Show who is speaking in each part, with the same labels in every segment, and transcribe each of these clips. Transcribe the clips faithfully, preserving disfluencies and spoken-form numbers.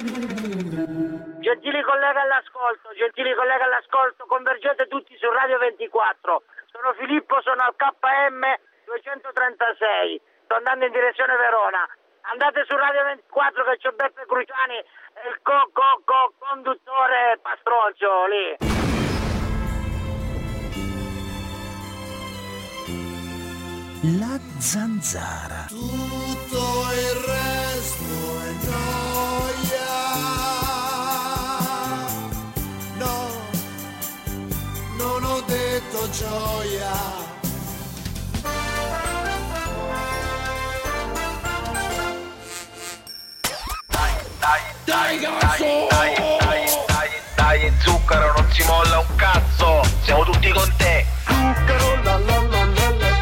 Speaker 1: Gentili colleghi all'ascolto, gentili colleghi all'ascolto, convergete tutti su Radio ventiquattro. Sono Filippo, sono al K M duecentotrentasei, sto andando in direzione Verona. Andate su Radio ventiquattro che c'è Beppe Cruciani e il co, co, co conduttore Pastrocchio lì.
Speaker 2: La zanzara.
Speaker 3: Tutto il resto è noia. No, non ho detto gioia.
Speaker 4: Dai, dai, dai, dai, dai, dai, dai, dai, zucchero, non si molla un cazzo. Siamo tutti con te. Zucchero, la la la la.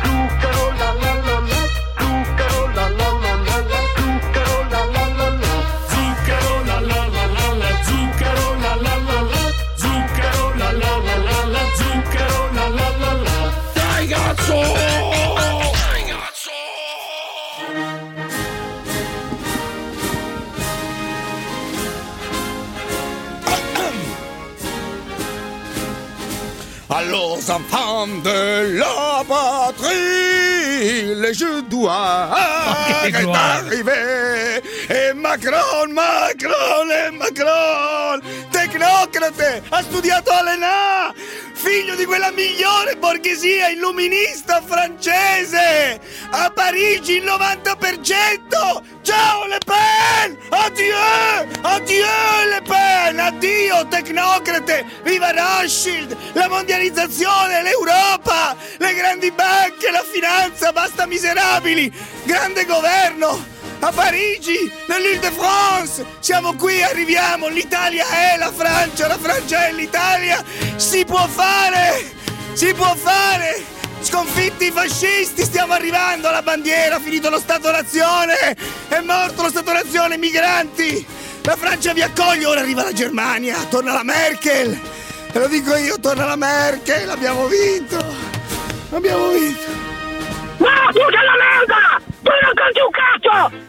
Speaker 2: Allons enfants de la patrie, les jeux dois est arrivé. E Macron, Macron, e Macron, tecnocrate, ha studiato all'E N A, figlio di quella migliore borghesia illuminista francese. A Parigi il novanta per cento. Ciao Le Pen! Addio! Addio Le Pen! Addio tecnocrate! Viva Rothschild! La mondializzazione, l'Europa, le grandi banche, la finanza, basta miserabili! Grande governo! A Parigi, nell'Île-de-France! Siamo qui, arriviamo! L'Italia è la Francia, la Francia è l'Italia! Si può fare! Si può fare! Sconfitti i fascisti, stiamo arrivando alla bandiera, finito lo Stato-Nazione, è morto lo Stato-Nazione, migranti, la Francia vi accoglie, ora arriva la Germania, torna la Merkel, te lo dico io, torna la Merkel, abbiamo vinto, abbiamo vinto.
Speaker 1: Ma tu sei la merda, tu non conti un cazzo!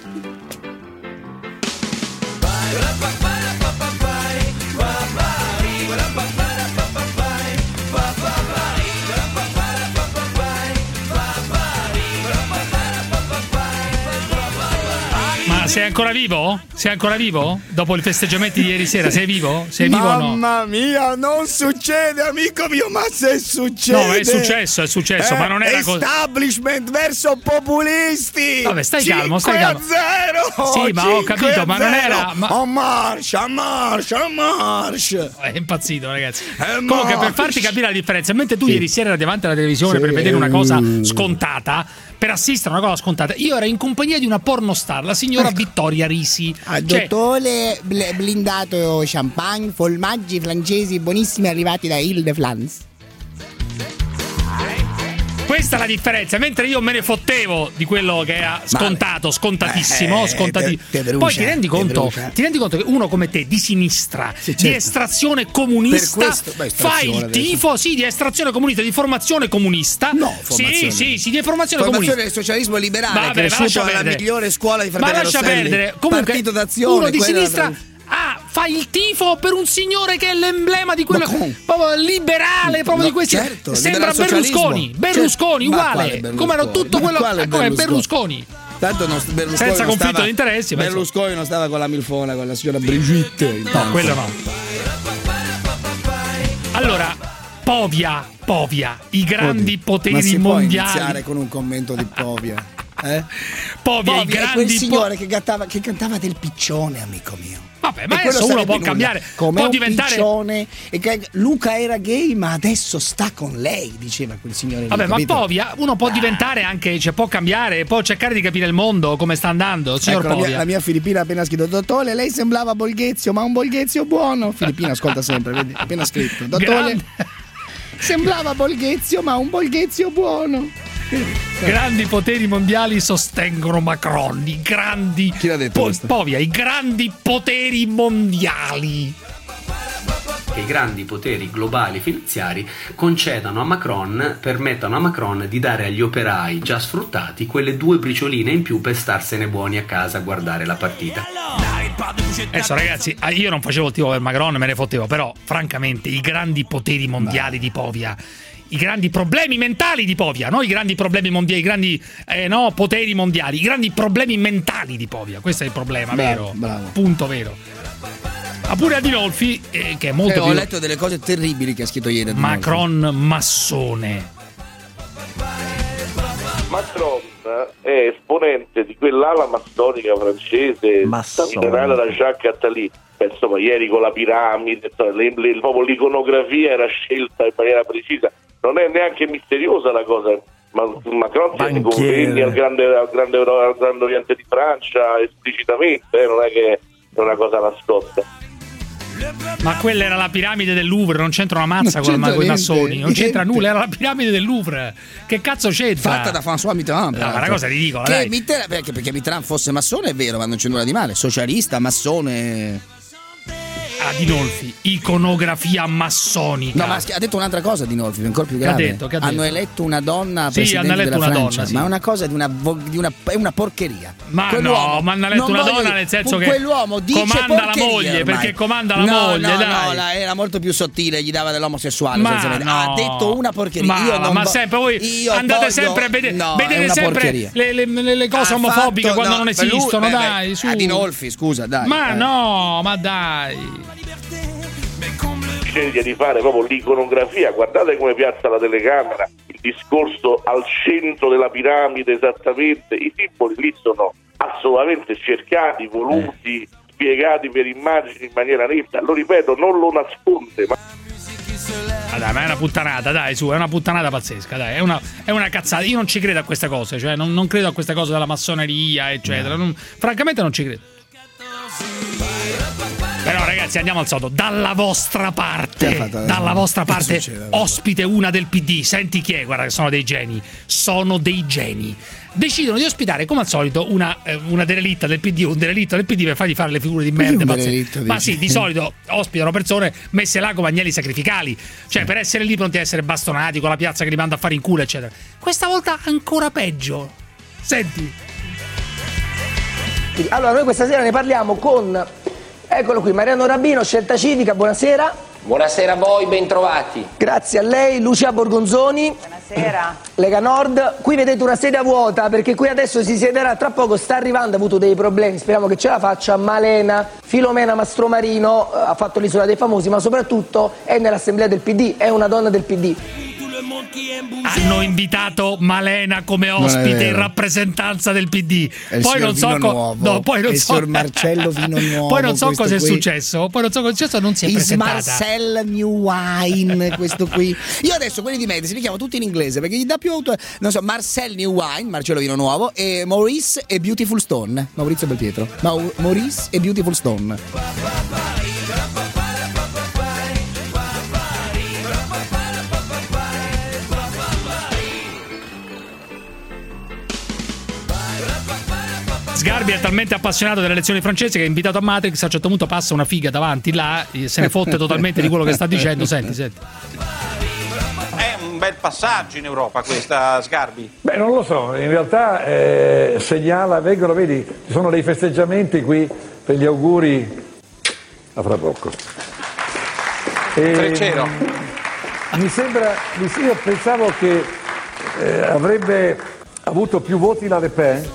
Speaker 5: Ma sei ancora vivo? Sei ancora vivo? Dopo i festeggiamenti di ieri sera, sei vivo? Sei vivo o no?
Speaker 2: Mamma mia, non succede, amico mio, ma se succede.
Speaker 5: No, è successo, è successo,
Speaker 2: eh,
Speaker 5: ma non era così.
Speaker 2: Establishment verso populisti.
Speaker 5: Vabbè, stai calmo, stai calmo.
Speaker 2: cinque a zero.
Speaker 5: Sì, ma ho capito, ma non era ma...
Speaker 2: En marche, en marche, en marche.
Speaker 5: È impazzito, ragazzi.
Speaker 2: È
Speaker 5: Comunque, per farti capire la differenza, mentre tu sì. ieri sera eri davanti alla televisione sì. per vedere una cosa scontata, per assistere a una cosa scontata, io ero in compagnia di una pornostar, la signora Vittoria Risi.
Speaker 6: A dottore cioè... blindato champagne, formaggi francesi buonissimi arrivati da Île-de-France.
Speaker 5: Questa è la differenza, mentre io me ne fottevo di quello che era scontato, scontatissimo, eh, scontati... te, te poi ti rendi conto, ti rendi conto che uno come te di sinistra, sì, certo. di estrazione comunista, questo, beh, fa il tifo, adesso. sì, di estrazione comunista, di formazione comunista.
Speaker 2: No,
Speaker 5: sì,
Speaker 2: formazione.
Speaker 5: sì, sì, di formazione,
Speaker 6: formazione
Speaker 5: comunista.
Speaker 6: del socialismo liberale,
Speaker 5: Vabbè,
Speaker 6: cresciuto alla migliore scuola di Fratelli
Speaker 5: Ma lascia
Speaker 6: Rosselli.
Speaker 5: perdere, comunque
Speaker 6: Partito d'azione,
Speaker 5: uno di sinistra
Speaker 6: da...
Speaker 5: Ah, fa il tifo per un signore che è l'emblema di quello proprio liberale, proprio no, di questi.
Speaker 6: Certo,
Speaker 5: sembra Berlusconi, Berlusconi
Speaker 6: certo.
Speaker 5: uguale, come era tutto quello come Berlusconi. Berlusconi.
Speaker 2: Tanto non, Berlusconi
Speaker 5: senza
Speaker 2: non
Speaker 5: conflitto
Speaker 2: stava,
Speaker 5: di interessi.
Speaker 2: Berlusconi non stava con la milfona, con la signora Brigitte.
Speaker 5: No, quello no. Allora, Povia, Povia, i grandi
Speaker 2: Oddio.
Speaker 5: poteri
Speaker 2: Ma si
Speaker 5: mondiali.
Speaker 2: Può iniziare con un commento di Povia. Eh?
Speaker 5: Povia,
Speaker 2: Povia
Speaker 5: i grandi
Speaker 2: è quel signore
Speaker 5: po-
Speaker 2: che, cantava, che cantava del piccione, amico mio.
Speaker 5: Vabbè, ma adesso uno può cambiare,
Speaker 2: come
Speaker 5: può
Speaker 2: un
Speaker 5: diventare
Speaker 2: piccione, e che Luca era gay, ma adesso sta con lei, diceva quel signore.
Speaker 5: Vabbè,
Speaker 2: lì,
Speaker 5: ma
Speaker 2: capito?
Speaker 5: Povia, uno può diventare anche, cioè può cambiare, può cercare di capire il mondo come sta andando, signor
Speaker 2: ecco,
Speaker 5: Povia.
Speaker 2: La mia, la mia Filippina ha appena scritto: dottore, lei sembrava Borghezio, ma un Borghezio buono. Filippina ascolta sempre, vedi, appena scritto. Dottore,
Speaker 5: Grande.
Speaker 2: sembrava Borghezio, ma un Borghezio buono.
Speaker 5: Grandi poteri mondiali sostengono Macron, i grandi
Speaker 2: Chi l'ha detto
Speaker 5: po-
Speaker 2: questo?
Speaker 5: Povia, i grandi poteri mondiali.
Speaker 7: Che i grandi poteri globali finanziari concedano a Macron, permettano a Macron di dare agli operai già sfruttati quelle due bricioline in più per starsene buoni a casa a guardare la partita.
Speaker 5: Adesso ragazzi, io non facevo il tipo per Macron, me ne fottevo, però francamente i grandi poteri mondiali di Povia, i grandi problemi mentali di Povia, no i grandi problemi mondiali, i grandi eh, no, poteri mondiali, i grandi problemi mentali di Povia, questo è il problema, bravo, vero? Bravo. Punto vero. Ma pure Adinolfi, eh, che è molto
Speaker 2: eh,
Speaker 5: più...
Speaker 2: Ho letto delle cose terribili che ha scritto ieri Adinolfi.
Speaker 5: Macron massone.
Speaker 8: Macron è esponente di quell'ala massonica francese, generale da Jacques Attali. Insomma, ieri con la piramide, le, le, proprio l'iconografia era scelta in maniera precisa. Non è neanche misteriosa la cosa. Ma Macron tiene convegni al grande, al, grande, al grande Oriente di Francia esplicitamente, eh, non è che è una cosa nascosta.
Speaker 5: Ma quella era la piramide del Louvre, non c'entra una mazza con i massoni, non c'entra nulla, era la piramide del Louvre. Che cazzo c'entra?
Speaker 2: Fatta da François Mitterrand.
Speaker 5: No, ma una cosa ridicola,
Speaker 2: che
Speaker 5: dai.
Speaker 2: Mitterrand, perché, perché Mitterrand fosse massone è vero, ma non c'è nulla di male. Socialista, massone.
Speaker 5: Adinolfi, iconografia massonica.
Speaker 2: No, ma ha detto un'altra cosa Adinolfi, ancora più grave.
Speaker 5: Che ha detto, che ha detto?
Speaker 2: Hanno eletto una donna
Speaker 5: sì,
Speaker 2: presidente
Speaker 5: hanno eletto
Speaker 2: della
Speaker 5: una
Speaker 2: Francia,
Speaker 5: donna, sì.
Speaker 2: ma è una cosa di una, di una è una porcheria.
Speaker 5: Ma quell'uomo, no, ma hanno eletto una donna nel senso che
Speaker 2: quell'uomo dice
Speaker 5: comanda la moglie, ormai. Perché comanda la
Speaker 2: no,
Speaker 5: moglie,
Speaker 2: no,
Speaker 5: dai.
Speaker 2: No, la, era molto più sottile, gli dava dell'omosessuale,
Speaker 5: ma no.
Speaker 2: Ha detto una porcheria.
Speaker 5: Ma,
Speaker 2: io non
Speaker 5: ma
Speaker 2: vo-
Speaker 5: sempre voi andate voglio, sempre a vedere,
Speaker 2: no,
Speaker 5: vedete sempre le, le, le cose ha omofobiche fatto, quando no, non esistono, lui, dai,
Speaker 2: beh,
Speaker 5: su.
Speaker 2: Adinolfi, scusa, dai.
Speaker 5: Ma
Speaker 2: eh.
Speaker 5: no, ma dai.
Speaker 8: Sceglie di fare proprio l'iconografia, guardate come piazza la telecamera, il discorso al centro della piramide esattamente, i simboli lì sono assolutamente cercati, voluti, eh. spiegati per immagini in maniera netta, lo ripeto, non lo nasconde, ma...
Speaker 5: Ah, dai, ma è una puttanata, dai, su, è una puttanata pazzesca, dai, è una, è una cazzata, io non ci credo a queste cose, cioè non, non credo a queste cose della massoneria, eccetera, non, francamente non ci credo. Però ragazzi andiamo al sodo, dalla vostra parte, fatto, dalla vostra parte succede, ospite una del P D, senti chi è, guarda che sono dei geni, sono dei geni. Decidono di ospitare come al solito una, una derelitta del P D, un derelitto del P D per fargli fare le figure di merda. Ma sì, di solito ospitano persone messe là come agnelli sacrificali, cioè sì. per essere lì pronti a essere bastonati con la piazza che li manda a fare in culo, eccetera. Questa volta ancora peggio. Senti.
Speaker 9: Allora noi questa sera ne parliamo con... Eccolo qui, Mariano Rabino, Scelta Civica, buonasera.
Speaker 10: Buonasera a voi, bentrovati.
Speaker 9: Grazie a lei, Lucia Borgonzoni.
Speaker 11: Buonasera.
Speaker 9: Lega Nord. Qui vedete una sedia vuota perché qui adesso si siederà, tra poco sta arrivando, ha avuto dei problemi, speriamo che ce la faccia, Malena Filomena Mastromarino, ha fatto l'Isola dei Famosi, ma soprattutto è nell'assemblea del P D, è una donna del P D.
Speaker 5: Hanno invitato Malena come ospite in rappresentanza del P D. Poi non so co- no, poi non
Speaker 2: il
Speaker 5: so
Speaker 2: signor Marcello Vino Nuovo.
Speaker 5: Poi non so cosa è
Speaker 2: qui.
Speaker 5: successo. Poi non so cosa è successo, non si è
Speaker 2: Is
Speaker 5: presentata.
Speaker 2: Marcel New Wine, questo qui. Io adesso quelli di Medici li chiamo tutti in inglese perché gli dà più auto. Non so, Marcel New Wine, Marcello Vino Nuovo e Maurice e Beautiful Stone. Maurizio Belpietro. Ma- Maurice e Beautiful Stone.
Speaker 5: Sgarbi è talmente appassionato delle lezioni francesi che è invitato a Matrix, a un certo punto passa una figa davanti là, se ne fotte totalmente di quello che sta dicendo. Senti, senti.
Speaker 12: È un bel passaggio in Europa questa, Sgarbi?
Speaker 13: Beh, non lo so, in realtà eh, segnala, vengono, vedi, ci sono dei festeggiamenti qui per gli auguri a fra poco.
Speaker 12: Freccero.
Speaker 13: Mi sembra, io pensavo che eh, avrebbe avuto più voti la Le Pen.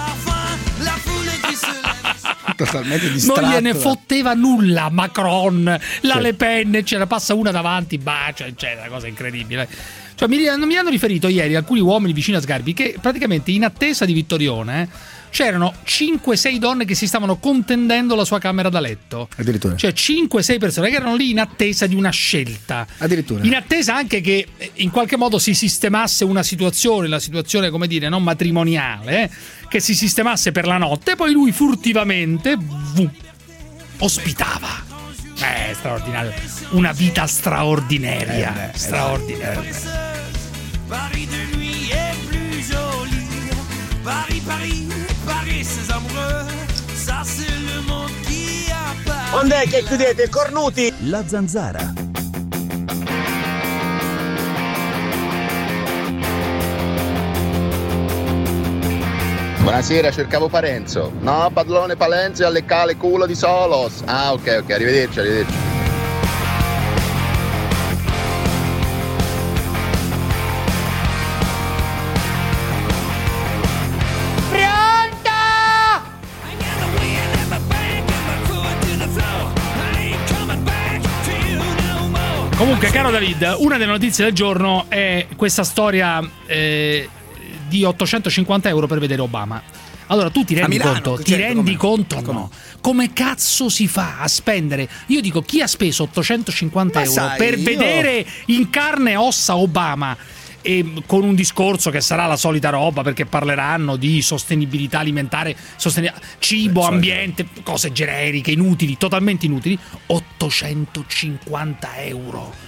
Speaker 2: Totalmente distratto.
Speaker 5: Non gliene fotteva nulla Macron, la
Speaker 2: sì.
Speaker 5: Le Pen, c'era passa una davanti, bacia, eccetera, una cosa incredibile. Cioè, mi, mi hanno riferito ieri alcuni uomini vicino a Sgarbi che praticamente in attesa di Vittorione eh, c'erano cinque sei donne che si stavano contendendo la sua camera da letto.
Speaker 2: Addirittura.
Speaker 5: Cioè cinque sei persone che erano lì in attesa di una scelta.
Speaker 2: Addirittura.
Speaker 5: In attesa anche che in qualche modo si sistemasse una situazione, la situazione come dire non matrimoniale, eh, che si sistemasse per la notte e poi lui furtivamente v, ospitava. Eh, straordinario. Una vita straordinaria. Eh beh, straordinaria. Eh Paris de nuit est plus joli. Paris, Paris, Paris, ses amoureux. Ça c'est le monde qui a pas.
Speaker 1: Quando è che chiudete, cornuti?
Speaker 14: La Zanzara.
Speaker 11: Buonasera, cercavo Parenzo. No, padrone Palenzo e alle cale culo di Solos. Ah, ok, ok, arrivederci, arrivederci.
Speaker 5: Comunque, caro David, una delle notizie del giorno è questa storia eh, di ottocentocinquanta euro per vedere Obama. Allora, tu ti rendi
Speaker 14: Milano,
Speaker 5: conto?
Speaker 14: certo,
Speaker 5: ti rendi
Speaker 14: come,
Speaker 5: conto? No. Come cazzo si fa a spendere? Io dico, chi ha speso ottocentocinquanta euro
Speaker 14: sai,
Speaker 5: per
Speaker 14: io...
Speaker 5: vedere in carne e ossa Obama? E con un discorso che sarà la solita roba, perché parleranno di sostenibilità alimentare, sosten- cibo, ambiente, cose generiche, inutili, totalmente inutili. ottocentocinquanta euro.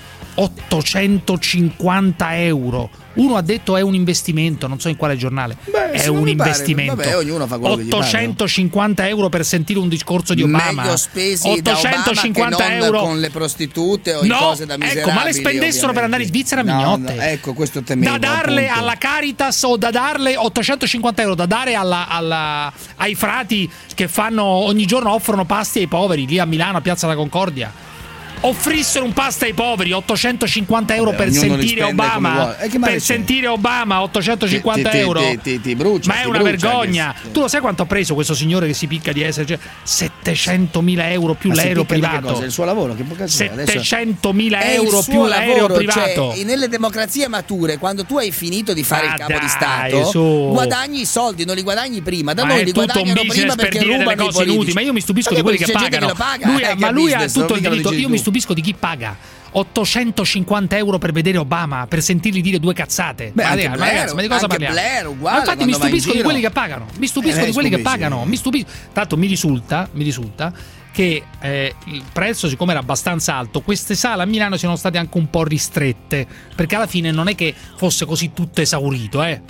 Speaker 5: ottocentocinquanta euro. Uno ha detto è un investimento, non so in quale giornale.
Speaker 14: Beh,
Speaker 5: è un investimento.
Speaker 14: Vabbè, ognuno fa quello
Speaker 5: ottocentocinquanta euro per sentire un discorso di Obama.
Speaker 14: Meglio spesi
Speaker 5: ottocentocinquanta
Speaker 14: da Obama che non
Speaker 5: euro
Speaker 14: con le prostitute o in
Speaker 5: no,
Speaker 14: cose da miserabili.
Speaker 5: Ecco, ma le spendessero per andare in Svizzera,
Speaker 14: no,
Speaker 5: mignotte.
Speaker 14: No, ecco, questo temevo,
Speaker 5: da darle
Speaker 14: appunto.
Speaker 5: alla Caritas o da darle ottocentocinquanta euro da dare alla, alla, ai frati che fanno ogni giorno, offrono pasti ai poveri lì a Milano, a Piazza della Concordia. Offrissero un pasto ai poveri, ottocentocinquanta euro
Speaker 14: Vabbè,
Speaker 5: per sentire Obama,
Speaker 14: eh,
Speaker 5: per sentire Obama, ottocentocinquanta
Speaker 14: ti, ti,
Speaker 5: euro.
Speaker 14: Ti, ti, ti brucia,
Speaker 5: ma è
Speaker 14: ti
Speaker 5: una
Speaker 14: brucia,
Speaker 5: vergogna.
Speaker 14: Che...
Speaker 5: Tu lo sai quanto ha preso questo signore che si picca di essere? Cioè, settecentomila euro più
Speaker 14: ma
Speaker 5: l'aereo privato.
Speaker 14: È il suo lavoro, che
Speaker 5: settecentomila euro più l'aereo privato.
Speaker 14: Cioè, nelle democrazie mature, quando tu hai finito di fare
Speaker 5: ma
Speaker 14: il capo
Speaker 5: dai,
Speaker 14: di Stato,
Speaker 5: su.
Speaker 14: guadagni i soldi, non li guadagni prima. Da
Speaker 5: ma
Speaker 14: noi
Speaker 5: è
Speaker 14: li
Speaker 5: tutto
Speaker 14: guadagnano
Speaker 5: un
Speaker 14: prima
Speaker 5: per
Speaker 14: perché
Speaker 5: dire
Speaker 14: rubano
Speaker 5: delle cose
Speaker 14: i
Speaker 5: inutili. Ma io mi stupisco
Speaker 14: perché
Speaker 5: di quelli che pagano.
Speaker 14: Che paga,
Speaker 5: lui,
Speaker 14: eh,
Speaker 5: ma lui
Speaker 14: business,
Speaker 5: ha tutto il diritto. Io
Speaker 14: tu.
Speaker 5: mi stupisco di chi paga. ottocentocinquanta euro per vedere Obama, per sentirgli dire due cazzate.
Speaker 14: Beh,
Speaker 5: ma,
Speaker 14: anche
Speaker 5: ragazzi,
Speaker 14: Blair,
Speaker 5: ragazzi, ma di cosa
Speaker 14: anche
Speaker 5: parliamo?
Speaker 14: Blair, uguale,
Speaker 5: ma infatti mi
Speaker 14: quando va in
Speaker 5: stupisco di
Speaker 14: giro.
Speaker 5: quelli che pagano. Mi stupisco
Speaker 14: Eh,
Speaker 5: di quelli che
Speaker 14: stupisci.
Speaker 5: pagano. Mi stupisco. Tanto mi risulta, mi risulta che eh, il prezzo, siccome era abbastanza alto, queste sale a Milano siano state anche un po' ristrette, perché alla fine non è che fosse così tutto esaurito, eh.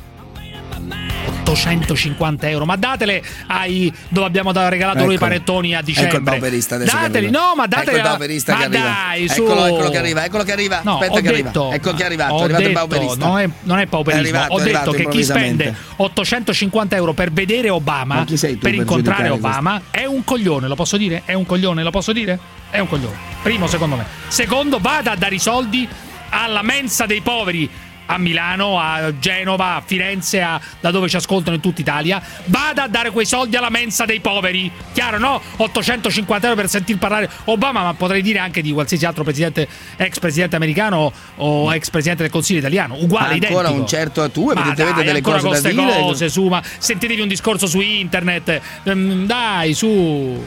Speaker 5: ottocentocinquanta euro, ma datele ai dove abbiamo regalato
Speaker 14: ecco,
Speaker 5: noi i panettoni a dicembre.
Speaker 14: Ecco il pauperista adesso.
Speaker 5: Dateli, no, ma dateli.
Speaker 14: Ecco il pauperista
Speaker 5: ma
Speaker 14: che arriva.
Speaker 5: dai, su.
Speaker 14: Eccolo, eccolo che arriva, eccolo che arriva.
Speaker 5: No,
Speaker 14: Aspetta
Speaker 5: ho
Speaker 14: che
Speaker 5: detto,
Speaker 14: arriva. Ecco che è arrivato,
Speaker 5: ho
Speaker 14: è arrivato
Speaker 5: detto,
Speaker 14: il pauperista.
Speaker 5: Non è, non è pauperismo.
Speaker 14: È arrivato,
Speaker 5: ho
Speaker 14: è
Speaker 5: detto
Speaker 14: arrivato
Speaker 5: che chi spende
Speaker 14: improvvisamente.
Speaker 5: ottocentocinquanta euro per vedere Obama,
Speaker 14: Ma chi sei tu
Speaker 5: per
Speaker 14: per
Speaker 5: incontrare
Speaker 14: giudicare
Speaker 5: Obama, è un coglione, lo posso dire? È un coglione, lo posso dire? È un coglione. Primo, secondo me. Secondo, vada a dare i soldi alla mensa dei poveri a Milano, a Genova, a Firenze, a, da dove ci ascoltano in tutta Italia. Vada a dare quei soldi alla mensa dei poveri. Chiaro, no? ottocentocinquanta euro per sentir parlare Obama, ma potrei dire anche di qualsiasi altro presidente, ex presidente americano o ex presidente del Consiglio italiano. Uguale,
Speaker 14: ma ancora
Speaker 5: identico.
Speaker 14: un certo tu, evidentemente
Speaker 5: dai,
Speaker 14: delle
Speaker 5: ancora
Speaker 14: cose da
Speaker 5: con
Speaker 14: dire.
Speaker 5: cose, su, ma sentitevi un discorso su internet. Mm, dai, su.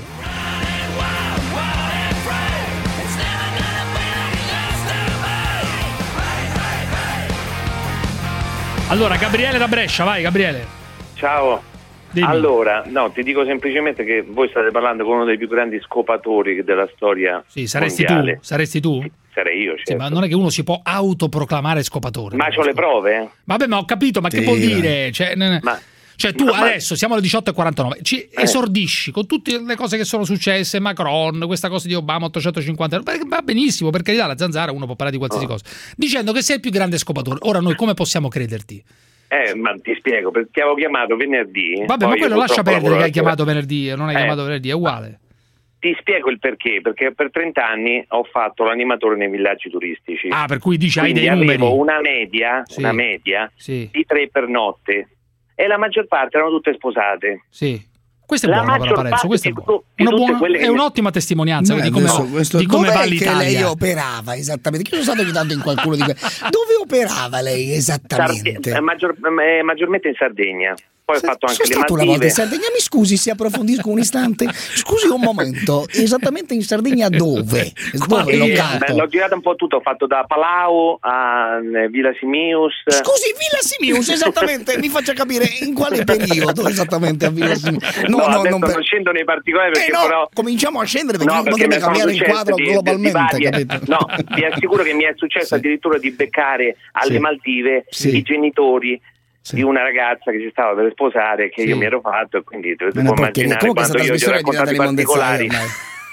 Speaker 5: Allora, Gabriele da Brescia, vai Gabriele.
Speaker 15: Ciao.
Speaker 5: Dimmi.
Speaker 15: Allora, no, ti dico semplicemente che voi state parlando con uno dei più grandi scopatori della storia
Speaker 5: Sì, saresti
Speaker 15: mondiale.
Speaker 5: tu, saresti tu?
Speaker 15: Sì, sarei io, certo.
Speaker 5: Sì, ma non è che uno si può autoproclamare scopatore.
Speaker 15: Ma c'ho le prove, eh?
Speaker 5: Vabbè, ma ho capito, ma
Speaker 14: Sì,
Speaker 5: che vuol dire? Cioè, n-
Speaker 15: Ma,
Speaker 5: cioè tu
Speaker 15: ma-
Speaker 5: adesso, siamo alle diciotto e quarantanove, ci
Speaker 15: Eh.
Speaker 5: esordisci con tutte le cose che sono successe, Macron, questa cosa di Obama, ottocentocinquanta euro, perché va benissimo, per carità, la zanzara, uno può parlare di qualsiasi
Speaker 15: Oh.
Speaker 5: cosa, dicendo che sei il più grande scopatore. Ora noi come possiamo crederti?
Speaker 15: Eh, ma ti spiego, perché ti avevo chiamato venerdì.
Speaker 5: Vabbè,
Speaker 15: poi
Speaker 5: ma
Speaker 15: io
Speaker 5: quello lascia
Speaker 15: purtroppo
Speaker 5: perdere che hai
Speaker 15: lavoro
Speaker 5: chiamato
Speaker 15: ancora.
Speaker 5: venerdì e non hai
Speaker 15: Eh.
Speaker 5: chiamato venerdì, è uguale.
Speaker 15: Ti spiego il perché, perché per trenta anni ho fatto l'animatore nei villaggi turistici.
Speaker 5: Ah, per cui dici hai
Speaker 15: Quindi
Speaker 5: dei numeri.
Speaker 15: avevo una media,
Speaker 5: Sì.
Speaker 15: una media
Speaker 5: Sì.
Speaker 15: di tre per notte e la maggior parte erano tutte sposate.
Speaker 5: Sì. Questo è
Speaker 15: La
Speaker 5: buono, però,
Speaker 15: maggior
Speaker 5: Parenzo,
Speaker 15: parte
Speaker 5: questo è
Speaker 15: di
Speaker 5: buono.
Speaker 15: tu- di
Speaker 5: Una
Speaker 15: tutte
Speaker 5: buona-
Speaker 15: quelle che
Speaker 5: è
Speaker 15: mi-
Speaker 5: un'ottima testimonianza
Speaker 14: No,
Speaker 5: di come,
Speaker 14: adesso questo-
Speaker 5: di come
Speaker 14: dov'è
Speaker 5: va
Speaker 14: che
Speaker 5: l'Italia.
Speaker 14: lei operava esattamente? Che io sono stato ogni tanto in qualcuno di que- Dove operava lei esattamente?
Speaker 15: Sarde- eh, maggior- eh, maggiormente in Sardegna. Poi ho fatto anche
Speaker 14: Sono
Speaker 15: le
Speaker 14: stato una volta in
Speaker 15: Maldive.
Speaker 14: Sardegna, mi scusi se approfondisco un istante. Scusi un momento, esattamente in Sardegna dove? Dove
Speaker 15: Eh,
Speaker 14: locato?
Speaker 15: beh, l'ho girato un po' tutto, ho fatto da Palau a eh, Villa Simius.
Speaker 14: Scusi, Villa Simius, esattamente, mi faccia capire in quale periodo esattamente a Villa Simius.
Speaker 15: No, adesso non,
Speaker 14: per-
Speaker 15: scendo nei particolari perché
Speaker 14: Eh no,
Speaker 15: però
Speaker 14: cominciamo a scendere perché
Speaker 15: No,
Speaker 14: non
Speaker 15: perché
Speaker 14: potrebbe
Speaker 15: mi sono
Speaker 14: cambiare il
Speaker 15: successe
Speaker 14: quadro
Speaker 15: di- di-
Speaker 14: globalmente,
Speaker 15: di varie-
Speaker 14: capito?
Speaker 15: No, vi assicuro che mi è successo addirittura di beccare alle
Speaker 14: Sì.
Speaker 15: Maldive
Speaker 14: Sì.
Speaker 15: i genitori di una ragazza che si stava per sposare, che
Speaker 14: Sì.
Speaker 15: io mi ero fatto, e quindi tu
Speaker 14: Una
Speaker 15: puoi
Speaker 14: porcheria.
Speaker 15: immaginare
Speaker 14: Comunque
Speaker 15: quando
Speaker 14: questa
Speaker 15: io ti ho
Speaker 14: trasmissione è
Speaker 15: raccontato i
Speaker 14: diventata
Speaker 15: particolari.
Speaker 14: immondiziaria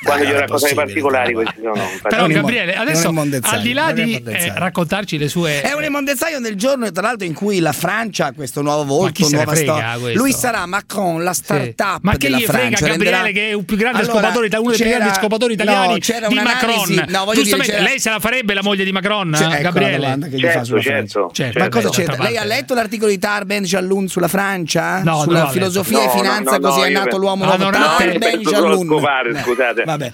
Speaker 15: quando gli raccontavi i particolari, questi sono.
Speaker 5: Però Gabriele, adesso al di là di eh, raccontarci le sue.
Speaker 14: È un immondezzaio nel giorno, tra l'altro, in cui la Francia ha questo nuovo volto, nuova storia. Lui sarà Macron, la start-up
Speaker 5: Ma che
Speaker 14: della
Speaker 5: gli frega
Speaker 14: Francia,
Speaker 5: Gabriele
Speaker 14: renderà...
Speaker 5: che è un più grande
Speaker 14: allora,
Speaker 5: scopatore, uno dei più grandi scopatori italiani
Speaker 14: no,
Speaker 5: di Macron.
Speaker 14: No,
Speaker 5: Giustamente,
Speaker 14: dire,
Speaker 5: lei se la farebbe la moglie di Macron,
Speaker 14: cioè, ecco
Speaker 5: Gabriele?
Speaker 14: Che gli fa sulla certo, certo. Ma cosa c'è? Lei ha letto l'articolo di Tar Ben Jalloun sulla Francia?
Speaker 5: No,
Speaker 14: sulla filosofia
Speaker 15: no,
Speaker 14: e finanza,
Speaker 15: no, no,
Speaker 14: così
Speaker 15: no,
Speaker 14: è nato
Speaker 15: io
Speaker 14: l'uomo
Speaker 15: no,
Speaker 14: nuovo.
Speaker 15: no,
Speaker 14: Tar Ben Jalloun.
Speaker 15: Scusate.
Speaker 14: Vabbè.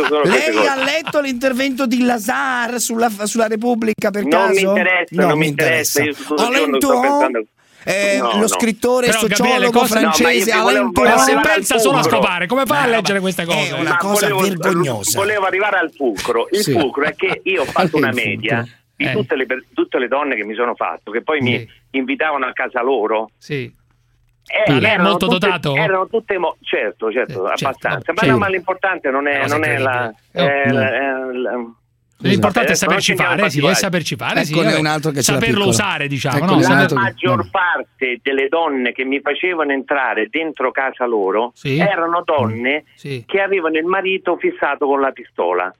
Speaker 14: Lei ha letto l'intervento di Lazar sulla, sulla Repubblica per
Speaker 15: non
Speaker 14: caso?
Speaker 15: Mi interessa,
Speaker 14: no,
Speaker 15: non mi interessa, io tutto il giorno sto pensando...
Speaker 14: Eh,
Speaker 15: no,
Speaker 14: lo
Speaker 15: no.
Speaker 14: scritore
Speaker 5: Però,
Speaker 14: sociologo
Speaker 5: Gabriele, cosa...
Speaker 14: francese
Speaker 15: no,
Speaker 14: Alain
Speaker 5: Ma se
Speaker 14: Touraine
Speaker 5: pensa solo a scopare, come fa a leggere queste cose?
Speaker 14: È una
Speaker 15: Ma
Speaker 14: cosa
Speaker 15: volevo,
Speaker 14: vergognosa.
Speaker 15: Volevo arrivare al fulcro. Il
Speaker 14: sì.
Speaker 15: fulcro è che io ho fatto una media di
Speaker 5: eh.
Speaker 15: tutte, le, tutte le donne che mi sono fatto, che poi sì. mi invitavano a casa loro.
Speaker 5: Sì.
Speaker 15: Eh,
Speaker 5: lei è molto
Speaker 15: tutte,
Speaker 5: dotato?
Speaker 15: Erano tutte mo- certo, certo,
Speaker 5: eh,
Speaker 15: abbastanza.
Speaker 5: Certo.
Speaker 15: Ma, no, ma l'importante non è, non è la...
Speaker 5: Oh,
Speaker 15: è,
Speaker 5: no.
Speaker 15: la, è, la
Speaker 5: L'importante è saperci fare, sì, è saperci fare, sì,
Speaker 14: un altro che
Speaker 5: saperlo usare, diciamo.
Speaker 14: Ecco,
Speaker 5: No?
Speaker 15: La
Speaker 5: Saper...
Speaker 15: maggior parte delle donne che mi facevano entrare dentro casa loro sì. erano donne sì. che avevano il marito fissato con la pistola.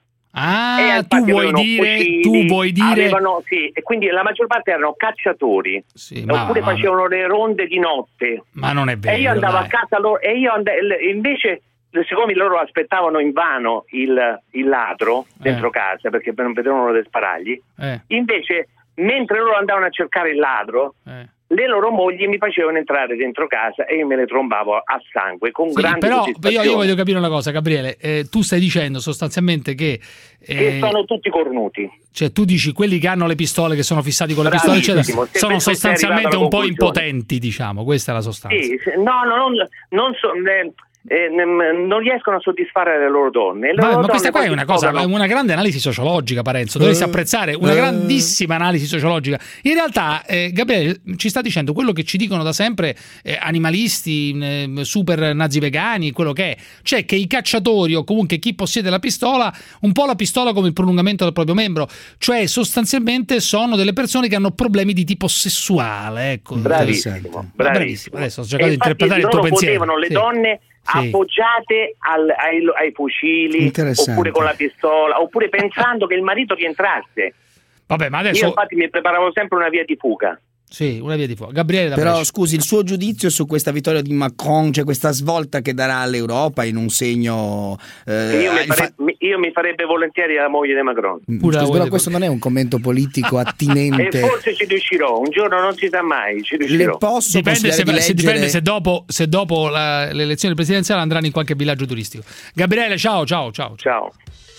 Speaker 5: Ah, tu vuoi, dire, fucili, tu vuoi dire
Speaker 15: avevano, sì, e quindi la maggior parte erano cacciatori,
Speaker 5: sì, ma,
Speaker 15: oppure
Speaker 5: ma,
Speaker 15: facevano le ronde di notte.
Speaker 5: Ma non è vero.
Speaker 15: E io andavo
Speaker 5: dai.
Speaker 15: a casa loro e io and- invece siccome loro aspettavano invano il, il ladro dentro eh. casa perché non vedevano l'ora di sparargli, eh. invece mentre loro andavano a cercare il ladro eh. le loro mogli mi facevano entrare dentro casa e io me le trombavo a sangue con sì, grande
Speaker 5: però
Speaker 15: soddisfazione.
Speaker 5: Io, io voglio capire una cosa, Gabriele, eh, tu stai dicendo sostanzialmente che eh,
Speaker 15: che sono tutti cornuti,
Speaker 5: cioè tu dici quelli che hanno le pistole, che sono fissati con le pistole eccetera, sono sostanzialmente un po' impotenti, diciamo, questa è la sostanza.
Speaker 15: Sì, no, no, non, non so, eh, Eh, non riescono a soddisfare le loro donne. Le
Speaker 5: ma,
Speaker 15: loro
Speaker 5: ma questa qua è una cosa,
Speaker 15: sfogano.
Speaker 5: una grande analisi sociologica, Parenzo. Dovresti apprezzare una grandissima analisi sociologica. In realtà, eh, Gabriele ci sta dicendo quello che ci dicono da sempre eh, animalisti, eh, super nazi vegani, quello che è, cioè che i cacciatori o comunque chi possiede la pistola, un po' la pistola come il prolungamento del proprio membro, cioè sostanzialmente sono delle persone che hanno problemi di tipo sessuale. Ecco,
Speaker 15: bravissimo, bravissimo.
Speaker 5: bravissimo. Adesso ho cercato di interpretare il tuo pensiero.
Speaker 15: Potevano le
Speaker 5: sì.
Speaker 15: donne
Speaker 5: Sì.
Speaker 15: appoggiate al, ai, ai fucili oppure con la pistola oppure pensando che il marito rientrasse.
Speaker 5: Vabbè, ma adesso
Speaker 15: io infatti mi preparavo sempre una via di fuga.
Speaker 5: Sì, una via di fuga. Gabriele da
Speaker 14: Però
Speaker 5: Brescia.
Speaker 14: scusi, il suo giudizio su questa vittoria di Macron, cioè questa svolta che darà all'europa in un segno
Speaker 15: eh, io, mi fare, fa... io mi farebbe volentieri la moglie di Macron.
Speaker 14: Pure scusi, però questo non è un commento politico attinente.
Speaker 15: E forse ci riuscirò, un giorno non si sa mai, ci riuscirò.
Speaker 14: Le posso
Speaker 5: dipende se,
Speaker 14: di
Speaker 5: se,
Speaker 14: leggere...
Speaker 5: dipende se dopo, se dopo la, l'elezione presidenziale andranno in qualche villaggio turistico. Gabriele, ciao, ciao, ciao.
Speaker 15: Ciao.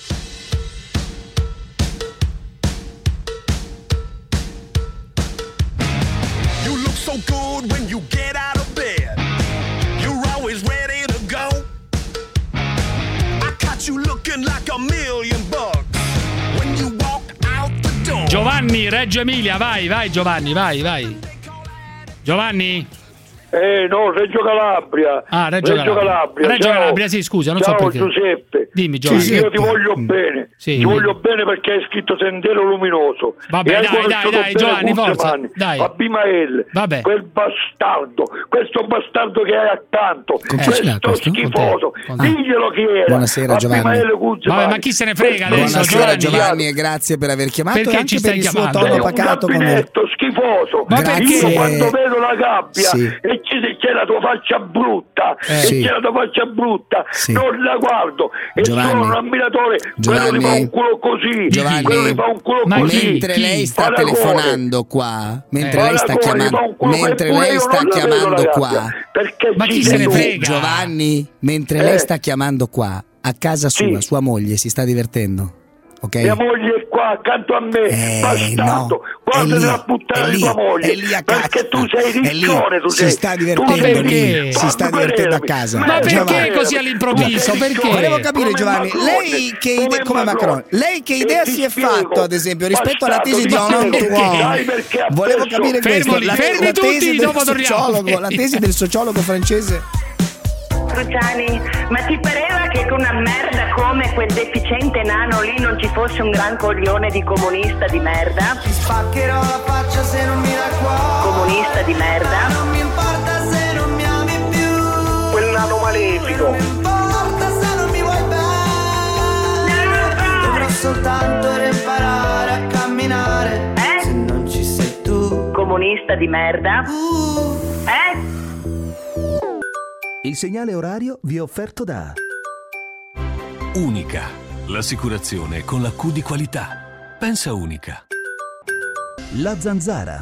Speaker 3: So good when you get out of bed. You're always ready to go. I caught you looking like a million bucks when you walk out the door.
Speaker 5: Giovanni, Reggio Emilia, vai, vai Giovanni, vai, vai. Giovanni?
Speaker 16: Eh no, Reggio Calabria.
Speaker 5: Ah, Reggio,
Speaker 16: Reggio
Speaker 5: Calabria.
Speaker 16: Calabria.
Speaker 5: Reggio
Speaker 16: Ciao.
Speaker 5: Calabria, sì, scusa, non
Speaker 16: Ciao,
Speaker 5: so perché.
Speaker 16: Giuseppe.
Speaker 5: Dimmi, Giovanni.
Speaker 16: Sì, io ti voglio bene.
Speaker 5: Sì.
Speaker 16: Ti voglio bene perché hai scritto Sentiero Luminoso.
Speaker 5: Vabbè,
Speaker 16: e hai
Speaker 5: dai, dai, dai, Giovanni, forza. Dai.
Speaker 16: Abimael,
Speaker 5: Vabbè.
Speaker 16: quel bastardo, questo bastardo che hai accanto,
Speaker 14: Con chi
Speaker 16: questo
Speaker 14: ce l'ha questo?
Speaker 16: schifoso.
Speaker 14: Con te?
Speaker 16: Diglielo chi era.
Speaker 14: Buonasera, Giovanni.
Speaker 5: Vabbè, ma chi se ne frega adesso?
Speaker 14: Buonasera, Giovanni, e grazie per aver chiamato.
Speaker 5: Perché
Speaker 14: e anche
Speaker 5: ci stai
Speaker 14: per il
Speaker 5: chiamando?
Speaker 14: suo tono pacato con me.
Speaker 16: Schifoso.
Speaker 5: Ma perché?
Speaker 16: Io quando vedo la gabbia
Speaker 14: Sì.
Speaker 16: e c'è la tua faccia brutta
Speaker 14: Eh.
Speaker 16: e
Speaker 14: Sì.
Speaker 16: c'è la tua faccia brutta,
Speaker 14: Sì.
Speaker 16: non la guardo e
Speaker 14: Giovanni.
Speaker 16: sono un ammiratore.
Speaker 14: Giovanni.
Speaker 16: Quello ti fa un culo così,
Speaker 14: Giovanni.
Speaker 16: quello ti fa un culo
Speaker 5: Ma
Speaker 16: così.
Speaker 14: Mentre lei sta
Speaker 16: Paragone.
Speaker 14: telefonando qua, mentre
Speaker 16: Eh.
Speaker 14: lei sta
Speaker 16: Paragone,
Speaker 14: chiamando,
Speaker 16: fa un culo,
Speaker 14: mentre
Speaker 16: eppure
Speaker 14: lei
Speaker 16: io
Speaker 14: sta
Speaker 16: non la vedo
Speaker 14: chiamando
Speaker 16: la
Speaker 14: qua,
Speaker 16: gabbia, perché
Speaker 5: Ma
Speaker 16: ci
Speaker 5: chi se ne
Speaker 16: sei tu.
Speaker 5: frega?
Speaker 14: Giovanni, mentre
Speaker 16: Eh.
Speaker 14: lei sta chiamando qua, a casa sua,
Speaker 16: Sì.
Speaker 14: sua moglie si sta divertendo, ok?
Speaker 16: Mia moglie è qua accanto a me,
Speaker 14: Eh,
Speaker 16: bastardo.
Speaker 14: no.
Speaker 16: Guarda
Speaker 14: È lì,
Speaker 16: la puttana
Speaker 14: è
Speaker 16: di
Speaker 14: lì,
Speaker 16: tua moglie,
Speaker 14: è lì a casa.
Speaker 16: perché tu sei
Speaker 14: È lì,
Speaker 16: riccione, tu
Speaker 14: si
Speaker 16: sei.
Speaker 14: sta
Speaker 16: Tu
Speaker 14: divertendo
Speaker 16: sei-
Speaker 14: lì, si sta
Speaker 16: Ma
Speaker 14: divertendo a
Speaker 16: perché?
Speaker 14: casa.
Speaker 5: Ma perché
Speaker 14: Giovanni.
Speaker 5: così all'improvviso? Perché?
Speaker 14: Volevo capire,
Speaker 16: Come
Speaker 14: Giovanni,
Speaker 16: Macron,
Speaker 14: lei che
Speaker 16: come
Speaker 14: idea, come Macron,
Speaker 16: Macron.
Speaker 14: lei che
Speaker 16: E
Speaker 14: idea
Speaker 16: ti
Speaker 14: si è
Speaker 16: spiego,
Speaker 14: fatto, ad esempio, rispetto alla
Speaker 16: bastardo,
Speaker 14: tesi di
Speaker 16: ti
Speaker 14: Honor
Speaker 16: spiego.
Speaker 14: Wong?
Speaker 16: Sai perché ha
Speaker 14: Volevo
Speaker 16: perso?
Speaker 14: capire questo,
Speaker 5: Fermoli,
Speaker 14: la,
Speaker 5: fermi
Speaker 14: la tesi
Speaker 5: tutti,
Speaker 14: del
Speaker 5: dopo torniamo.
Speaker 14: sociologo, la tesi del sociologo francese.
Speaker 17: Cruciani, ma ti pareva che con una merda come quel deficiente nano lì non ci fosse un gran coglione di comunista di merda?
Speaker 3: Ti spaccherò la faccia se non mi dai cuore.
Speaker 17: Comunista di merda?
Speaker 3: Non mi importa se non mi ami più.
Speaker 16: Quel nano malefico.
Speaker 3: Non mi importa se non mi vuoi bene.
Speaker 17: comunista di merda? Eh?
Speaker 18: Il segnale orario vi è offerto da
Speaker 19: Unica, l'assicurazione con la Q di qualità. Pensa Unica.
Speaker 18: La Zanzara.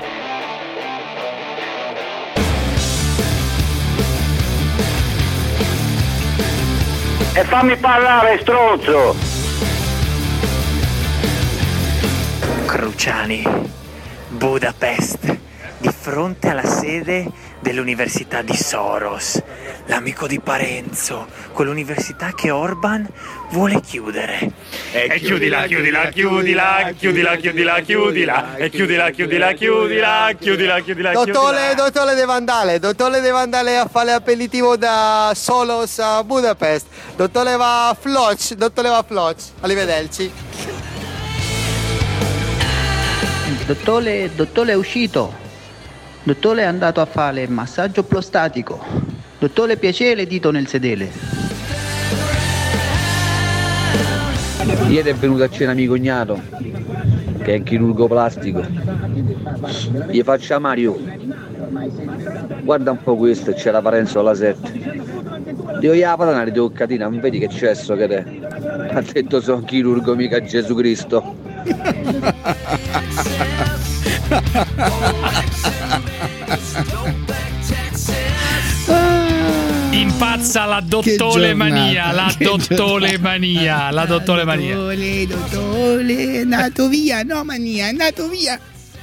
Speaker 1: E fammi parlare, stronzo!
Speaker 20: Cruciani, Budapest, di fronte alla sede dell'Università di Soros, l'amico di Parenzo, quell'università che Orban vuole chiudere.
Speaker 21: E chiudila, chiudila, chiudila, chiudila, chiudila, chiudila, e chiudila, chiudila, chiudila, chiudila, chiudila,
Speaker 22: Dottore, dottore De Vandale, dottore De Vandale a fare aperitivo da Solos a Budapest. Dottore va a Floch, dottore va a Floch. Arrivederci.
Speaker 23: Dottore, dottore è uscito. Dottore è andato a fare il massaggio prostatico. Dottore, piacere, dito nel sedere.
Speaker 24: Ieri è venuto a cena mio cognato, che è un chirurgo plastico. Gli faccio a Mario, guarda un po' questo, c'è la Parenzo alla sette. Dico, io la patana di toccatina, non vedi che c'è so che te? Ha detto, sono un chirurgo, mica Gesù Cristo.
Speaker 5: Impazza la dottolemania, la dottolemania, la dottolemania.
Speaker 6: Dottore, dottore, è andato via, no mania, è andato via.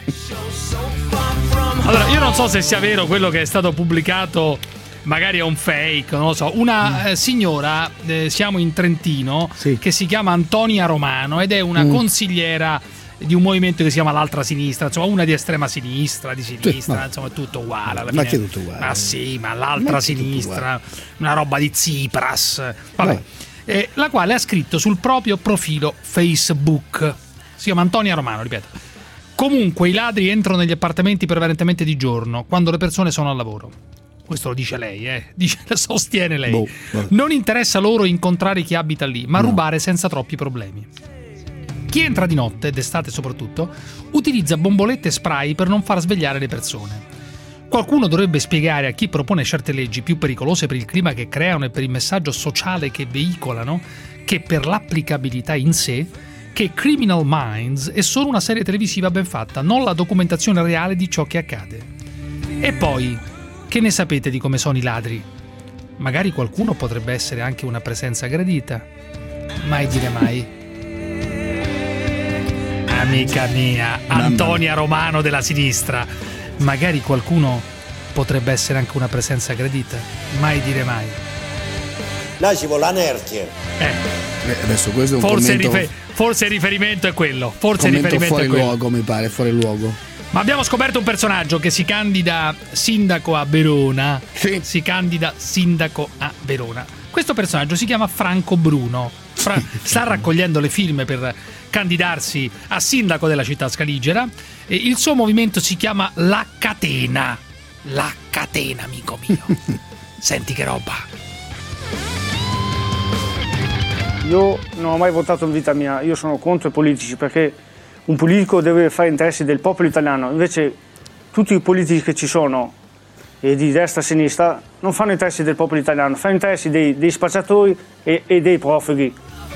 Speaker 5: Allora, io non so se sia vero quello che è stato pubblicato, magari è un fake, non lo so. Una eh, signora, eh, siamo in Trentino, sì, che si chiama Antonia Romano ed è una mm. consigliera di un movimento che si chiama l'altra sinistra, insomma una di estrema sinistra, di sinistra, sì, insomma è tutto uguale alla
Speaker 14: ma
Speaker 5: fine.
Speaker 14: che è tutto uguale?
Speaker 5: Ma sì, ma l'altra ma sinistra, una roba di Tsipras, vabbè. Eh, la quale ha scritto sul proprio profilo Facebook, si chiama Antonia Romano, ripeto. Comunque i ladri entrano negli appartamenti prevalentemente di giorno, quando le persone sono al lavoro. Questo lo dice lei, eh. Dice, sostiene lei. Boh, non interessa loro incontrare chi abita lì, ma no, rubare senza troppi problemi. Chi entra di notte, d'estate soprattutto, utilizza bombolette e spray per non far svegliare le persone. Qualcuno dovrebbe spiegare a chi propone certe leggi più pericolose per il clima che creano e per il messaggio sociale che veicolano, che per l'applicabilità in sé, che Criminal Minds è solo una serie televisiva ben fatta, non la documentazione reale di ciò che accade. E poi, che ne sapete di come sono i ladri? Magari qualcuno potrebbe essere anche una presenza gradita. Mai dire mai. Amica mia, Antonia Romano della sinistra, magari qualcuno potrebbe essere anche una presenza gradita. Mai dire mai.
Speaker 25: Là ci vuole l'anerchia.
Speaker 5: Eh.
Speaker 14: Adesso questo è un
Speaker 5: forse,
Speaker 14: commento,
Speaker 5: rifer- forse il riferimento è quello. Forse il riferimento
Speaker 14: fuori
Speaker 5: è quello.
Speaker 14: luogo, mi pare, fuori luogo.
Speaker 5: Ma abbiamo scoperto un personaggio che si candida sindaco a Verona. Sì. Si candida sindaco a Verona. Questo personaggio si chiama Franco Bruno. Fra- sta raccogliendo le firme per candidarsi a sindaco della città scaligera e il suo movimento si chiama La Catena. La Catena, amico mio. Senti che roba.
Speaker 26: Io non ho mai votato in vita mia, io sono contro i politici perché un politico deve fare interessi del popolo italiano, invece tutti i politici che ci sono e di destra e sinistra non fanno interessi del popolo italiano, fanno interessi dei, dei spacciatori e, e dei profughi.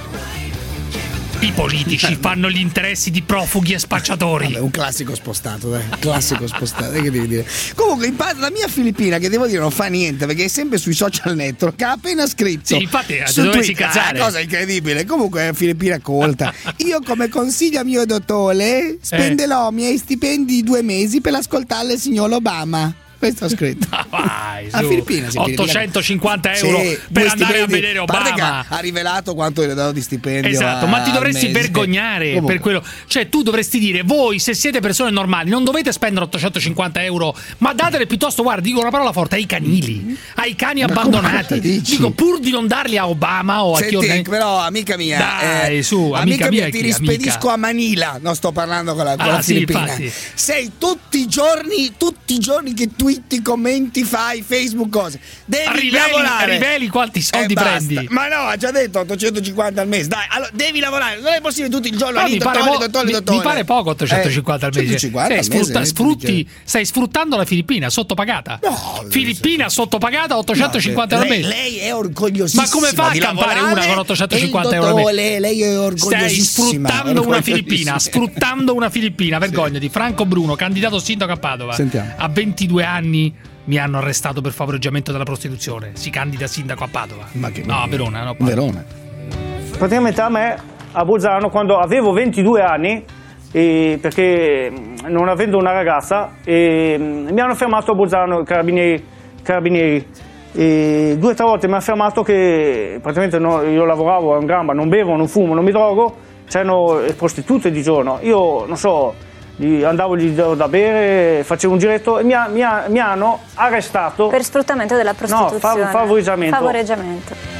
Speaker 5: I politici fanno gli interessi di profughi e spacciatori.
Speaker 14: Vabbè, un classico spostato, dai. Classico spostato, che devi dire. Comunque, in parte, la mia Filippina, che devo dire non fa niente perché è sempre sui social network, ha appena scritto.
Speaker 5: Sì, infatti, dovessi cazzare.
Speaker 14: Una cosa incredibile. Comunque, è Filippina colta. Io, come consiglio a mio dottore, spenderò i eh. miei stipendi di due mesi per ascoltare il signor Obama. Questo ho scritto.
Speaker 5: Ah, vai,
Speaker 14: a Filippina,
Speaker 5: ottocentocinquanta euro sì, per andare a vedere Obama.
Speaker 14: Ha rivelato quanto gli ho dato di stipendio.
Speaker 5: Esatto, ma ti dovresti vergognare comunque per quello. Cioè, tu dovresti dire, voi, se siete persone normali, non dovete spendere ottocentocinquanta euro, ma datele piuttosto, guarda, dico una parola forte, ai canili, ai cani ma abbandonati. Dico, pur di non darli a Obama o
Speaker 14: Senti,
Speaker 5: a chi organi-
Speaker 14: però, amica mia,
Speaker 5: dai, eh, su,
Speaker 14: amica, amica mia,
Speaker 5: mia
Speaker 14: ti
Speaker 5: chi,
Speaker 14: rispedisco
Speaker 5: amica?
Speaker 14: a Manila. Non sto parlando con la, con
Speaker 5: ah,
Speaker 14: la
Speaker 5: sì,
Speaker 14: Filippina.
Speaker 5: infatti.
Speaker 14: Sei tutti i giorni, tutti i giorni che tu twitti, commenti, fai Facebook, cose. Devi
Speaker 5: riveli,
Speaker 14: lavorare.
Speaker 5: Riveli quanti soldi
Speaker 14: eh,
Speaker 5: prendi.
Speaker 14: Ma no, ha già detto ottocentocinquanta al mese. Dai, allora devi lavorare. Non è possibile tutto il giorno
Speaker 5: No,
Speaker 14: lì,
Speaker 5: mi, pare
Speaker 14: dottore,
Speaker 5: po-
Speaker 14: dottore,
Speaker 5: mi,
Speaker 14: dottore.
Speaker 5: mi pare poco ottocentocinquanta
Speaker 14: eh,
Speaker 5: al mese.
Speaker 14: ottocentocinquanta
Speaker 5: Stai,
Speaker 14: al mese,
Speaker 5: sfrutta, sfrutti, stai sfruttando la Filippina sottopagata.
Speaker 14: No,
Speaker 5: Filippina sottopagata ottocentocinquanta
Speaker 14: no,
Speaker 5: al
Speaker 14: lei,
Speaker 5: mese.
Speaker 14: lei è orgogliosissima.
Speaker 5: Ma come fa a campare una con ottocentocinquanta euro al mese?
Speaker 14: Lei, lei è orgogliosissima.
Speaker 5: Stai sfruttando una Filippina, sfruttando una Filippina, vergognati. Franco Bruno, candidato sindaco a Padova.
Speaker 14: Sentiamo.
Speaker 5: A ventidue anni mi hanno arrestato per favoreggiamento della prostituzione. Si candida sindaco a Padova.
Speaker 14: Ma che
Speaker 5: no, a Verona, no,
Speaker 14: Verona.
Speaker 26: Praticamente a me, a Bolzano, quando avevo ventidue anni, e perché non avendo una ragazza, e mi hanno fermato a Bolzano i carabinieri, carabinieri e due o tre volte mi hanno fermato che praticamente no, io lavoravo in gamba, non bevo, non fumo, non mi drogo, c'erano le prostitute di giorno, io non so, gli andavo gli davo da bere, facevo un giretto e mi, ha, mi, ha, mi hanno arrestato
Speaker 4: per sfruttamento della prostituzione.
Speaker 26: No, fav- favoreggiamento.
Speaker 4: Favoreggiamento.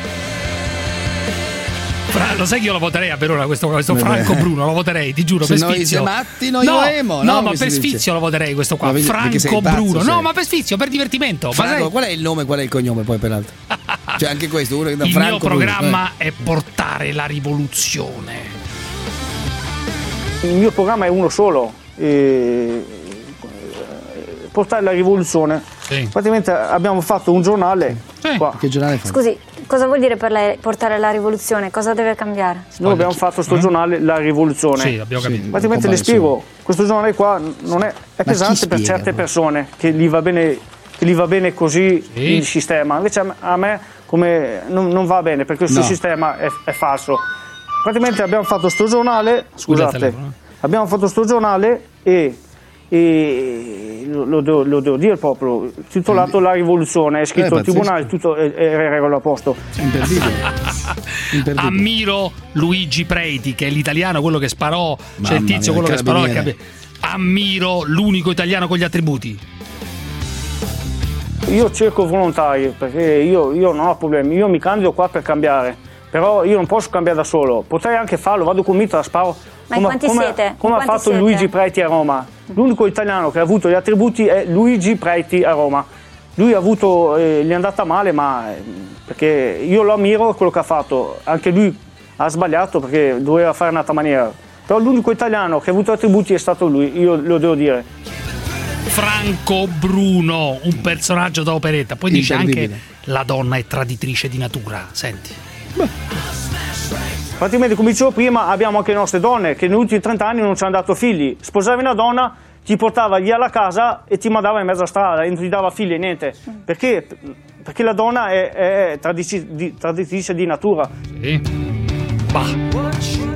Speaker 5: Fra, lo sai che io lo voterei a Verona questo, questo Franco Bruno, lo voterei, ti giuro,
Speaker 14: se
Speaker 5: per
Speaker 14: noi
Speaker 5: sfizio.
Speaker 14: siamo matti, noi
Speaker 5: no,
Speaker 14: voteremo,
Speaker 5: no,
Speaker 14: no,
Speaker 5: ma
Speaker 14: mi
Speaker 5: per
Speaker 14: si
Speaker 5: sfizio
Speaker 14: dice.
Speaker 5: lo voterei questo qua,
Speaker 14: Ma perché- perché sei
Speaker 5: Franco
Speaker 14: pazzo,
Speaker 5: Bruno.
Speaker 14: sei.
Speaker 5: No, ma per sfizio, per divertimento. Ma
Speaker 14: Franco,
Speaker 5: sai,
Speaker 14: qual è il nome, qual è il cognome poi peraltro? Cioè anche questo, uno che da
Speaker 5: il
Speaker 14: Franco
Speaker 5: mio
Speaker 14: Bruno,
Speaker 5: programma
Speaker 14: eh.
Speaker 5: è portare la rivoluzione.
Speaker 26: Il mio programma è uno solo, eh, portare la rivoluzione.
Speaker 5: Sì.
Speaker 26: Praticamente abbiamo fatto un giornale. Qua.
Speaker 14: Che giornale fai?
Speaker 4: Scusi, cosa vuol dire per lei portare la rivoluzione? Cosa deve cambiare?
Speaker 26: Noi abbiamo fatto sto giornale La Rivoluzione.
Speaker 5: Sì, abbiamo capito.
Speaker 26: Praticamente le spiego, questo giornale qua non è, è pesante per
Speaker 14: spiega,
Speaker 26: certe
Speaker 14: bro?
Speaker 26: persone che gli va bene, che gli va bene così
Speaker 5: Sì.
Speaker 26: il sistema. Invece a me, a me come non, non va bene perché questo
Speaker 14: No.
Speaker 26: sistema è, è falso. Praticamente abbiamo fatto sto giornale,
Speaker 5: Scusa il
Speaker 26: scusate,
Speaker 5: telefono.
Speaker 26: abbiamo fatto sto giornale e e lo, lo devo, lo devo dire proprio, titolato La Rivoluzione, è scritto
Speaker 14: Eh,
Speaker 26: al tribunale, tutto è, è regola a posto.
Speaker 14: Imperdibile. Imperdibile.
Speaker 5: Ammiro Luigi Preti, che è l'italiano, quello che sparò, cioè il
Speaker 14: Mamma
Speaker 5: tizio,
Speaker 14: mia,
Speaker 5: quello che sparò al
Speaker 14: carabiniere.
Speaker 5: capi- Ammiro l'unico italiano con gli attributi.
Speaker 26: Io cerco volontari perché io, io non ho problemi, io mi candido qua per cambiare, però io non posso cambiare da solo, potrei anche farlo, vado con Mitra, sparo.
Speaker 4: Ma in quanti
Speaker 26: come,
Speaker 4: siete? In
Speaker 26: come ha
Speaker 4: quanti
Speaker 26: fatto
Speaker 4: siete?
Speaker 26: Luigi Preti a Roma. L'unico italiano che ha avuto gli attributi è Luigi Preti a Roma. Lui ha avuto, eh, gli è andata male, ma eh, perché io lo ammiro quello che ha fatto, anche lui ha sbagliato perché doveva fare in un'altra maniera. Però l'unico italiano che ha avuto attributi è stato lui, io lo devo dire.
Speaker 5: Franco Bruno, un personaggio da operetta. Poi dice anche
Speaker 14: Imperdibile.
Speaker 5: la donna è traditrice di natura. Senti.
Speaker 26: Praticamente, come dicevo prima, abbiamo anche le nostre donne che negli ultimi trenta anni non ci hanno dato figli. Sposavi una donna, ti portava via la casa e ti mandava in mezzo a strada e non ti dava figli e niente. Perché? Perché la donna è, è tradici- di, traditrice di natura.
Speaker 5: Sì. Bah.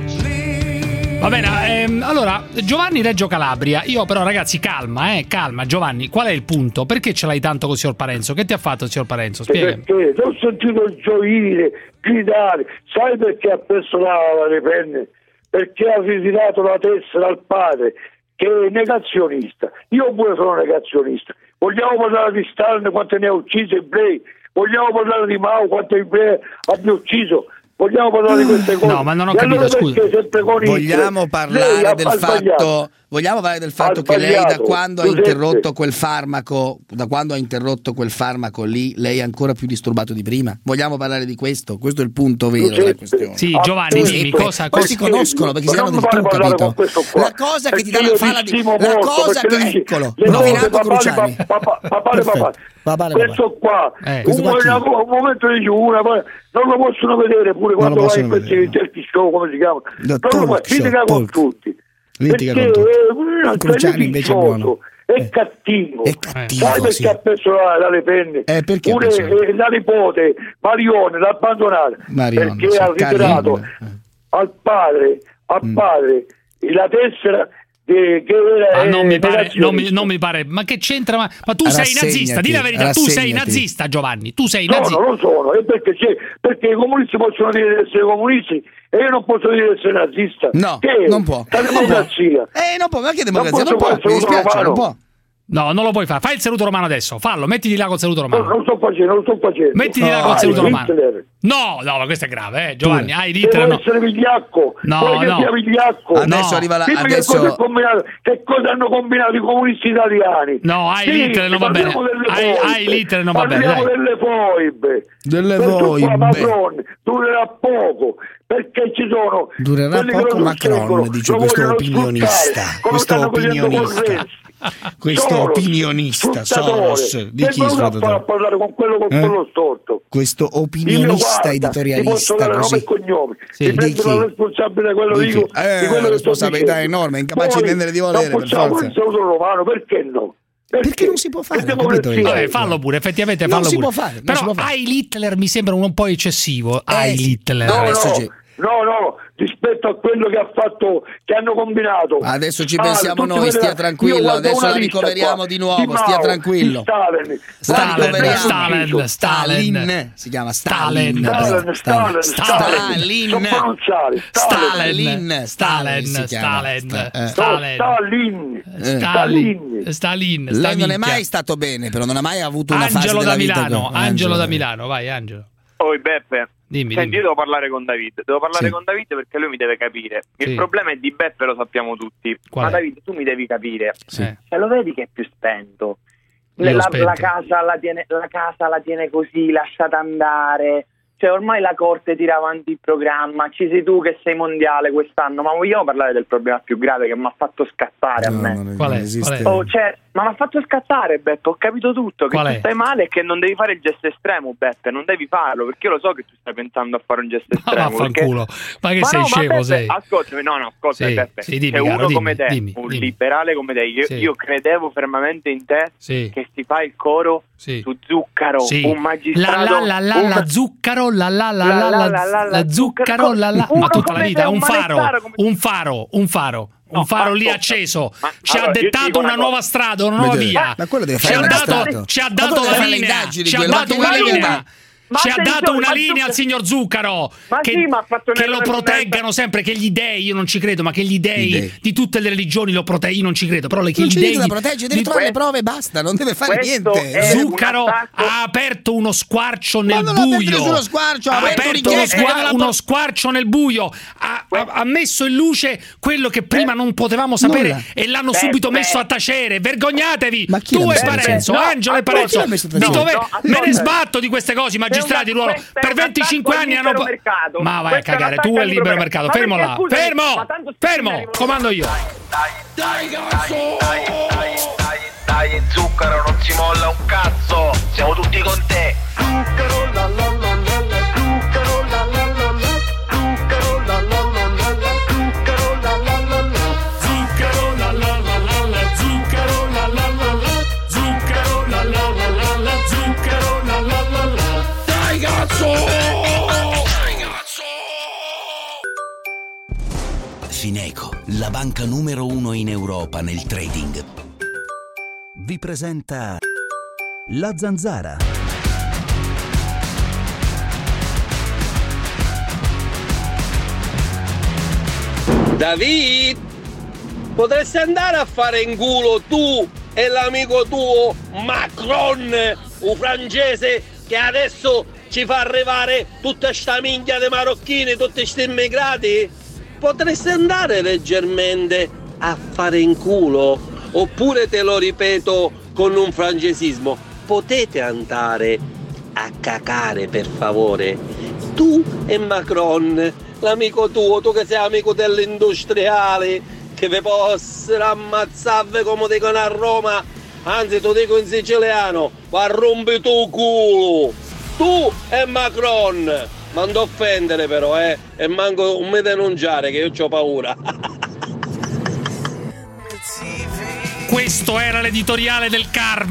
Speaker 5: Va bene, ehm, allora Giovanni Reggio Calabria. Io però ragazzi calma, eh, calma Giovanni, qual è il punto? Perché ce l'hai tanto con il signor Parenzo? Che ti ha fatto il signor Parenzo? Spiegami.
Speaker 16: Perché l'ho sentito gioire, gridare. Sai perché ha perso la, la Le Pen? Perché ha ritirato la tessera al padre, che è negazionista. Io pure sono negazionista. Vogliamo parlare di Stalin quanto ne ha ucciso ebrei? Vogliamo parlare di Mao quanto ebrei abbia ucciso? Vogliamo parlare di queste cose?
Speaker 5: No, ma non ho
Speaker 16: E
Speaker 5: capito,
Speaker 16: allora
Speaker 5: scusa.
Speaker 16: perché sempre con
Speaker 14: Vogliamo
Speaker 16: Hitler?
Speaker 14: parlare
Speaker 16: Lei ha-
Speaker 14: del
Speaker 16: ha
Speaker 14: fatto
Speaker 16: sbagliato.
Speaker 14: Vogliamo parlare del fatto
Speaker 16: Ha
Speaker 14: che lei da
Speaker 16: sbagliato,
Speaker 14: quando ha
Speaker 16: Giuseppe.
Speaker 14: interrotto quel farmaco, da quando ha interrotto quel farmaco lì, lei è ancora più disturbato di prima? Vogliamo parlare di questo? Questo è il punto vero della questione.
Speaker 5: Sì, Giovanni,
Speaker 14: Sì,
Speaker 5: dimmi
Speaker 14: poi-
Speaker 5: cosa,
Speaker 14: poi
Speaker 5: cosa-
Speaker 14: si conoscono perché si
Speaker 16: Ma
Speaker 14: danno
Speaker 16: non
Speaker 14: del
Speaker 16: mi
Speaker 14: tu,
Speaker 16: fare parlare
Speaker 14: capito?
Speaker 16: con questo qua.
Speaker 14: La cosa che ti
Speaker 16: Perché
Speaker 14: dà
Speaker 16: io
Speaker 14: fa la,
Speaker 16: ti stimo
Speaker 14: la
Speaker 16: molto,
Speaker 14: cosa
Speaker 16: perché
Speaker 14: che
Speaker 16: dici,
Speaker 14: eccolo,
Speaker 16: le cose
Speaker 14: rovinato
Speaker 16: papà,
Speaker 14: Cruciani.
Speaker 16: papà, papà,
Speaker 14: Perfetto.
Speaker 16: papà.
Speaker 14: Papà, papà.
Speaker 16: Questo qua,
Speaker 14: Eh, questo
Speaker 16: un,
Speaker 14: qua chi?
Speaker 16: un momento di una, poi non lo possono vedere pure
Speaker 14: Non lo
Speaker 16: quando vai
Speaker 14: possono
Speaker 16: in questi
Speaker 14: vedere,
Speaker 16: talk show, come si chiama?
Speaker 14: Da
Speaker 16: Non lo puoi,
Speaker 14: talk show,
Speaker 16: litiga con
Speaker 14: talk.
Speaker 16: tutti.
Speaker 14: Litiga
Speaker 16: Perché
Speaker 14: con tutti.
Speaker 16: eh, è
Speaker 14: Cruciani invece è buono.
Speaker 16: è cattivo.
Speaker 14: È cattivo,
Speaker 16: Sai perché
Speaker 14: sì.
Speaker 16: ha perso la, la Le Pen?
Speaker 14: Eh, perché ha
Speaker 16: Pure
Speaker 14: perso?
Speaker 16: eh, la nipote Marione l'ha abbandonata
Speaker 14: Marione,
Speaker 16: perché
Speaker 14: sì,
Speaker 16: ha ritirato
Speaker 14: carino, eh.
Speaker 16: al padre, al
Speaker 14: Mm.
Speaker 16: padre la tessera de, che era
Speaker 5: Ah, non,
Speaker 16: eh,
Speaker 5: mi pare, non, mi,
Speaker 16: negazionista.
Speaker 5: non mi pare, ma che c'entra? Ma, ma tu sei
Speaker 14: Rassegnati,
Speaker 5: nazista, di la verità, tu sei
Speaker 14: rassegnati.
Speaker 5: nazista, Giovanni. Tu sei
Speaker 16: No,
Speaker 5: nazista.
Speaker 16: non lo sono, è perché, c'è, perché i comunisti possono dire di essere comunisti e io non posso dire di essere nazista.
Speaker 14: No,
Speaker 16: che
Speaker 14: non può.
Speaker 16: La democrazia.
Speaker 14: Eh, non può, ma che democrazia?
Speaker 16: Non
Speaker 14: Non può,
Speaker 16: posso
Speaker 14: mi
Speaker 16: essere uno
Speaker 14: dispiace, non
Speaker 16: romano.
Speaker 14: può.
Speaker 5: No, non lo puoi fare. Fai il saluto romano adesso. Fallo, mettiti là col saluto romano.
Speaker 16: Non lo sto facendo, non lo sto facendo.
Speaker 5: Mettiti
Speaker 16: no,
Speaker 5: là col saluto romano.
Speaker 16: Hitler.
Speaker 5: No, no, ma questo è grave, eh, Giovanni. Hai
Speaker 16: Devo
Speaker 5: Hitler. No.
Speaker 16: essere vigliacco.
Speaker 5: No,
Speaker 16: Vuoi che
Speaker 5: no.
Speaker 16: sia vigliacco?
Speaker 2: Adesso
Speaker 5: No.
Speaker 2: arriva la.
Speaker 16: Dimmi
Speaker 2: Adesso...
Speaker 16: che, cosa è combinato, che cosa hanno combinato i comunisti italiani?
Speaker 5: No, hai
Speaker 16: sì,
Speaker 5: Hitler, non va bene. Hai, hai Hitler, non va bene.
Speaker 16: Parliamo
Speaker 5: Dai.
Speaker 16: delle foibe.
Speaker 2: Delle
Speaker 16: foibe.
Speaker 2: foibe.
Speaker 16: Durerà poco. Perché ci sono.
Speaker 14: Durerà poco Macron, dice questo opinionista. Questo opinionista. Questo
Speaker 16: Soros,
Speaker 14: opinionista Soros. Di chi
Speaker 16: sfruttatore? A parlare con quello con
Speaker 14: eh?
Speaker 16: quello storto.
Speaker 14: Questo opinionista editorialista così.
Speaker 16: Sì. Di chi? La responsabile quello
Speaker 2: di
Speaker 16: dico,
Speaker 2: eh,
Speaker 16: di quello
Speaker 2: una responsabilità enorme, incapace di vendere di volere, per forza.
Speaker 16: Il saluto romano, perché no?
Speaker 14: Perché, perché non si può fare?
Speaker 5: Vabbè, fallo pure, effettivamente fallo
Speaker 14: non si
Speaker 5: pure.
Speaker 14: Può fare,
Speaker 5: Però
Speaker 14: si può fare.
Speaker 5: hai Hitler mi sembra un po' eccessivo.
Speaker 14: Eh,
Speaker 5: hai Hitler.
Speaker 16: No, no. No, no, rispetto a quello che ha fatto, che hanno combinato.
Speaker 2: Adesso ci pensiamo ah, noi, stia tranquillo, adesso la ricoveriamo qua, di nuovo, di Mao, stia tranquillo.
Speaker 16: Stalin,
Speaker 5: Stalin, Stalin, Stalin,
Speaker 2: si chiama Stalin.
Speaker 16: Stalin, Stalin,
Speaker 2: Stalin,
Speaker 5: Stalin, Stalin, Stalin,
Speaker 16: Stalin,
Speaker 5: Stalin, Stalin.
Speaker 2: Lei non è mai stato bene, però non ha mai avuto una fase
Speaker 5: Angelo
Speaker 2: della
Speaker 5: da
Speaker 2: vita.
Speaker 5: Milano, Angelo da Milano, vai Angelo.
Speaker 7: Oi Beppe.
Speaker 5: Dimmi,
Speaker 7: Senti,
Speaker 5: dimmi.
Speaker 7: io devo parlare con David. Devo parlare
Speaker 5: sì.
Speaker 7: con David perché lui mi deve capire. Il
Speaker 5: sì.
Speaker 7: problema è di Beppe, lo sappiamo tutti.
Speaker 5: Qual
Speaker 7: Ma
Speaker 5: è?
Speaker 7: David, tu mi devi capire.
Speaker 5: Sì.
Speaker 7: Se lo vedi che è più spento.
Speaker 5: La,
Speaker 7: la, casa la, tiene, la casa la tiene così, lasciata andare. Cioè, ormai la corte tira avanti il programma. Ci sei tu che sei mondiale quest'anno. Ma vogliamo parlare del problema più grave che mi ha fatto scattare
Speaker 2: no,
Speaker 7: a me?
Speaker 2: Non
Speaker 5: Qual è?
Speaker 2: esiste.
Speaker 7: Oh, cioè, ma mi ha fatto scattare, Beppe. Ho capito tutto. Che
Speaker 5: Qual
Speaker 7: tu
Speaker 5: è?
Speaker 7: stai male e che non devi fare il gesto estremo, Beppe. Non devi farlo perché io lo so che tu stai pensando a fare un gesto estremo.
Speaker 5: Ma vaffanculo.
Speaker 7: Perché...
Speaker 5: Ma che
Speaker 7: ma
Speaker 5: sei
Speaker 7: no,
Speaker 5: scemo
Speaker 7: Beppe,
Speaker 5: sei?
Speaker 7: Ascoltami, no, no, ascoltami,
Speaker 5: Sì,
Speaker 7: Beppe.
Speaker 5: sì, dimmi,
Speaker 7: C'è
Speaker 5: caro,
Speaker 7: uno
Speaker 5: dimmi,
Speaker 7: come te,
Speaker 5: dimmi,
Speaker 7: un
Speaker 5: dimmi.
Speaker 7: liberale come te. Io,
Speaker 5: Sì.
Speaker 7: io credevo fermamente in te
Speaker 5: Sì.
Speaker 7: che si fa il coro
Speaker 5: Sì.
Speaker 7: su Zuccaro,
Speaker 5: Sì.
Speaker 7: un magistrato.
Speaker 5: La la la la
Speaker 7: un...
Speaker 5: la zucchero, la la la
Speaker 7: La
Speaker 5: la
Speaker 7: la
Speaker 5: la
Speaker 7: la la la
Speaker 5: zucchero, la la.
Speaker 7: Uno
Speaker 5: Ma tutta la
Speaker 7: come
Speaker 5: vita,
Speaker 7: te,
Speaker 5: un
Speaker 7: un
Speaker 5: faro,
Speaker 7: manettaro come-
Speaker 5: un faro, un faro. Un
Speaker 7: No,
Speaker 5: faro lì
Speaker 7: ascolta.
Speaker 5: acceso,
Speaker 7: Ma-
Speaker 5: ci
Speaker 7: allora,
Speaker 5: ha
Speaker 7: io ti
Speaker 5: dettato
Speaker 7: dico
Speaker 5: una
Speaker 7: una
Speaker 5: nuova
Speaker 7: cosa.
Speaker 5: strada, una nuova
Speaker 2: Vedete,
Speaker 5: via.
Speaker 2: ma quello deve
Speaker 5: Ci
Speaker 2: fare
Speaker 5: ha
Speaker 2: il
Speaker 5: dato,
Speaker 2: magistrato.
Speaker 5: ci ha
Speaker 2: Ma
Speaker 5: dato
Speaker 2: quello deve
Speaker 5: la
Speaker 2: fare le
Speaker 5: linea,
Speaker 2: indagini,
Speaker 5: ci ha
Speaker 2: quello.
Speaker 5: dato
Speaker 2: Ma
Speaker 5: una
Speaker 2: che
Speaker 5: linea.
Speaker 2: linea?
Speaker 7: Ma
Speaker 5: Ci ha dato
Speaker 7: attenzione,
Speaker 5: una
Speaker 7: ma
Speaker 5: linea
Speaker 7: tu-
Speaker 5: al signor Zuccaro
Speaker 7: Ma
Speaker 5: che,
Speaker 7: sì, ma ha fatto
Speaker 5: che
Speaker 7: una-
Speaker 5: lo
Speaker 7: una-
Speaker 5: proteggano sempre, che gli dei, io non ci credo, ma che gli dei,
Speaker 2: Gli dei.
Speaker 5: di tutte le religioni lo proteggono, io non ci credo, però le che
Speaker 2: Non
Speaker 5: gli
Speaker 2: c'è
Speaker 5: dei
Speaker 2: niente da proteggere, deve
Speaker 5: di-
Speaker 2: trovare le prove e basta, non deve fare
Speaker 7: Questo
Speaker 2: niente.
Speaker 7: è-
Speaker 5: Zuccaro
Speaker 7: un attacco-
Speaker 5: ha aperto uno squarcio nel
Speaker 2: non ha aperto
Speaker 5: buio.
Speaker 2: nessuno squarcio, ha
Speaker 5: ha
Speaker 2: aperto
Speaker 5: aperto uno,
Speaker 2: un'inchiesta,
Speaker 5: squa-
Speaker 2: era la-
Speaker 5: uno squarcio nel buio. Ha, ha- ha messo in luce quello che prima non potevamo sapere
Speaker 2: Nulla.
Speaker 5: e l'hanno
Speaker 7: Beh,
Speaker 5: subito
Speaker 7: beh.
Speaker 5: messo a tacere. Vergognatevi!
Speaker 2: Ma chi
Speaker 5: Tu
Speaker 2: l'ha
Speaker 5: e
Speaker 2: messo a
Speaker 5: Parenzo,
Speaker 7: tacere? No,
Speaker 5: Angelo e
Speaker 7: ma
Speaker 5: Parenzo.
Speaker 2: chi l'ha messo a
Speaker 5: Di
Speaker 2: tacere?
Speaker 5: dove
Speaker 7: No,
Speaker 5: me ne
Speaker 7: ascolta.
Speaker 5: sbatto di queste cose, i magistrati.
Speaker 7: È una-
Speaker 5: ruolo.
Speaker 7: questo è
Speaker 5: Per
Speaker 7: un
Speaker 5: venticinque
Speaker 7: attacco
Speaker 5: anni
Speaker 7: al
Speaker 5: hanno.
Speaker 7: libero mercato.
Speaker 5: Ma vai a
Speaker 7: Questo è un
Speaker 5: cagare,
Speaker 7: attacco
Speaker 5: tu e
Speaker 7: al
Speaker 5: il libero
Speaker 7: libero
Speaker 5: mercato.
Speaker 7: mercato.
Speaker 5: Fermo
Speaker 7: Ma
Speaker 5: là,
Speaker 7: perché, scusami,
Speaker 5: fermo,
Speaker 7: ma tanto
Speaker 5: fermo,
Speaker 7: stiamo
Speaker 5: comando io.
Speaker 7: Dai, dai, dai, dai, dai, dai, dai, Zuccaro, non si molla un cazzo. Siamo tutti con te. Zuccaro, la la la la la, Zuccaro, la la la la, Zuccaro, la la la la la, Zuccaro, la la la la.
Speaker 21: Zucchero la la la la la, zucchero la la la la, zucchero la la la la la, zucchero la la la la. Dai cazzo! Dai cazzo!
Speaker 8: Fineco, la banca numero uno in Europa nel trading,
Speaker 18: vi presenta La Zanzara.
Speaker 9: David, potresti andare a fare in culo tu e l'amico tuo Macron, un francese che adesso ci fa arrivare tutta sta minchia di marocchini, tutti sti immigrati? Potresti andare leggermente a fare in culo? Oppure te lo ripeto con un francesismo, potete andare a cacare per favore? Tu e Macron, l'amico tuo, tu che sei amico dell'industriale, che vi possono ammazzare come dicono a Roma, anzi tu dico in siciliano, va rompi tu culo, tu e Macron, non ti offendere però, eh, e manco non mi denunciare che io c'ho paura.
Speaker 5: Questo era l'editoriale del karma.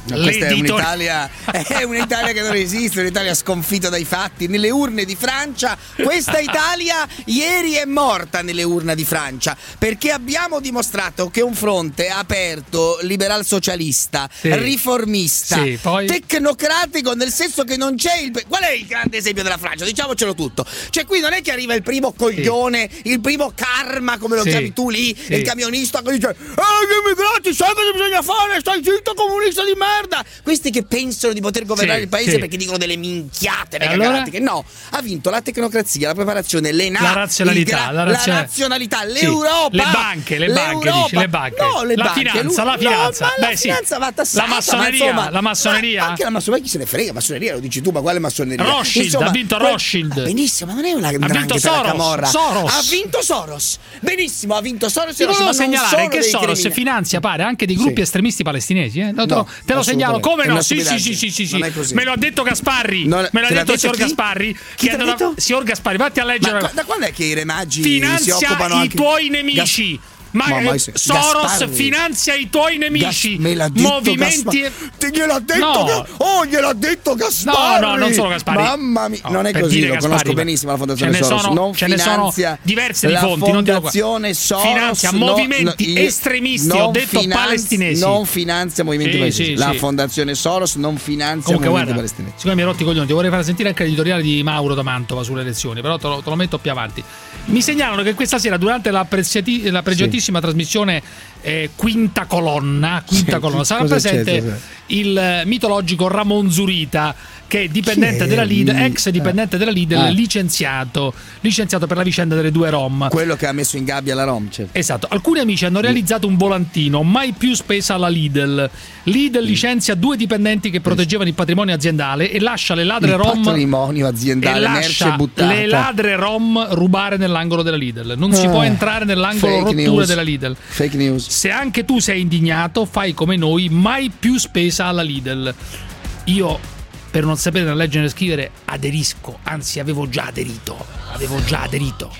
Speaker 2: Questa è un'Italia, è un'Italia che non esiste, un'Italia sconfitta dai fatti. Nelle urne di Francia, questa Italia ieri è morta nelle urne di Francia, perché abbiamo dimostrato che un fronte aperto, liberal socialista, sì. riformista, sì, poi... tecnocratico, nel senso che non c'è il... Qual è il grande esempio della Francia? Diciamocelo tutto. Cioè qui non è che arriva il primo coglione, sì. il primo karma, come lo sì. chiami tu lì, sì. il camionista che dice eh, gli immigrati, sai cosa bisogna fare? Stai zitto, comunista di merda! Questi che pensano di poter governare sì, il paese sì. perché dicono delle minchiate mega allora? galattiche. No, ha vinto la tecnocrazia, la preparazione, l'E N A,
Speaker 5: la razionalità,
Speaker 2: gra-
Speaker 5: la, razio-
Speaker 2: la razionalità, l'Europa,
Speaker 5: sì. le banche, le banche, dici, le banche,
Speaker 2: no, le
Speaker 5: la
Speaker 2: banche,
Speaker 5: finanza, la finanza,
Speaker 2: no,
Speaker 5: Beh,
Speaker 2: la
Speaker 5: sì.
Speaker 2: finanza va tassata,
Speaker 5: la massoneria,
Speaker 2: insomma,
Speaker 5: la massoneria,
Speaker 2: ma anche la massoneria, chi se ne frega, massoneria lo dici tu, ma quale massoneria?
Speaker 5: Rothschild,
Speaker 2: insomma,
Speaker 5: ha vinto
Speaker 2: quel...
Speaker 5: Rothschild,
Speaker 2: benissimo, ma non è una
Speaker 5: ha vinto Soros,
Speaker 2: Soros, ha vinto Soros, benissimo, ha vinto Soros.
Speaker 5: Ti volevo segnalare che Soros finanzia, pare, anche dei gruppi sì. estremisti palestinesi, eh? no, no, te lo segnalo, come no? Sì, sì, sì, sì, sì, sì. Me lo ha detto Gasparri, non, me l'ha detto il signor Gasparri,
Speaker 2: chi
Speaker 5: che andato, signor Gasparri, vatti a leggere.
Speaker 2: Ma da quando è che i re magi
Speaker 5: finanzia
Speaker 2: si occupano
Speaker 5: i
Speaker 2: anche...
Speaker 5: tuoi nemici? Gas- Ma, ma mai se... Soros Gasparri. finanzia i tuoi nemici.
Speaker 2: Gas... Me l'ha detto
Speaker 5: movimenti.
Speaker 2: Gaspa... Gliel'ha detto
Speaker 5: no.
Speaker 2: Ga... Oh, gliel'ha detto Gasparri.
Speaker 5: No, no, non solo Gasparri.
Speaker 2: Mamma mia,
Speaker 5: no,
Speaker 2: non è così, lo
Speaker 5: Gasparri,
Speaker 2: conosco benissimo la fondazione
Speaker 5: ce ne
Speaker 2: Soros.
Speaker 5: Sono,
Speaker 2: non
Speaker 5: ce ne sono diverse di fonti.
Speaker 2: La fondazione Soros
Speaker 5: finanzia
Speaker 2: no,
Speaker 5: movimenti
Speaker 2: no,
Speaker 5: estremisti, ho detto
Speaker 2: finanzi...
Speaker 5: palestinesi.
Speaker 2: Non finanzia movimenti
Speaker 5: sì,
Speaker 2: palestinesi.
Speaker 5: Sì,
Speaker 2: la
Speaker 5: sì.
Speaker 2: fondazione Soros non finanzia
Speaker 5: Comunque,
Speaker 2: movimenti
Speaker 5: guarda,
Speaker 2: palestinesi.
Speaker 5: Siccome mi hai rotto i coglioni, ti vorrei far sentire anche l'editoriale di Mauro da Mantova sulle elezioni, però te lo, te lo metto più avanti. Mi segnalano che questa sera, durante la, preziati- la pregiatissima sì. trasmissione eh, Quinta Colonna, quinta sì, colonna sarà presente c'è, il mitologico Ramon Zurita, che è dipendente è? della Lidl, ex dipendente della Lidl, ah. licenziato, licenziato per la vicenda delle due Rom.
Speaker 2: Quello che ha messo in gabbia la Rom, certo.
Speaker 5: Esatto. Alcuni amici hanno realizzato un volantino: mai più spesa alla Lidl. Lidl licenzia due dipendenti che proteggevano il patrimonio aziendale e lascia le ladre
Speaker 2: il
Speaker 5: Rom
Speaker 2: patrimonio aziendale,
Speaker 5: e
Speaker 2: merce buttata.
Speaker 5: Le ladre Rom rubare nell'angolo della Lidl. Non ah. si può entrare nell'angolo Fake rotture news. della Lidl.
Speaker 2: Fake news.
Speaker 5: Se anche tu sei indignato, fai come noi: mai più spesa alla Lidl. Io, per non sapere né leggere né scrivere, aderisco, anzi avevo già aderito, avevo già aderito.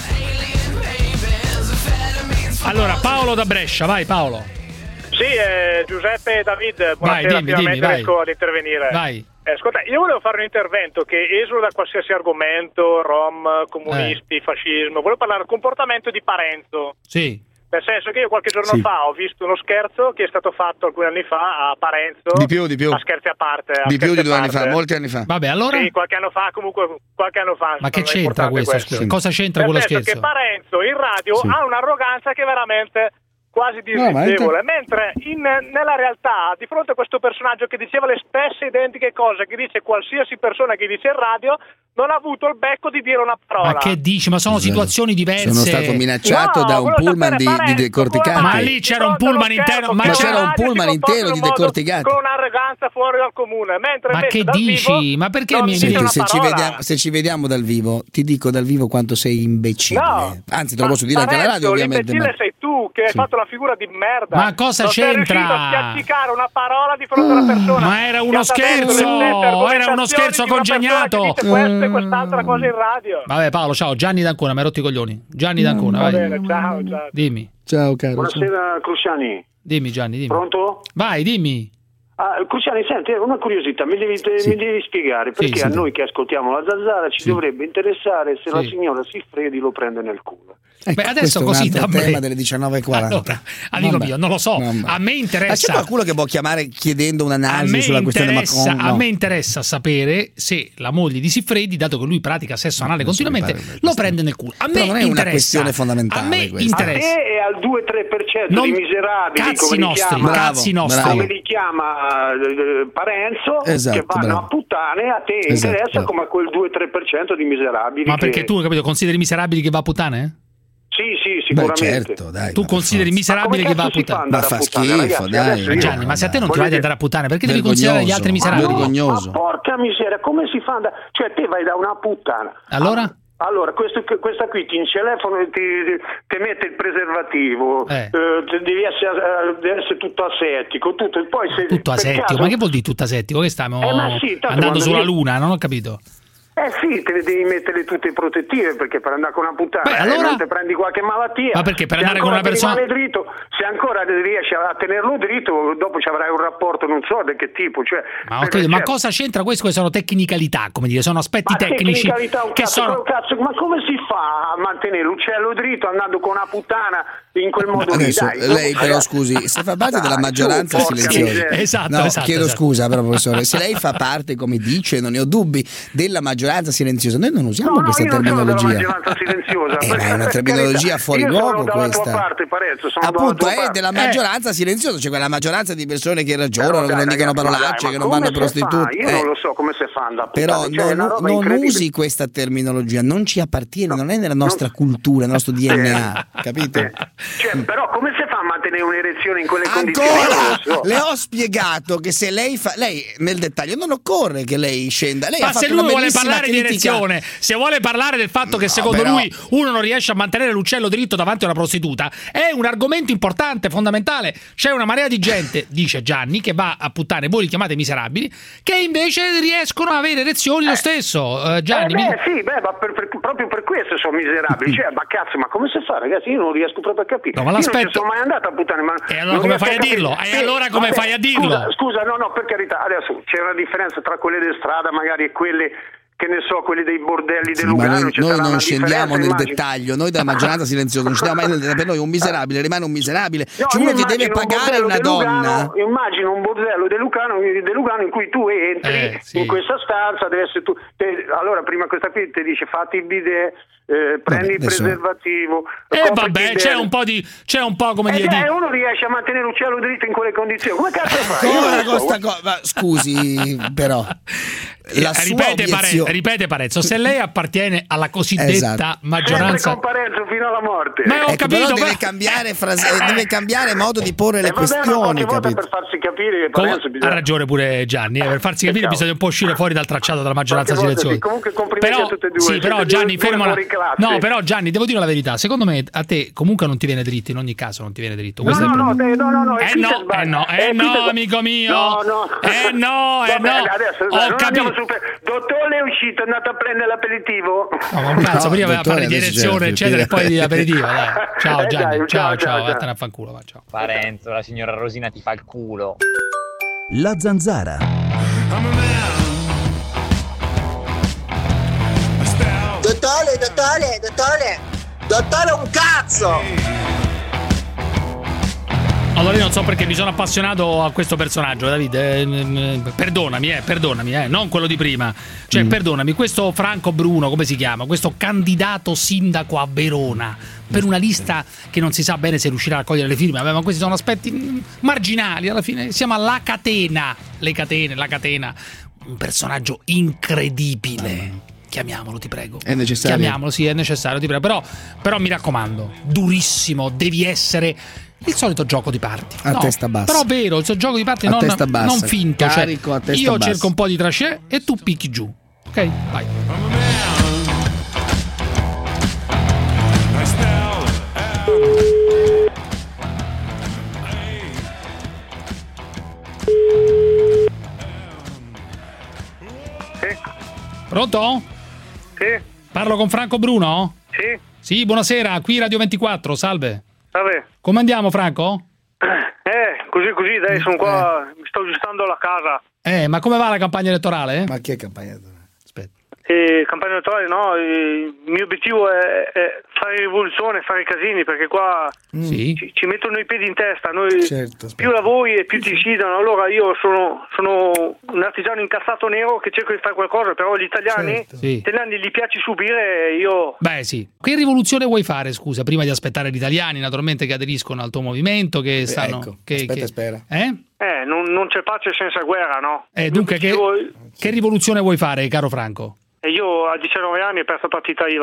Speaker 5: Allora, Paolo da Brescia, vai Paolo.
Speaker 3: Sì, eh, Giuseppe e David, buonasera,
Speaker 5: vai, dimmi,
Speaker 3: finalmente
Speaker 5: dimmi,
Speaker 3: riesco ad intervenire.
Speaker 5: Vai.
Speaker 3: Eh, ascolta, io volevo fare un intervento che esula da qualsiasi argomento, rom, comunisti, eh. fascismo, volevo parlare del comportamento di Parenzo.
Speaker 5: Sì.
Speaker 3: Nel senso che io qualche giorno
Speaker 2: sì.
Speaker 3: fa ho visto uno scherzo che è stato fatto alcuni anni fa a Parenzo.
Speaker 2: Di più, di più.
Speaker 3: A scherzi a parte. A
Speaker 2: di più di due
Speaker 3: parte.
Speaker 2: anni fa, molti anni fa.
Speaker 5: Vabbè, allora?
Speaker 3: Sì, qualche anno fa, comunque qualche anno fa.
Speaker 5: Ma che c'entra questo? questo. Cosa c'entra
Speaker 3: Nel
Speaker 5: quello
Speaker 3: senso
Speaker 5: scherzo?
Speaker 3: che Parenzo in radio
Speaker 2: sì.
Speaker 3: ha un'arroganza che veramente quasi disdicevole, no, mentre in, nella realtà, di fronte a questo personaggio che diceva le stesse identiche cose che dice qualsiasi persona che dice in radio, non ha avuto il becco di dire una parola.
Speaker 5: Ma che dici? Ma sono situazioni diverse.
Speaker 2: Sono stato minacciato
Speaker 3: no,
Speaker 2: da un pullman di,
Speaker 3: Parenzo,
Speaker 2: di decorticati.
Speaker 5: Ma lì c'era un pullman intero.
Speaker 2: Ma c'era un pullman intero di decorticati.
Speaker 3: Con un'arroganza fuori dal comune. Mentre
Speaker 5: ma che dici?
Speaker 3: Vivo,
Speaker 5: ma perché mi
Speaker 2: Senti, se, ci vediamo, se ci vediamo dal vivo, ti dico dal vivo quanto sei imbecille. No, Anzi, te lo posso dire anche alla radio, ovviamente.
Speaker 3: L'imbecille ma... sei tu che sì. hai fatto la figura di merda.
Speaker 5: Ma cosa
Speaker 3: non
Speaker 5: c'entra?
Speaker 3: Non sei riuscito a spiaccicare una parola di fronte alla persona.
Speaker 5: Ma era uno scherzo, era uno scherzo congegnato.
Speaker 3: Questo e quest'altra cosa in radio.
Speaker 5: Vabbè Paolo, ciao, Gianni D'Ancona, mi hai rotto i coglioni. Gianni D'Ancona,
Speaker 3: mm,
Speaker 5: vai.
Speaker 3: Va bene, ciao, ciao.
Speaker 5: Dimmi.
Speaker 2: Ciao caro.
Speaker 10: Buonasera Cruciani.
Speaker 5: Dimmi Gianni, dimmi.
Speaker 10: Pronto?
Speaker 5: Vai, dimmi.
Speaker 10: Ah, Cruciani, senti, una curiosità, mi devi, sì. mi devi spiegare perché
Speaker 5: sì,
Speaker 10: a
Speaker 5: sì,
Speaker 10: noi che ascoltiamo la Zanzara ci
Speaker 5: sì.
Speaker 10: dovrebbe interessare se
Speaker 5: sì.
Speaker 10: la signora Siffredi lo prende nel culo.
Speaker 2: Ecco,
Speaker 5: beh, adesso
Speaker 2: questo
Speaker 5: così
Speaker 2: è un altro
Speaker 5: da me.
Speaker 2: tema delle diciannove e quaranta.
Speaker 5: Allora, amico
Speaker 2: Vabbè.
Speaker 5: mio, non lo so.
Speaker 2: Vabbè.
Speaker 5: A me interessa.
Speaker 2: Ma c'è qualcuno che può chiamare chiedendo un'analisi sulla questione Macron? No.
Speaker 5: A me interessa sapere se la moglie di Siffredi, dato che lui pratica sesso anale no, continuamente, so lo prende nel culo. A me
Speaker 2: Però non è
Speaker 5: interessa.
Speaker 2: una questione fondamentale.
Speaker 5: A me
Speaker 2: questa.
Speaker 5: interessa.
Speaker 10: A te e al due tre per cento
Speaker 5: non...
Speaker 10: di miserabili
Speaker 5: cazzi
Speaker 10: come
Speaker 5: nostri,
Speaker 10: li chiama,
Speaker 5: cazzi nostri.
Speaker 10: come li chiama eh, Parenzo,
Speaker 2: esatto,
Speaker 10: che vanno
Speaker 2: bravo.
Speaker 10: a puttane, a te
Speaker 2: esatto,
Speaker 10: interessa
Speaker 2: bravo.
Speaker 10: come a quel due tre per cento di miserabili.
Speaker 5: Ma
Speaker 10: che...
Speaker 5: perché tu, capito, consideri miserabili che va a puttane?
Speaker 10: Sì, sì, sicuramente.
Speaker 2: Beh, certo, dai,
Speaker 5: tu consideri miserabile che va a puttane?
Speaker 2: Ma fa schifo, dai.
Speaker 5: Ma Gianni, ma se a te non ti vai di andare a puttane, perché devi
Speaker 2: vergognoso,
Speaker 5: considerare gli altri miserabili?
Speaker 2: Vergognoso.
Speaker 10: Ma porca miseria, come si fa? Andare... Cioè, te vai da una puttana.
Speaker 5: Allora?
Speaker 10: Allora, questo, questa qui ti incelefono e ti, ti mette il preservativo,
Speaker 5: eh.
Speaker 10: eh, devi, essere, devi essere tutto asettico, tutto, poi se
Speaker 5: tutto asettico,
Speaker 10: caso...
Speaker 5: ma che vuol dire tutto asettico? Che stiamo
Speaker 10: eh, ma sì,
Speaker 5: andando sulla
Speaker 10: viene...
Speaker 5: luna, non ho capito.
Speaker 10: Eh sì, te le devi mettere tutte protettive, perché per andare con una puttana
Speaker 5: Beh, allora...
Speaker 10: eh, non ti prendi qualche malattia.
Speaker 5: Ma perché per
Speaker 10: se
Speaker 5: andare con una persona
Speaker 10: dritto, se ancora riesci a tenerlo dritto, dopo ci avrai un rapporto non so di che tipo, cioè,
Speaker 5: ma, credo, ma cosa c'entra questo? Queste sono tecnicalità, come dire, sono aspetti
Speaker 10: ma
Speaker 5: tecnici
Speaker 10: un
Speaker 5: che
Speaker 10: cazzo,
Speaker 5: sono
Speaker 10: cazzo, ma come si fa a mantenere l'uccello dritto andando con una puttana in quel modo lì?
Speaker 2: Adesso,
Speaker 10: Dai,
Speaker 2: lei però scusi, se fa parte della maggioranza
Speaker 10: su,
Speaker 2: silenziosa,
Speaker 5: esatto,
Speaker 2: no,
Speaker 5: esatto,
Speaker 2: chiedo
Speaker 5: esatto.
Speaker 2: scusa però professore, se lei fa parte, come dice, non ne ho dubbi, della maggioranza silenziosa, noi non usiamo
Speaker 10: no,
Speaker 2: questa
Speaker 10: no, io
Speaker 2: terminologia.
Speaker 10: Non sono della maggioranza silenziosa,
Speaker 2: eh, ma è una terminologia fuori
Speaker 10: io
Speaker 2: luogo
Speaker 10: sono dalla
Speaker 2: questa.
Speaker 10: Tua parte, Parenzo, sono
Speaker 2: appunto
Speaker 10: dalla tua
Speaker 2: è
Speaker 10: parte.
Speaker 2: della maggioranza eh. silenziosa, cioè quella maggioranza di persone che ragionano,
Speaker 10: però,
Speaker 2: che
Speaker 10: dai,
Speaker 2: non dicono
Speaker 10: ragazzi,
Speaker 2: parolacce,
Speaker 10: dai,
Speaker 2: che non vanno a
Speaker 10: fa?
Speaker 2: prostitute.
Speaker 10: Io
Speaker 2: eh.
Speaker 10: non lo so come si fa andare a
Speaker 2: però
Speaker 10: cioè,
Speaker 2: non, non usi questa terminologia, non ci appartiene, no, non è nella nostra non... cultura, nel nostro D N A, eh. capito?
Speaker 10: Eh. Cioè, però come si fa a mantenere un'erezione in quelle
Speaker 2: Ancora?
Speaker 10: condizioni? So.
Speaker 2: Le ho spiegato che se lei fa, lei nel dettaglio non occorre che lei scenda. Lei
Speaker 5: ma
Speaker 2: ha fatto
Speaker 5: se lui
Speaker 2: una
Speaker 5: vuole parlare
Speaker 2: critica.
Speaker 5: di erezione, se vuole parlare del fatto che no, secondo
Speaker 2: però...
Speaker 5: lui uno non riesce a mantenere l'uccello dritto davanti a una prostituta, è un argomento importante, fondamentale. C'è una marea di gente, dice Gianni, che va a puttane, voi li chiamate miserabili, che invece riescono a avere erezioni lo stesso. Uh, Gianni,
Speaker 10: eh beh,
Speaker 5: mi...
Speaker 10: sì, beh, ma per, per, proprio per questo sono miserabili. Cioè, ma cazzo, ma come si fa, ragazzi? Io non riesco proprio a capire.
Speaker 5: No, ma
Speaker 10: io
Speaker 5: l'aspetto...
Speaker 10: non ci sono mai andato a puttane, ma
Speaker 5: e allora come fai a, a dirlo? E allora come
Speaker 10: vabbè,
Speaker 5: fai a dirlo?
Speaker 10: Scusa, scusa, no, no, per carità, adesso c'è una differenza tra quelle di strada magari e quelle, che ne so, quelli dei bordelli
Speaker 2: sì,
Speaker 10: del Lugano.
Speaker 2: Ma noi, noi non scendiamo nel
Speaker 10: immagino.
Speaker 2: dettaglio, noi della maggioranza silenziosa non scendiamo mai nel dettaglio. Per noi un miserabile rimane un miserabile.
Speaker 10: No,
Speaker 2: c'è uno che deve pagare
Speaker 10: un
Speaker 2: una donna.
Speaker 10: Lugano, immagino un bordello del Lugano, del Lugano in cui tu entri eh, sì. in questa stanza, deve essere tu. Te, allora, prima questa qui ti dice fatti il bidet. Eh, prendi
Speaker 2: vabbè,
Speaker 10: il preservativo
Speaker 5: e eh, vabbè c'è un po' di c'è un po' come
Speaker 10: e
Speaker 5: dire
Speaker 10: cioè,
Speaker 5: di...
Speaker 10: uno riesce a mantenere l'uccello dritto in quelle condizioni, come cazzo fai?
Speaker 2: Ancora questa cosa, ma scusi però la sua
Speaker 5: ripete,
Speaker 2: obiezione...
Speaker 5: Parenzo, ripete Parenzo, se lei appartiene alla cosiddetta
Speaker 2: esatto.
Speaker 5: maggioranza
Speaker 10: sempre con Parenzo fino alla morte,
Speaker 5: ma ho
Speaker 2: ecco,
Speaker 5: capito,
Speaker 2: però
Speaker 5: ma...
Speaker 2: deve cambiare frase... deve cambiare modo di porre le
Speaker 10: eh,
Speaker 2: questioni,
Speaker 10: capito? Per farsi capire che Parenzo
Speaker 5: Com-
Speaker 10: bisogna...
Speaker 5: ha ragione pure Gianni, eh, per farsi capire
Speaker 10: ciao.
Speaker 5: bisogna un po' uscire fuori dal tracciato della maggioranza silenziosa.
Speaker 10: Sì, comunque complimenti
Speaker 5: però,
Speaker 10: a tutte e due.
Speaker 5: sì, però Gianni ferma no, però Gianni devo dire la verità, secondo me a te comunque non ti viene dritto, in ogni caso non ti viene dritto.
Speaker 10: No, no, no, no, no, no,
Speaker 5: eh no, eh no, eh no, amico mio. No, no. Eh no, eh no.
Speaker 10: Adesso
Speaker 5: ho capito.
Speaker 10: Dottore è uscito, è andato a prendere l'aperitivo.
Speaker 5: No, ma un cazzo, no, prima aveva parlare di direzione, eccetera, e poi di aperitivo, dai. Ciao Gianni,
Speaker 10: eh, dai,
Speaker 5: ciao, ciao,
Speaker 10: ciao,
Speaker 5: ciao, vattene a fanculo, va, ciao.
Speaker 20: Parenzo, la signora Rosina ti fa il culo.
Speaker 18: La Zanzara.
Speaker 11: Dottore, dottore, dottore, dottore un cazzo!
Speaker 5: Allora io non so perché mi sono appassionato a questo personaggio, Davide, eh, perdonami, eh, perdonami, eh, non quello di prima, cioè mm. perdonami, questo Franco Bruno, come si chiama? Questo candidato sindaco a Verona, per una lista che non si sa bene se riuscirà a raccogliere le firme, ma questi sono aspetti marginali, alla fine si chiama La Catena, le catene, La Catena, un personaggio incredibile. Chiamiamolo, ti prego.
Speaker 2: È necessario.
Speaker 5: Chiamiamolo, sì, è necessario, ti prego. Però, però mi raccomando, durissimo, devi essere il solito gioco di parti.
Speaker 2: A
Speaker 5: no,
Speaker 2: testa bassa.
Speaker 5: Però vero, il suo gioco di parti
Speaker 2: a
Speaker 5: non,
Speaker 2: testa bassa.
Speaker 5: non finto.
Speaker 2: Carico,
Speaker 5: cioè,
Speaker 2: a testa
Speaker 5: io
Speaker 2: bassa.
Speaker 5: cerco un po' di trascè e tu picchi giù. Ok? Vai. Pronto?
Speaker 10: Sì.
Speaker 5: Parlo con Franco Bruno?
Speaker 10: Sì.
Speaker 5: Sì, buonasera, qui Radio ventiquattro, salve.
Speaker 10: Salve.
Speaker 5: Come andiamo, Franco?
Speaker 10: Eh, così così, dai, sono qua, mi sto aggiustando la casa.
Speaker 5: Eh, ma come va la campagna elettorale?
Speaker 2: Ma che campagna elettorale?
Speaker 5: Aspetta.
Speaker 10: Eh, campagna elettorale no, il mio obiettivo è, è fare rivoluzione, fare casini, perché qua
Speaker 5: sì.
Speaker 10: ci, ci mettono i piedi in testa, noi
Speaker 2: certo,
Speaker 10: più lavori e più ti uccidono. Allora io sono, sono un artigiano incazzato nero che cerco di fare qualcosa, però gli italiani,
Speaker 5: certo. sì.
Speaker 10: gli italiani gli piace subire e io...
Speaker 5: Beh sì, che rivoluzione vuoi fare, scusa, prima di aspettare gli italiani naturalmente che aderiscono al tuo movimento, che stanno...
Speaker 2: Ecco,
Speaker 5: che,
Speaker 2: aspetta
Speaker 5: che...
Speaker 2: spera.
Speaker 5: Eh?
Speaker 10: Eh, non, non c'è pace senza guerra, no?
Speaker 5: Eh, dunque che,
Speaker 10: vuoi...
Speaker 5: che rivoluzione vuoi fare, caro Franco?
Speaker 10: E io a diciannove anni ho perso partita I V A.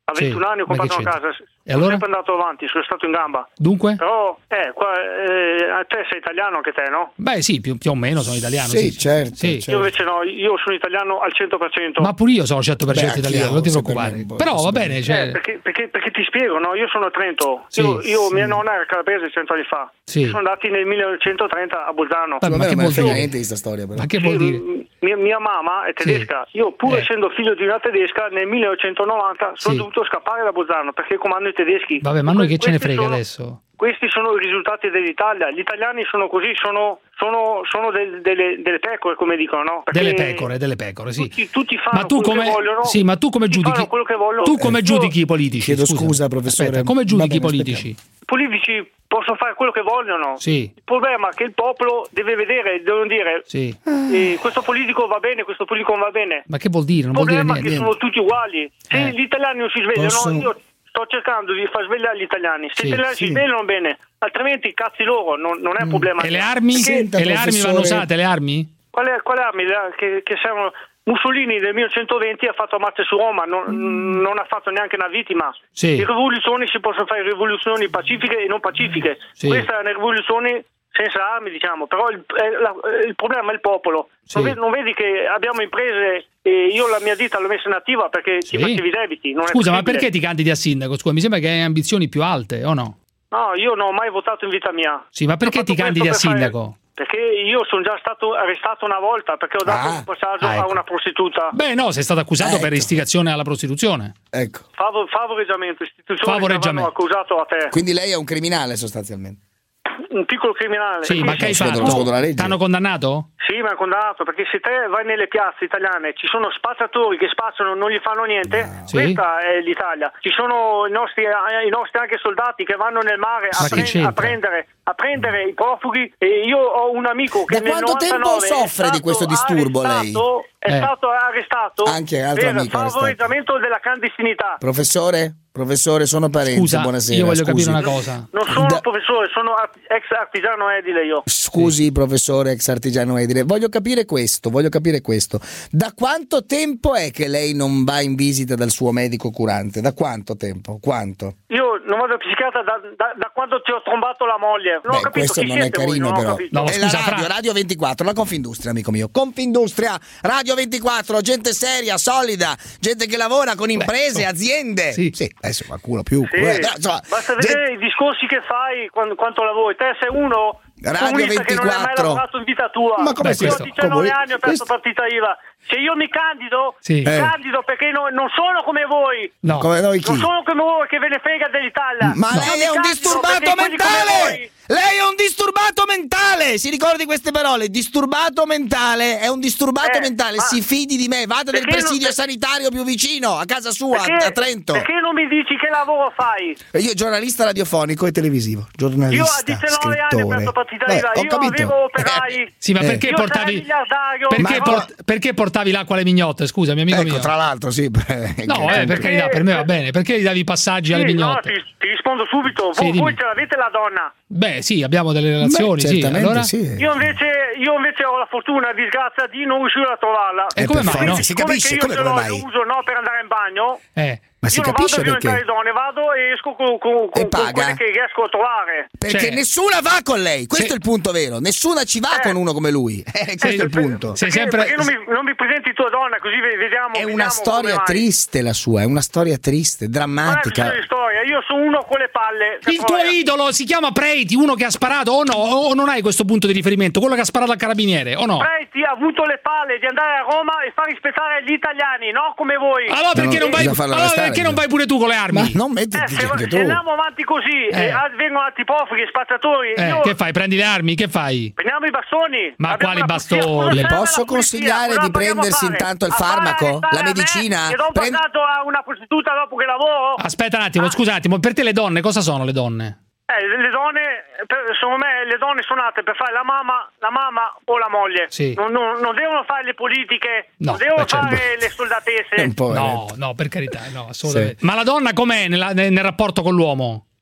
Speaker 26: A ventuno
Speaker 5: Sì,
Speaker 26: anni ho
Speaker 5: ma
Speaker 26: comprato
Speaker 5: che
Speaker 26: una
Speaker 5: c'entra?
Speaker 26: casa,
Speaker 5: E
Speaker 26: sono
Speaker 5: allora?
Speaker 26: sempre andato avanti, sono stato in gamba.
Speaker 5: Dunque?
Speaker 26: Però, eh, qua, eh, te sei italiano anche te, no?
Speaker 5: Beh sì, più, più o meno sono italiano.
Speaker 14: Sì,
Speaker 5: Sì,
Speaker 14: certo,
Speaker 5: sì.
Speaker 14: certo.
Speaker 26: Io invece no, io sono italiano al cento per cento.
Speaker 5: Ma pure io sono cento per cento
Speaker 14: Beh,
Speaker 5: italiano,
Speaker 14: anch'io,
Speaker 5: non ti
Speaker 14: se
Speaker 5: preoccupare.
Speaker 14: per me,
Speaker 5: Però va bene,
Speaker 26: Eh,
Speaker 5: cioè,
Speaker 26: perché, perché, perché ti spiego, no? Io sono a Trento,
Speaker 5: Sì,
Speaker 26: io, io
Speaker 5: sì.
Speaker 26: mia nonna era calabrese cento anni fa,
Speaker 5: Sì.
Speaker 26: sono andati nel millenovecentotrenta a Bolzano.
Speaker 5: Vabbè, ma
Speaker 14: A me
Speaker 5: che
Speaker 14: non me
Speaker 5: vuol
Speaker 14: ne frega
Speaker 5: dire?
Speaker 14: niente di sta storia, però.
Speaker 5: Ma che vuol dire?
Speaker 26: Mm, Mia, mia mamma è tedesca, io pur
Speaker 5: Eh.
Speaker 26: essendo figlio di una tedesca nel millenovecentonovanta sono
Speaker 5: Sì.
Speaker 26: dovuto scappare da Bolzano perché comandano i tedeschi.
Speaker 5: Vabbè, ma a noi che ce ne
Speaker 26: Questi
Speaker 5: frega
Speaker 26: sono-
Speaker 5: adesso?
Speaker 26: Questi sono i risultati dell'Italia, gli italiani sono così, sono, sono, sono del- delle, delle pecore come dicono, no? Perché
Speaker 5: Delle pecore, delle pecore, sì.
Speaker 26: Tutti, tutti fanno
Speaker 5: Ma tu
Speaker 26: quello
Speaker 5: come
Speaker 26: che vogliono,
Speaker 5: Sì, ma tu come
Speaker 26: tutti
Speaker 5: giudichi?
Speaker 26: fanno quello che vogliono.
Speaker 5: Tu come
Speaker 26: Eh,
Speaker 5: giudichi i politici?
Speaker 14: Chiedo scusa, professore.
Speaker 5: Aspetta, come
Speaker 14: Va
Speaker 5: giudichi i
Speaker 14: bene,
Speaker 5: politici?
Speaker 26: I politici possono fare quello che vogliono.
Speaker 5: Sì.
Speaker 26: Il problema è che il popolo deve vedere, devono dire
Speaker 5: Sì.
Speaker 26: eh, questo politico va bene, questo politico non va bene.
Speaker 5: Ma che vuol dire? Non
Speaker 26: Il
Speaker 5: vuol dire
Speaker 26: problema è che
Speaker 5: niente.
Speaker 26: sono tutti uguali. Se
Speaker 5: Eh.
Speaker 26: gli italiani non si svegliano,
Speaker 14: Posso-
Speaker 26: io sto cercando di far svegliare gli italiani. Se
Speaker 5: Sì,
Speaker 26: gli italiani
Speaker 14: sì.
Speaker 26: si svegliano bene, altrimenti cazzi loro, non, non è un problema.
Speaker 5: E le
Speaker 26: mio.
Speaker 5: armi?
Speaker 14: Senta,
Speaker 5: e le armi
Speaker 14: professore-
Speaker 5: vanno usate, le armi?
Speaker 26: Quale, quale armi Le- che, che servono? Mussolini nel millenovecentoventi ha fatto marce su Roma, non, non ha fatto neanche una vittima.
Speaker 5: Sì.
Speaker 26: Le rivoluzioni si possono fare rivoluzioni pacifiche e non pacifiche.
Speaker 5: Sì.
Speaker 26: Questa è una rivoluzione senza armi, diciamo, però il, è la- il problema è il popolo.
Speaker 5: Sì.
Speaker 26: Non, vedi, non vedi che abbiamo imprese e io la mia ditta l'ho messa in attiva perché
Speaker 5: Sì.
Speaker 26: ti facevi i debiti. Non è
Speaker 5: Scusa, ma
Speaker 26: possibile.
Speaker 5: perché ti candidi a sindaco? Scusa, mi sembra che hai ambizioni più alte, o no?
Speaker 26: No, io non ho mai votato in vita mia.
Speaker 5: Sì, ma perché
Speaker 26: Ho fatto
Speaker 5: ti candidi a
Speaker 26: questo per fare-
Speaker 5: sindaco?
Speaker 26: Perché io sono già stato arrestato una volta perché ho dato
Speaker 14: Ah.
Speaker 26: un passaggio
Speaker 5: Ah, ecco.
Speaker 26: a una prostituta.
Speaker 5: Beh, no, sei stato accusato
Speaker 14: Ecco.
Speaker 5: per istigazione alla prostituzione.
Speaker 14: Ecco.
Speaker 26: Favor- favoreggiamento, istituzioni
Speaker 5: Favoreggiamento.
Speaker 26: che avevano accusato a te.
Speaker 14: Quindi lei è un criminale sostanzialmente.
Speaker 26: Un piccolo criminale.
Speaker 5: Sì, ma che hai
Speaker 14: secondo-
Speaker 5: fatto?
Speaker 14: secondo la legge.
Speaker 5: T'hanno condannato?
Speaker 26: Sì, mi ha condannato perché se te vai nelle piazze italiane ci sono spazzatori che spazzano non gli fanno niente.
Speaker 5: Sì.
Speaker 26: Questa è l'Italia. Ci sono i nostri, i nostri anche soldati che vanno nel mare a,
Speaker 5: Ma che
Speaker 26: pre-
Speaker 5: c'entra?
Speaker 26: a prendere a prendere i profughi e io ho un amico che
Speaker 14: Da
Speaker 26: nel
Speaker 14: quanto tempo
Speaker 26: novantanove è
Speaker 14: soffre di
Speaker 26: stato
Speaker 14: questo disturbo lei?
Speaker 26: arrestato- È
Speaker 5: Eh.
Speaker 26: stato arrestato
Speaker 14: Anche altro
Speaker 26: per
Speaker 14: amico arrestato.
Speaker 26: favoreggiamento della clandestinità.
Speaker 14: Professore? Professore, sono Parenzo,
Speaker 5: Scusa,
Speaker 14: buonasera.
Speaker 5: io voglio
Speaker 14: scusi.
Speaker 5: capire una cosa.
Speaker 26: Non sono
Speaker 14: Da-
Speaker 26: professore, sono art- ex artigiano edile io.
Speaker 14: Scusi, professore, ex artigiano edile, voglio capire questo, voglio capire questo. Da quanto tempo è che lei non va in visita dal suo medico curante? Da quanto tempo? Quanto?
Speaker 26: Io non vado al psichiatra da, da, da quando ti ho trombato la moglie. Non ho
Speaker 14: Beh,
Speaker 26: capito
Speaker 14: questo
Speaker 26: chi
Speaker 14: non è
Speaker 26: siete voi,
Speaker 14: carino,
Speaker 26: non ho
Speaker 14: però.
Speaker 26: capito.
Speaker 5: No,
Speaker 14: è
Speaker 5: scusa,
Speaker 14: la radio,
Speaker 5: Fra-
Speaker 14: Radio ventiquattro, la Confindustria, amico mio. Confindustria, Radio ventiquattro, gente seria, solida, gente che lavora con imprese,
Speaker 5: Beh, so-
Speaker 14: aziende.
Speaker 5: sì.
Speaker 14: adesso qualcuno più.
Speaker 26: Sì,
Speaker 14: eh, però, insomma,
Speaker 26: basta
Speaker 14: gente-
Speaker 26: vedere i discorsi che fai quando, quanto lavori. Te sei uno
Speaker 14: Radio
Speaker 26: comunista che non hai mai
Speaker 14: ventiquattro.
Speaker 26: lavorato in vita tua.
Speaker 14: Ma come
Speaker 26: io
Speaker 5: questo?
Speaker 26: ho diciannove
Speaker 14: Come-
Speaker 26: anni ho perso
Speaker 14: questo-
Speaker 26: partita I V A. Se io mi candido,
Speaker 5: Sì.
Speaker 26: mi
Speaker 14: Eh.
Speaker 26: candido perché no- non sono come voi.
Speaker 5: No.
Speaker 14: Come noi chi?
Speaker 26: Non sono come voi che ve ne frega dell'Italia.
Speaker 14: Ma
Speaker 26: Io
Speaker 14: lei
Speaker 26: mi
Speaker 14: è un
Speaker 26: candido
Speaker 14: disturbato
Speaker 26: perché quelli come
Speaker 14: mentale!
Speaker 26: voi-
Speaker 14: Lei è un disturbato mentale! Si ricordi queste parole? Disturbato mentale, è un disturbato
Speaker 26: Eh,
Speaker 14: mentale.
Speaker 26: ma-
Speaker 14: Si fidi di me, vada nel
Speaker 26: Perché non-
Speaker 14: presidio sanitario più vicino, a casa sua,
Speaker 26: Perché,
Speaker 14: a Trento.
Speaker 26: perché non mi dici che lavoro fai?
Speaker 14: E io giornalista radiofonico e televisivo.
Speaker 26: Io a
Speaker 14: Giornalista,
Speaker 26: diciannove anni ho
Speaker 14: scrittore.
Speaker 26: perso partita
Speaker 14: Beh,
Speaker 26: I V A.
Speaker 14: ho
Speaker 26: Io
Speaker 14: capito.
Speaker 26: avevo operai.
Speaker 5: Sì, ma
Speaker 14: Eh.
Speaker 5: perché
Speaker 26: Io
Speaker 5: portavi
Speaker 26: sarei miliardario.
Speaker 5: perché,
Speaker 26: Ma-
Speaker 5: port- perché portavi l'acqua alle mignotte? Scusami, amico
Speaker 14: Ecco,
Speaker 5: mio.
Speaker 14: tra l'altro, sì.
Speaker 5: No, eh, per carità, per me va bene. Perché gli davi i passaggi alle
Speaker 26: Sì, no,
Speaker 5: mignotte?
Speaker 26: ti, ti rispondo subito.
Speaker 5: Sì,
Speaker 26: voi,
Speaker 5: dimmi.
Speaker 26: voi ce l'avete la donna.
Speaker 5: Beh, sì, abbiamo delle relazioni,
Speaker 14: Beh,
Speaker 5: sì.
Speaker 14: certamente
Speaker 5: Allora?
Speaker 14: sì.
Speaker 26: Io invece, io invece ho la fortuna, disgrazia, di non riuscire a trovarla.
Speaker 5: E come
Speaker 14: per
Speaker 5: mai,
Speaker 14: forza,
Speaker 5: no?
Speaker 14: Si
Speaker 26: Siccome
Speaker 14: capisce,
Speaker 26: che io
Speaker 14: come,
Speaker 26: ce
Speaker 14: come
Speaker 26: l'ho,
Speaker 14: mai?
Speaker 26: lo uso no per andare in bagno.
Speaker 5: Eh.
Speaker 14: Ma si
Speaker 26: io non
Speaker 14: capisce
Speaker 26: vado a violentare
Speaker 14: perché?
Speaker 26: le donne, vado e esco con, con, con,
Speaker 14: E
Speaker 26: con
Speaker 14: paga?
Speaker 26: quelle che riesco a trovare.
Speaker 14: Perché
Speaker 5: Cioè-
Speaker 14: nessuna va con lei, questo
Speaker 5: Se-
Speaker 14: è il punto vero. Nessuna ci va
Speaker 26: Eh.
Speaker 14: con uno come lui. Eh, questo è il punto.
Speaker 5: Sei
Speaker 26: Perché,
Speaker 5: sempre
Speaker 26: perché non, mi, non mi presenti tua donna così ve- vediamo.
Speaker 14: È
Speaker 26: vediamo
Speaker 14: una
Speaker 26: come
Speaker 14: storia
Speaker 26: mai.
Speaker 14: triste la sua, è una storia triste,
Speaker 26: Non è
Speaker 14: drammatica.
Speaker 26: questione di storia, io sono uno con le palle.
Speaker 5: il tuo idolo si chiama Preti, uno che ha sparato o no? O non hai questo punto di riferimento? Quello che ha sparato al carabiniere, o no?
Speaker 26: Preti ha avuto le palle di andare a Roma e far rispettare gli italiani, no come voi.
Speaker 5: Allora perché,
Speaker 14: No,
Speaker 5: non, vai,
Speaker 14: bisogna farlo
Speaker 5: allora
Speaker 14: arrestare,
Speaker 5: perché non
Speaker 14: bisogna.
Speaker 5: vai pure tu con le armi?
Speaker 14: Ma non
Speaker 26: Eh,
Speaker 14: mettiti
Speaker 26: se,
Speaker 14: anche
Speaker 26: se
Speaker 14: tu.
Speaker 26: andiamo avanti così
Speaker 5: Eh.
Speaker 26: e ah, vengono altri profughi e spazzatori,
Speaker 5: Eh,
Speaker 26: io
Speaker 5: che fai? Prendi le armi? Che fai?
Speaker 26: prendiamo i bastoni.
Speaker 5: Ma
Speaker 26: Abbiamo
Speaker 5: quali
Speaker 26: la
Speaker 5: bastoni?
Speaker 26: polizia, cosa
Speaker 14: Le
Speaker 26: serve
Speaker 14: posso
Speaker 26: la polizia?
Speaker 14: consigliare
Speaker 26: Cosa
Speaker 14: di
Speaker 26: dobbiamo
Speaker 14: prendersi
Speaker 26: fare?
Speaker 14: intanto il
Speaker 26: A fare
Speaker 14: farmaco,
Speaker 26: arrestare
Speaker 14: la
Speaker 26: a me,
Speaker 14: medicina?
Speaker 26: Che do un
Speaker 14: Prend-
Speaker 26: passaggio a una prostituta dopo che lavoro?
Speaker 5: Aspetta un attimo, scusa un attimo, per te le donne cosa sono le donne?
Speaker 26: Eh, le donne, per- secondo me, le donne sono nate per fare la mamma, la mamma o la moglie.
Speaker 5: Sì.
Speaker 26: Non, non- non devono fare le politiche,
Speaker 5: No,
Speaker 26: non devono
Speaker 5: beh, certo.
Speaker 26: fare le soldatesse.
Speaker 14: Un po',
Speaker 5: No,
Speaker 14: eh.
Speaker 5: no, per carità, no, assolutamente. Ma la donna com'è nella- nel, nel rapporto con l'uomo?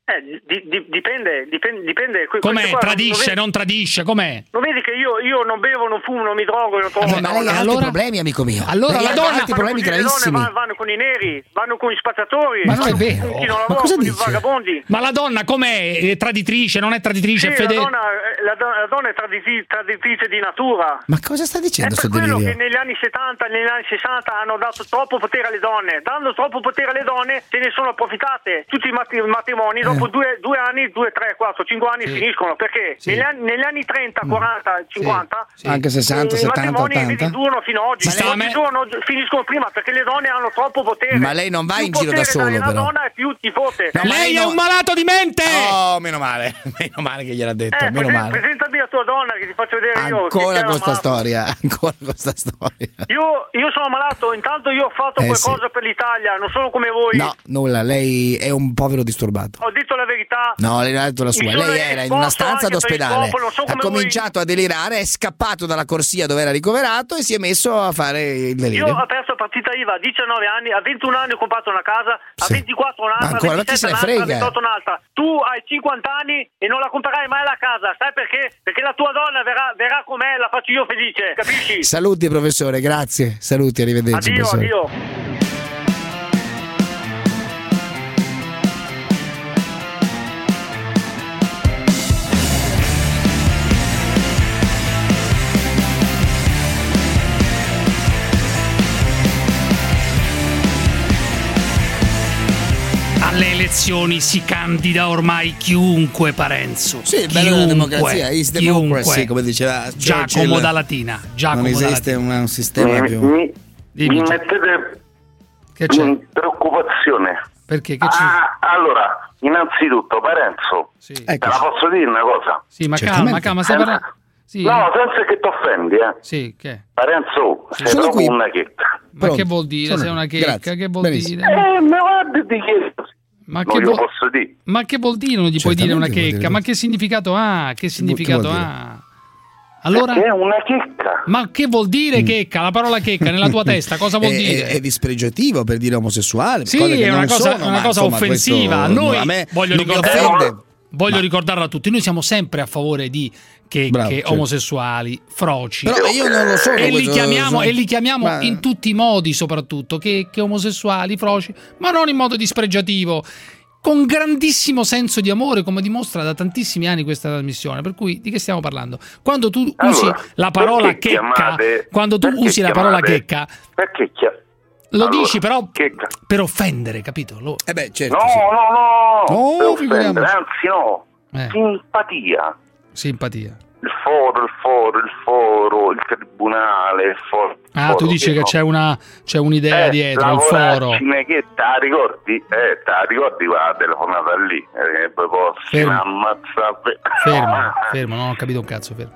Speaker 3: Eh, di, di, dipende, dipende, dipende.
Speaker 5: Com'è? Qua, tradisce, non, non tradisce, com'è?
Speaker 3: Non vedi che io, io non bevo, non fumo, non mi drogo, non trovo.
Speaker 14: Eh, ma lei ha altri problemi, amico mio.
Speaker 5: Allora la donna ha
Speaker 14: altri problemi gravissimi.
Speaker 3: Le donne vanno con i neri, vanno con gli spazzatori.
Speaker 5: Ma non è vero.
Speaker 3: Ma cosa dice? Vagabondi.
Speaker 5: Ma la donna com'è? È traditrice, non è traditrice,
Speaker 3: sì,
Speaker 5: è fedele?
Speaker 3: La donna, la, donna, la donna è traditrice, traditrice di natura.
Speaker 14: Ma cosa sta dicendo
Speaker 3: sto
Speaker 14: delirio?
Speaker 3: È per quello che negli anni settanta, negli anni sessanta hanno dato troppo potere alle donne. Dando troppo potere alle donne se ne sono approfittate. Tutti i matrimoni dopo eh. due, due anni due, tre, quattro, cinque anni sì. finiscono perché sì. negli, anni, negli anni trenta, quaranta, cinquanta
Speaker 14: sì. Sì. anche sessanta,
Speaker 3: i
Speaker 14: settanta,
Speaker 3: matrimoni
Speaker 14: ottanta
Speaker 3: durano fino ad oggi. Oggi sono, finiscono prima perché le donne hanno troppo potere.
Speaker 14: Ma lei non va
Speaker 3: più
Speaker 14: in giro da solo
Speaker 3: la
Speaker 14: però.
Speaker 3: donna è più ti fotte.
Speaker 5: No, lei è non... un malato di mente.
Speaker 14: Oh, meno male. Meno male che gliel'ha detto,
Speaker 3: eh,
Speaker 14: meno
Speaker 3: present,
Speaker 14: male.
Speaker 3: Presentami la tua donna che ti faccio vedere io.
Speaker 14: Ancora con sta storia, ancora con sta storia.
Speaker 3: Io, io sono malato, intanto io ho fatto eh, qualcosa sì. per l'Italia, non sono come voi.
Speaker 14: No, nulla, lei è un povero disturbato.
Speaker 3: Ho detto la verità.
Speaker 14: No, lei ha detto la sua. Lei era in una stanza d'ospedale,
Speaker 3: popolo, so
Speaker 14: ha cominciato voi. a delirare, è scappato dalla corsia dove era ricoverato e si è messo a fare il delirio.
Speaker 3: Io ho perso partita I V A a diciannove anni, a ventuno anni ho comprato una casa, a sì. ventiquattro un'altra,
Speaker 14: ancora,
Speaker 3: a ventisette un'altra, a ventotto un'altra. Tu hai cinquanta anni e non la comprerai mai la casa, sai perché? Perché la tua donna verrà, verrà con me, la faccio io felice, capisci?
Speaker 14: Saluti professore, grazie, saluti, arrivederci.
Speaker 3: Addio,
Speaker 14: professore.
Speaker 3: addio.
Speaker 5: Alle elezioni si candida ormai chiunque, Parenzo.
Speaker 14: Sì, il bello della democrazia, is democracy, come diceva
Speaker 5: Giacomo da Latina. Giacomo
Speaker 14: non esiste un, un sistema
Speaker 1: mi,
Speaker 14: più.
Speaker 1: Mi, mi mettete
Speaker 5: che c'è?
Speaker 1: in preoccupazione.
Speaker 5: Perché? Che c'è?
Speaker 1: Ah, allora, innanzitutto, Parenzo,
Speaker 5: sì.
Speaker 1: te la posso dire una cosa?
Speaker 5: Sì, ma calma, calma, stai parlando. Sì.
Speaker 1: No, senza che ti offendi, eh.
Speaker 5: Sì, che?
Speaker 1: Parenzo, sei
Speaker 14: Sono
Speaker 1: proprio
Speaker 14: qui.
Speaker 1: una checca.
Speaker 5: Ma
Speaker 14: Pronto.
Speaker 5: che vuol dire?
Speaker 14: Sono
Speaker 5: sei una checca?
Speaker 14: Grazie.
Speaker 5: Che vuol
Speaker 14: Benissimo.
Speaker 5: dire?
Speaker 1: Eh, ma guarda di che...
Speaker 5: Ma
Speaker 1: non
Speaker 5: che,
Speaker 1: glielo
Speaker 5: vo-
Speaker 1: posso dire.
Speaker 5: ma che vuol dire? Non gli puoi dire una checca?
Speaker 14: dire.
Speaker 5: Ma che significato ha? Che significato
Speaker 14: vuol
Speaker 5: ha? Allora?
Speaker 1: Perché è una checca.
Speaker 5: Ma che vuol dire
Speaker 14: Mm.
Speaker 5: checca? La parola checca nella tua testa cosa vuol
Speaker 14: è,
Speaker 5: dire?
Speaker 14: È, è dispregiativo per dire omosessuale.
Speaker 5: Sì,
Speaker 14: cose che
Speaker 5: è una
Speaker 14: non
Speaker 5: cosa,
Speaker 14: sono,
Speaker 5: una
Speaker 14: ma,
Speaker 5: cosa
Speaker 14: insomma,
Speaker 5: offensiva.
Speaker 14: questo,
Speaker 5: Noi
Speaker 14: a me
Speaker 5: voglio
Speaker 14: non mi
Speaker 5: ricordare,
Speaker 14: offende.
Speaker 5: voglio
Speaker 14: Ma-
Speaker 5: ricordarlo a tutti. Noi siamo sempre a favore di checche,
Speaker 14: Bravo, certo.
Speaker 5: omosessuali, froci.
Speaker 14: Però io non lo sono.
Speaker 5: E li
Speaker 14: questo-
Speaker 5: chiamiamo,
Speaker 14: sono-
Speaker 5: e li chiamiamo
Speaker 14: Ma-
Speaker 5: in tutti i modi, soprattutto che, che omosessuali, froci, ma non in modo dispregiativo. Con grandissimo senso di amore, come dimostra da tantissimi anni questa trasmissione. Per cui di che stiamo parlando? Quando tu usi
Speaker 1: Allora,
Speaker 5: la parola
Speaker 1: perché
Speaker 5: checca,
Speaker 1: chiamate-
Speaker 5: quando tu
Speaker 1: perché
Speaker 5: usi la
Speaker 1: chiamate-
Speaker 5: parola checca,
Speaker 1: Perché chia-
Speaker 5: lo
Speaker 1: Allora,
Speaker 5: dici però
Speaker 1: checca.
Speaker 5: per offendere, capito? Lo-
Speaker 14: Eh beh, certo.
Speaker 1: No,
Speaker 14: sì.
Speaker 1: no, no,
Speaker 14: No,
Speaker 1: per offendere,
Speaker 14: figuriamoci.
Speaker 1: anzi no,
Speaker 5: Eh.
Speaker 1: simpatia.
Speaker 5: Simpatia.
Speaker 1: Il foro, il foro, il foro, il tribunale, il foro. il
Speaker 5: Ah,
Speaker 1: foro,
Speaker 5: tu dici che
Speaker 1: no.
Speaker 5: c'è una c'è un'idea
Speaker 1: Eh,
Speaker 5: dietro, il
Speaker 1: la
Speaker 5: foro.
Speaker 1: voragine che te la ricordi? Eh, te la ricordi quella telefonata lì? Eh, che poi posso
Speaker 5: Fermo.
Speaker 1: ammazzare.
Speaker 5: Fermo, fermo, non ho capito un cazzo, fermo.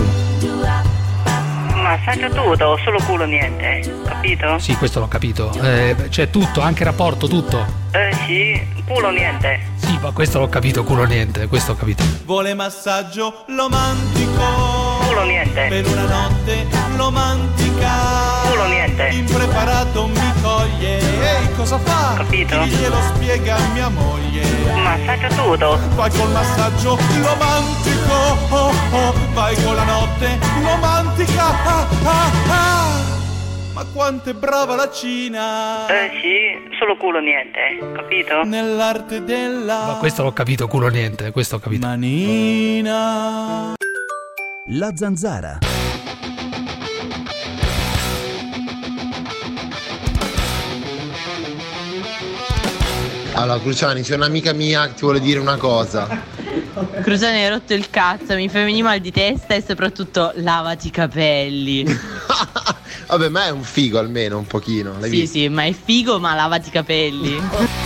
Speaker 14: Nulla.
Speaker 12: Massaggio tutto o solo culo niente, capito?
Speaker 5: Sì, questo l'ho capito. Eh, c'è tutto, anche rapporto, tutto.
Speaker 12: Eh sì, culo niente.
Speaker 5: Sì, ma questo l'ho capito, culo niente, questo ho capito.
Speaker 13: Vuole massaggio romantico.
Speaker 12: Culo niente.
Speaker 13: Per una notte romantica.
Speaker 12: Culo niente.
Speaker 13: Impreparato mi coglie. Ehi, cosa fa?
Speaker 12: Capito?
Speaker 13: Chi glielo spiega mia moglie.
Speaker 12: Massaggio tutto.
Speaker 13: Vai col massaggio romantico. Oh, oh. Vai con la notte romantica. Ah, ah, ah. Ma quanto è brava la Cina.
Speaker 12: Eh sì, solo culo niente, capito?
Speaker 13: Nell'arte della
Speaker 5: Ma questo l'ho capito, culo niente, questo ho capito.
Speaker 13: manina.
Speaker 18: La Zanzara.
Speaker 15: Allora, Cruciani, c'è un'amica mia che ti vuole dire una cosa.
Speaker 17: Cruciani, hai rotto il cazzo, mi fai venire mal di testa e soprattutto lavati i capelli.
Speaker 15: Vabbè, ma è un figo almeno, un pochino. L'hai
Speaker 17: Sì,
Speaker 15: visto?
Speaker 17: sì, ma è figo, ma lavati i capelli.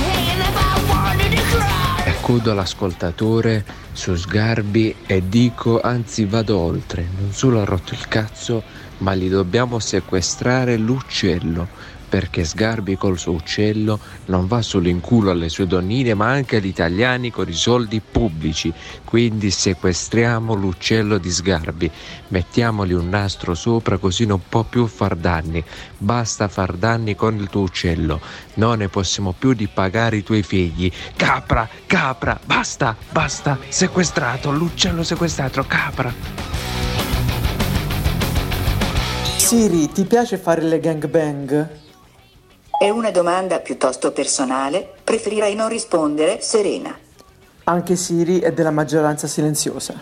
Speaker 19: Accudo l'ascoltatore su Sgarbi e dico, anzi vado oltre, non solo ha rotto il cazzo, ma gli dobbiamo sequestrare l'uccello perché Sgarbi col suo uccello non va solo in culo alle sue donnine ma anche agli italiani con i soldi pubblici. Quindi sequestriamo l'uccello di Sgarbi, mettiamogli un nastro sopra così non può più far danni. Basta far danni con il tuo uccello, non ne possiamo più di pagare i tuoi figli. Capra, capra, basta, basta, sequestrato, l'uccello sequestrato, capra.
Speaker 4: Siri, ti piace fare le gangbang?
Speaker 6: È una domanda piuttosto personale, preferirei non rispondere, Serena.
Speaker 4: Anche Siri è della maggioranza silenziosa.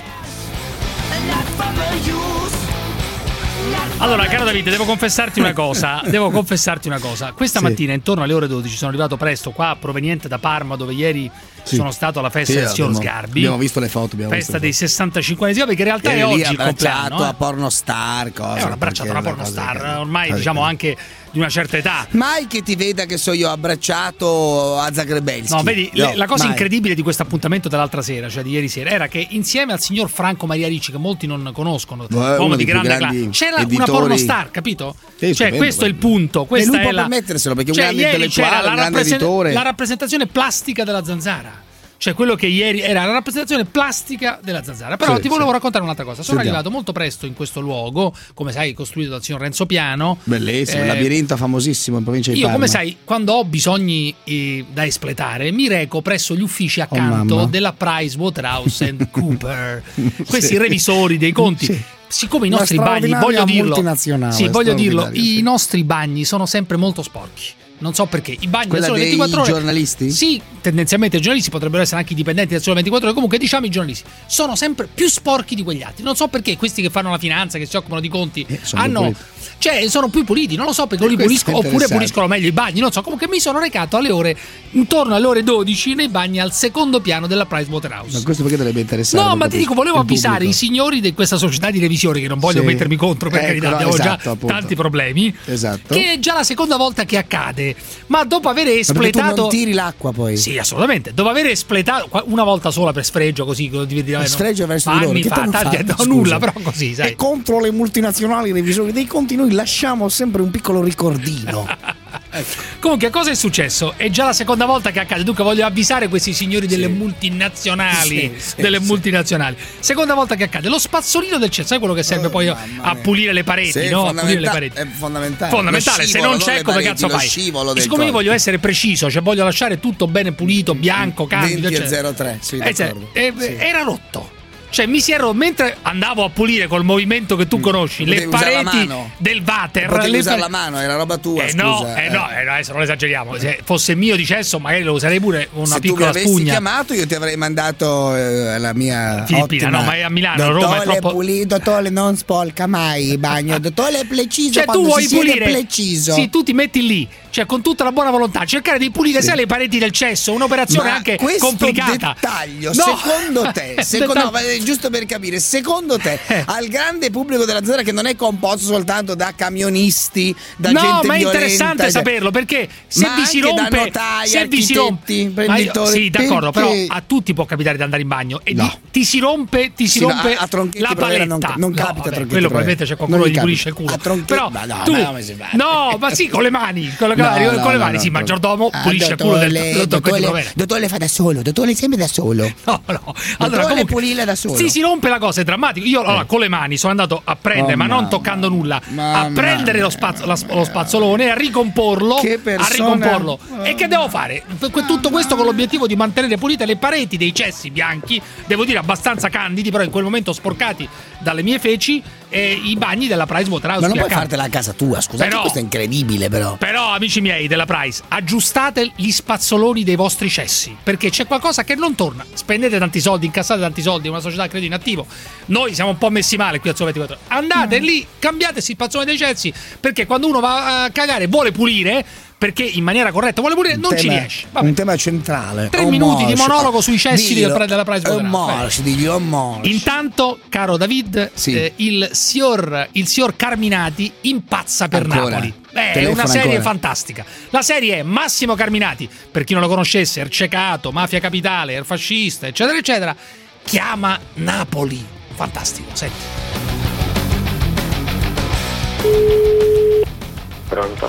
Speaker 5: Allora, caro Davide, devo confessarti una cosa. Devo confessarti una cosa. Questa
Speaker 14: Sì.
Speaker 5: mattina, intorno alle ore dodici, sono arrivato presto qua, proveniente da Parma, dove ieri
Speaker 14: Sì.
Speaker 5: sono stato alla festa
Speaker 14: Sì,
Speaker 5: del signor
Speaker 14: abbiamo-
Speaker 5: Sgarbi.
Speaker 14: abbiamo visto le foto, abbiamo
Speaker 5: Festa
Speaker 14: visto le
Speaker 5: dei sessantacinque anni, perché in realtà è
Speaker 14: Eri lì
Speaker 5: oggi il
Speaker 14: abbracciato
Speaker 5: compleanno.
Speaker 14: a pornostar, cose.
Speaker 5: È un abbracciato una
Speaker 14: perché-
Speaker 5: pornostar,
Speaker 14: cose che-
Speaker 5: ormai
Speaker 14: cose
Speaker 5: diciamo
Speaker 14: che-
Speaker 5: anche di una certa età.
Speaker 14: Mai che ti veda che so io abbracciato a Zagrebelski.
Speaker 5: No, vedi,
Speaker 14: No,
Speaker 5: le- la cosa
Speaker 14: mai.
Speaker 5: incredibile di questo appuntamento dell'altra sera, cioè di ieri sera, era che insieme al signor Franco Maria Ricci, che molti non conoscono,
Speaker 14: Beh,
Speaker 5: uomo
Speaker 14: uno
Speaker 5: di
Speaker 14: dei più
Speaker 5: grande
Speaker 14: grandi
Speaker 5: classe, c'era una
Speaker 14: editori.
Speaker 5: pornostar, capito?
Speaker 14: Sì,
Speaker 5: cioè,
Speaker 14: stupendo,
Speaker 5: questo è il
Speaker 14: quello.
Speaker 5: punto. Questa
Speaker 14: E lui
Speaker 5: è
Speaker 14: può
Speaker 5: la...
Speaker 14: permetterselo, perché è un
Speaker 5: cioè,
Speaker 14: grande
Speaker 5: ieri
Speaker 14: intellettuale,
Speaker 5: c'era la,
Speaker 14: un grande
Speaker 5: rappresen-
Speaker 14: editore.
Speaker 5: la rappresentazione plastica della Zanzara. Cioè quello che ieri era la rappresentazione plastica della Zanzara. Però
Speaker 14: Sì,
Speaker 5: ti volevo
Speaker 14: sì.
Speaker 5: raccontare un'altra cosa. Sono
Speaker 14: Sentiamo.
Speaker 5: arrivato molto presto in questo luogo, come sai, costruito dal signor Renzo Piano.
Speaker 14: Bellissimo,
Speaker 5: Eh,
Speaker 14: il labirinto famosissimo in provincia di
Speaker 5: Io,
Speaker 14: Parma.
Speaker 5: come sai, quando ho bisogni eh, da espletare, mi reco presso gli uffici accanto
Speaker 14: mamma.
Speaker 5: della Pricewaterhouse and Cooper. Questi
Speaker 14: Sì.
Speaker 5: revisori dei conti.
Speaker 14: Sì.
Speaker 5: Siccome i
Speaker 14: Una
Speaker 5: nostri bagni,
Speaker 14: straordinaria
Speaker 5: voglio dirlo,
Speaker 14: multinazionale,
Speaker 5: sì, voglio dirlo,
Speaker 14: straordinaria,
Speaker 5: i
Speaker 14: sì.
Speaker 5: nostri bagni sono sempre molto sporchi. Non so perché. I bagni
Speaker 14: Quella
Speaker 5: del Sole
Speaker 14: dei
Speaker 5: ventiquattro ore.
Speaker 14: giornalisti?
Speaker 5: Sì, tendenzialmente i giornalisti potrebbero essere anche i dipendenti del Sole ventiquattro ore. Comunque, diciamo, i giornalisti sono sempre più sporchi di quegli altri. Non so perché questi che fanno la finanza, che si occupano di conti,
Speaker 14: sono più
Speaker 5: hanno.
Speaker 14: puliti.
Speaker 5: Cioè, sono più puliti. Non lo so perché o li
Speaker 14: Questo è
Speaker 5: puliscono, oppure
Speaker 14: interessante.
Speaker 5: puliscono meglio i bagni. Non so. Comunque, mi sono recato alle ore intorno alle ore dodici nei bagni al secondo piano della Pricewaterhouse.
Speaker 14: Ma questo perché dovrebbe interessare?
Speaker 5: No,
Speaker 14: Non
Speaker 5: ma ti
Speaker 14: capisco.
Speaker 5: dico, volevo
Speaker 14: Il
Speaker 5: avvisare
Speaker 14: pubblico.
Speaker 5: i signori di questa società di revisione, che non voglio
Speaker 14: Sì.
Speaker 5: mettermi contro, per
Speaker 14: Ecco,
Speaker 5: carità,
Speaker 14: no,
Speaker 5: abbiamo
Speaker 14: esatto,
Speaker 5: già
Speaker 14: appunto.
Speaker 5: tanti problemi.
Speaker 14: Esatto.
Speaker 5: Che è già la seconda volta che accade. Ma dopo aver
Speaker 14: Ma perché tu
Speaker 5: espletato.
Speaker 14: non tiri l'acqua poi?
Speaker 5: Sì, assolutamente. Dopo aver espletato qua- una volta sola per sfregio, così quello di dire,
Speaker 14: Sfregio verso di loro,
Speaker 5: anni
Speaker 14: che
Speaker 5: fa,
Speaker 14: t'hanno
Speaker 5: tanti-
Speaker 14: fatto,
Speaker 5: no,
Speaker 14: scusa?
Speaker 5: nulla, però così, sai.
Speaker 14: E contro le multinazionali revisori dei conti noi lasciamo sempre un piccolo ricordino.
Speaker 5: Comunque, cosa è successo? È già la seconda volta che accade. Dunque, voglio avvisare questi signori delle
Speaker 14: Sì.
Speaker 5: multinazionali.
Speaker 14: Sì, sì,
Speaker 5: delle
Speaker 14: sì.
Speaker 5: multinazionali. Seconda volta che accade. Lo spazzolino del cesso, sai quello che serve
Speaker 14: Oh,
Speaker 5: poi
Speaker 14: mamma
Speaker 5: a
Speaker 14: mia.
Speaker 5: pulire le pareti,
Speaker 14: Sì,
Speaker 5: no? A pulire le
Speaker 14: fondamenta-
Speaker 5: pareti.
Speaker 14: è fondamentale.
Speaker 5: Fondamentale,
Speaker 14: Lo
Speaker 5: se
Speaker 14: scivolo,
Speaker 5: non c'è,
Speaker 14: le
Speaker 5: come
Speaker 14: pareti,
Speaker 5: cazzo
Speaker 14: lo
Speaker 5: fai?
Speaker 14: scivolo del
Speaker 5: Siccome io
Speaker 14: coso.
Speaker 5: voglio essere preciso, cioè voglio lasciare tutto bene pulito, bianco, candido,
Speaker 14: venti e
Speaker 5: eccetera.
Speaker 14: zero tre, sì,
Speaker 5: Eh, cioè,
Speaker 14: d'accordo.
Speaker 5: eh,
Speaker 14: Sì.
Speaker 5: Era rotto. Cioè, mi si ero mentre andavo a pulire col movimento che tu conosci, le
Speaker 14: Potevi usare la
Speaker 5: pareti
Speaker 14: mano.
Speaker 5: del water.
Speaker 14: Potevi
Speaker 5: le
Speaker 14: usare
Speaker 5: pa-
Speaker 14: la mano, era roba tua,
Speaker 5: Eh
Speaker 14: scusa.
Speaker 5: no, eh no, eh no, adesso non esageriamo. Se fosse mio di cesso, magari lo userei pure una
Speaker 14: Se tu mi
Speaker 5: piccola
Speaker 14: avessi
Speaker 5: spugna.
Speaker 14: chiamato io ti avrei mandato eh, la mia
Speaker 5: Filippina,
Speaker 14: ottima...
Speaker 5: no, ma è a Milano,
Speaker 14: dottore
Speaker 5: Roma è troppo-
Speaker 14: pulito, dottore non sporca mai il bagno, dottore è preciso
Speaker 5: Cioè,
Speaker 14: quando
Speaker 5: tu vuoi
Speaker 14: si siede
Speaker 5: pulire?
Speaker 14: preciso.
Speaker 5: Sì, tu ti metti lì, cioè con tutta la buona volontà, cercare di pulire,
Speaker 14: Sì.
Speaker 5: sai, le pareti del cesso, un'operazione
Speaker 14: Ma
Speaker 5: anche
Speaker 14: questo
Speaker 5: complicata.
Speaker 14: dettaglio,
Speaker 5: No.
Speaker 14: secondo te, secondo,
Speaker 5: Dettaglio.
Speaker 14: no, ma, giusto per capire, secondo te, al grande pubblico della zona, che non è composto soltanto da camionisti, da
Speaker 5: no,
Speaker 14: gente
Speaker 5: ma è
Speaker 14: violenta,
Speaker 5: interessante
Speaker 14: cioè-
Speaker 5: saperlo, perché se
Speaker 14: ma
Speaker 5: vi si
Speaker 14: anche da
Speaker 5: rompe,
Speaker 14: notai,
Speaker 5: se vi si rompe,
Speaker 14: architetti,
Speaker 5: Ma io-
Speaker 14: imprenditori,
Speaker 5: sì, d'accordo,
Speaker 14: perché-
Speaker 5: però a tutti può capitare di andare in bagno e
Speaker 14: No.
Speaker 5: di- ti si rompe, ti si
Speaker 14: Sì, no,
Speaker 5: rompe
Speaker 14: a- a Tronchetti
Speaker 5: la
Speaker 14: Provera
Speaker 5: paletta.
Speaker 14: non- non
Speaker 5: No,
Speaker 14: capita a
Speaker 5: vabbè,
Speaker 14: Tronchetti
Speaker 5: quello
Speaker 14: Provera.
Speaker 5: probabilmente c'è qualcuno
Speaker 14: Non
Speaker 5: che
Speaker 14: gli
Speaker 5: gli pulisce il
Speaker 14: capita.
Speaker 5: culo.
Speaker 14: A Tronchetti-
Speaker 5: Però
Speaker 14: ma no,
Speaker 5: tu,
Speaker 14: ma come si fa?
Speaker 5: no, ma sì, con le mani, con le,
Speaker 14: No,
Speaker 5: mani,
Speaker 14: no,
Speaker 5: con le
Speaker 14: no,
Speaker 5: mani,
Speaker 14: no,
Speaker 5: sì,
Speaker 14: no.
Speaker 5: maggiordomo
Speaker 14: Ah,
Speaker 5: pulisce il culo del
Speaker 14: dottore,
Speaker 5: del Tronchetti
Speaker 14: dottore,
Speaker 5: Provera.
Speaker 14: dottore fa da solo, dottore sempre da solo.
Speaker 5: No, no. Allora,
Speaker 14: Dottore
Speaker 5: comunque,
Speaker 14: pulire da solo.
Speaker 5: sì, si rompe la cosa, è drammatico. Io allora, con le mani sono andato a prendere,
Speaker 14: Oh,
Speaker 5: ma non
Speaker 14: mamma.
Speaker 5: toccando nulla, a
Speaker 14: Mamma
Speaker 5: prendere lo, spazzo, la- lo spazzolone e a ricomporlo.
Speaker 14: Che
Speaker 5: A
Speaker 14: persona-
Speaker 5: ricomporlo. E che devo fare? Que- Tutto questo con l'obiettivo di mantenere pulite le pareti dei cessi bianchi, devo dire abbastanza candidi, però in quel momento sporcati dalle mie feci, e i bagni della Pricewaterhouse.
Speaker 14: Ma non
Speaker 5: qui
Speaker 14: puoi
Speaker 5: accanto.
Speaker 14: fartela a casa tua, scusa,
Speaker 5: Però-
Speaker 14: questo è incredibile però.
Speaker 5: Però, amici miei della Price, aggiustate gli spazzoloni dei vostri cessi, perché c'è qualcosa che non torna. Spendete tanti soldi, incassate tanti soldi, è una società a credito inattivo. Noi siamo un po' messi male qui a Sole ventiquattro. Andate
Speaker 14: Mm.
Speaker 5: lì, cambiate i spazzoloni dei cessi, perché quando uno va a cagare e vuole pulire, perché in maniera corretta vuole pulire, non ci
Speaker 14: Tema-
Speaker 5: riesce. Vabbè.
Speaker 14: Un tema centrale.
Speaker 5: Tre
Speaker 14: Oh,
Speaker 5: minuti di
Speaker 14: Moscio.
Speaker 5: monologo sui cessi
Speaker 14: Dillo.
Speaker 5: della, della Price
Speaker 14: Oh,
Speaker 5: Waterhouse.
Speaker 14: Moscio, digli, oh, Moscio.
Speaker 5: Intanto, caro David,
Speaker 14: Sì.
Speaker 5: eh, il signor il signor Carminati impazza per
Speaker 14: Ancora?
Speaker 5: Napoli. Beh, è
Speaker 14: Telefona
Speaker 5: una serie
Speaker 14: ancora?
Speaker 5: fantastica. La serie è Massimo Carminati, per chi non lo conoscesse, Ercecato, Mafia Capitale, er fascista, eccetera, eccetera. Chiama Napoli. Fantastico, senti.
Speaker 22: Pronto?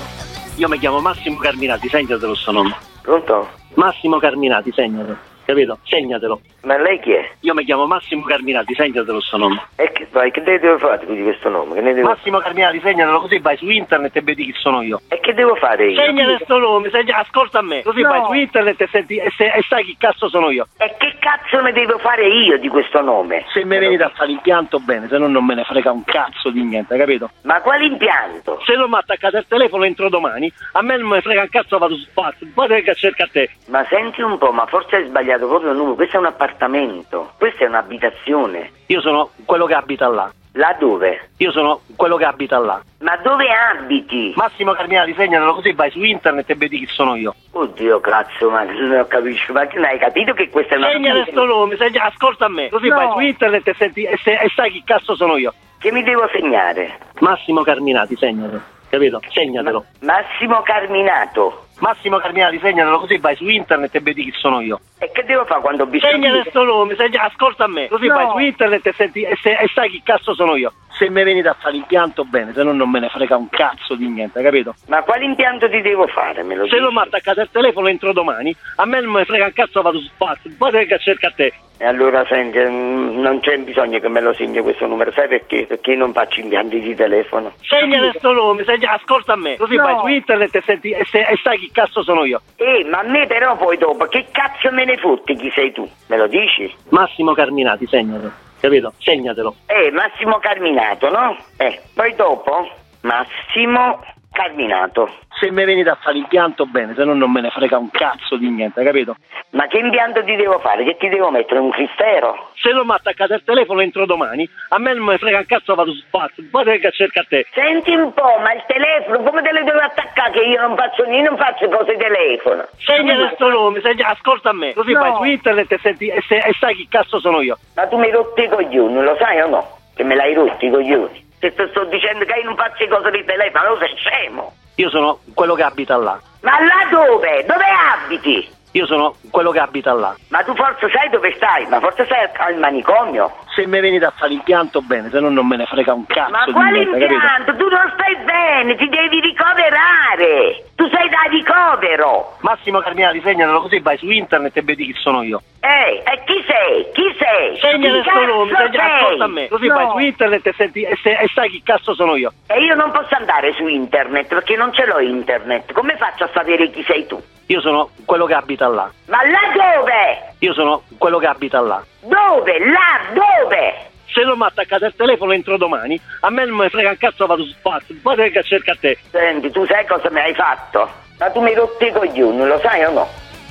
Speaker 7: Io mi chiamo Massimo Carminati, segnatelo sto nome.
Speaker 16: Pronto?
Speaker 7: Massimo Carminati, segnatelo. Capito? Segnatelo.
Speaker 16: Ma lei chi è?
Speaker 7: Io mi chiamo Massimo Carminati, segnatelo sto nome.
Speaker 16: E che, vai, che ne devo fare di questo nome? Che ne devo...
Speaker 7: Massimo Carminati, segnatelo, così vai su internet e vedi chi sono io.
Speaker 16: E che devo fare io?
Speaker 7: Segnalo sto nome, segna, ascolta a me, così
Speaker 16: No.
Speaker 7: vai su internet e, senti, e, se, e sai chi cazzo sono io.
Speaker 16: E che cazzo ne devo fare io di questo nome?
Speaker 7: Se mi venite a fare l'impianto bene, se no non me ne frega un cazzo di niente, capito?
Speaker 16: Ma quale impianto?
Speaker 7: Se non mi attaccate al telefono entro domani, a me non me ne frega un cazzo, vado su spazio, poi che cerca a te.
Speaker 16: Ma senti un po', ma forse hai sbagliato proprio il numero, questo è un appartamento, questa è un'abitazione.
Speaker 7: Io sono quello che abita là.
Speaker 16: Là dove?
Speaker 7: Io sono quello che abita là.
Speaker 16: Ma dove abiti?
Speaker 7: Massimo Carminati, segnalo, così vai su internet e vedi chi sono io.
Speaker 16: Oddio cazzo, ma non ho capito, ma non hai capito che questa è una...
Speaker 7: Segnalo sto nome, segna, ascolta a me, così
Speaker 16: No.
Speaker 7: vai su internet e, senti, e, se, e sai chi cazzo sono io.
Speaker 16: Che mi devo segnare?
Speaker 7: Massimo Carminati, segnalo, capito? Segnatelo.
Speaker 16: Massimo Carminato.
Speaker 7: Massimo Carminati, segnatelo, così vai su internet e vedi chi sono io.
Speaker 16: E che devo fare quando ho bisogno?
Speaker 7: Segnalo sto nome, segna, ascolta a me, così
Speaker 16: No.
Speaker 7: vai su internet e, senti, e, se, e sai chi cazzo sono io. Se mi venite a fare l'impianto bene, se no non me ne frega un cazzo di niente, capito?
Speaker 16: Ma quale impianto ti devo fare, me lo
Speaker 7: Se
Speaker 16: dici?
Speaker 7: non mi attaccate al telefono entro domani, a me non me ne frega un cazzo, vado su spazio, poi che cerca a te.
Speaker 16: E allora senti, mm, non c'è bisogno che me lo segni questo numero, sai perché? Perché io non faccio impianti di telefono.
Speaker 7: Segnalo sto nome, segna, ascolta a me, così
Speaker 16: No.
Speaker 7: vai su internet e, senti, e, se, e sai chi cazzo sono io.
Speaker 16: Eh, ma a me però poi dopo, che cazzo me ne fotti chi sei tu? Me lo dici?
Speaker 7: Massimo Carminati, segnatelo, capito? Segnatelo.
Speaker 16: Eh, Massimo Carminato, no? Eh, poi dopo, Massimo Carminato.
Speaker 7: Se mi venite a fare l'impianto bene, se no non me ne frega un cazzo di niente, capito?
Speaker 16: Ma che impianto ti devo fare? Che ti devo mettere? Un cristero?
Speaker 7: Se non mi attaccate al telefono entro domani, a me non me ne frega un cazzo, vado su spazio, poi che cerca a te.
Speaker 16: Senti un po', ma il telefono, come te le devo attaccare che io non faccio, io non faccio cose telefono?
Speaker 7: Segnalo sto nome, segna, ascolta a me, così
Speaker 16: No.
Speaker 7: vai su internet e, senti, e, se, e sai chi cazzo sono io.
Speaker 16: Ma tu mi hai rotto i coglioni, lo sai o no? Che me l'hai rotto i coglioni. Se ti sto dicendo che io non faccio cose di telefono, lo sei scemo.
Speaker 7: Io sono quello che abita là.
Speaker 16: Ma là dove? Dove abiti?
Speaker 7: Io sono quello che abita là.
Speaker 16: Ma tu forse sai dove stai? Ma forse stai al manicomio?
Speaker 7: Se mi venite a fare l'impianto bene, se no non me ne frega un cazzo
Speaker 16: Ma
Speaker 7: di
Speaker 16: quale
Speaker 7: niente, capito?
Speaker 16: impianto? Tu non stai bene, ti devi ricoverare. Tu sei da ricovero.
Speaker 7: Massimo Carminati, segnalo, così vai su internet e vedi chi sono io.
Speaker 16: Ehi, e chi sei? Chi sei?
Speaker 7: Segnalo
Speaker 16: Chi
Speaker 7: sto nome,
Speaker 16: cazzo
Speaker 7: segna,
Speaker 16: sei?
Speaker 7: ascolta a me, così
Speaker 16: No.
Speaker 7: vai su internet e, senti, e, se, e sai chi cazzo sono io.
Speaker 16: E io non posso andare su internet perché non ce l'ho internet. Come faccio a sapere chi sei tu?
Speaker 7: Io sono quello che abita là.
Speaker 16: Ma là dove?
Speaker 7: Io sono quello che abita là.
Speaker 16: Dove? Là dove?
Speaker 7: Se non mi attaccate al telefono entro domani, a me non me ne frega un cazzo, vado su spazio, poi che cerca a te.
Speaker 16: Senti, tu sai cosa mi hai fatto? Ma tu mi hai rotto i coglioni, lo sai o no?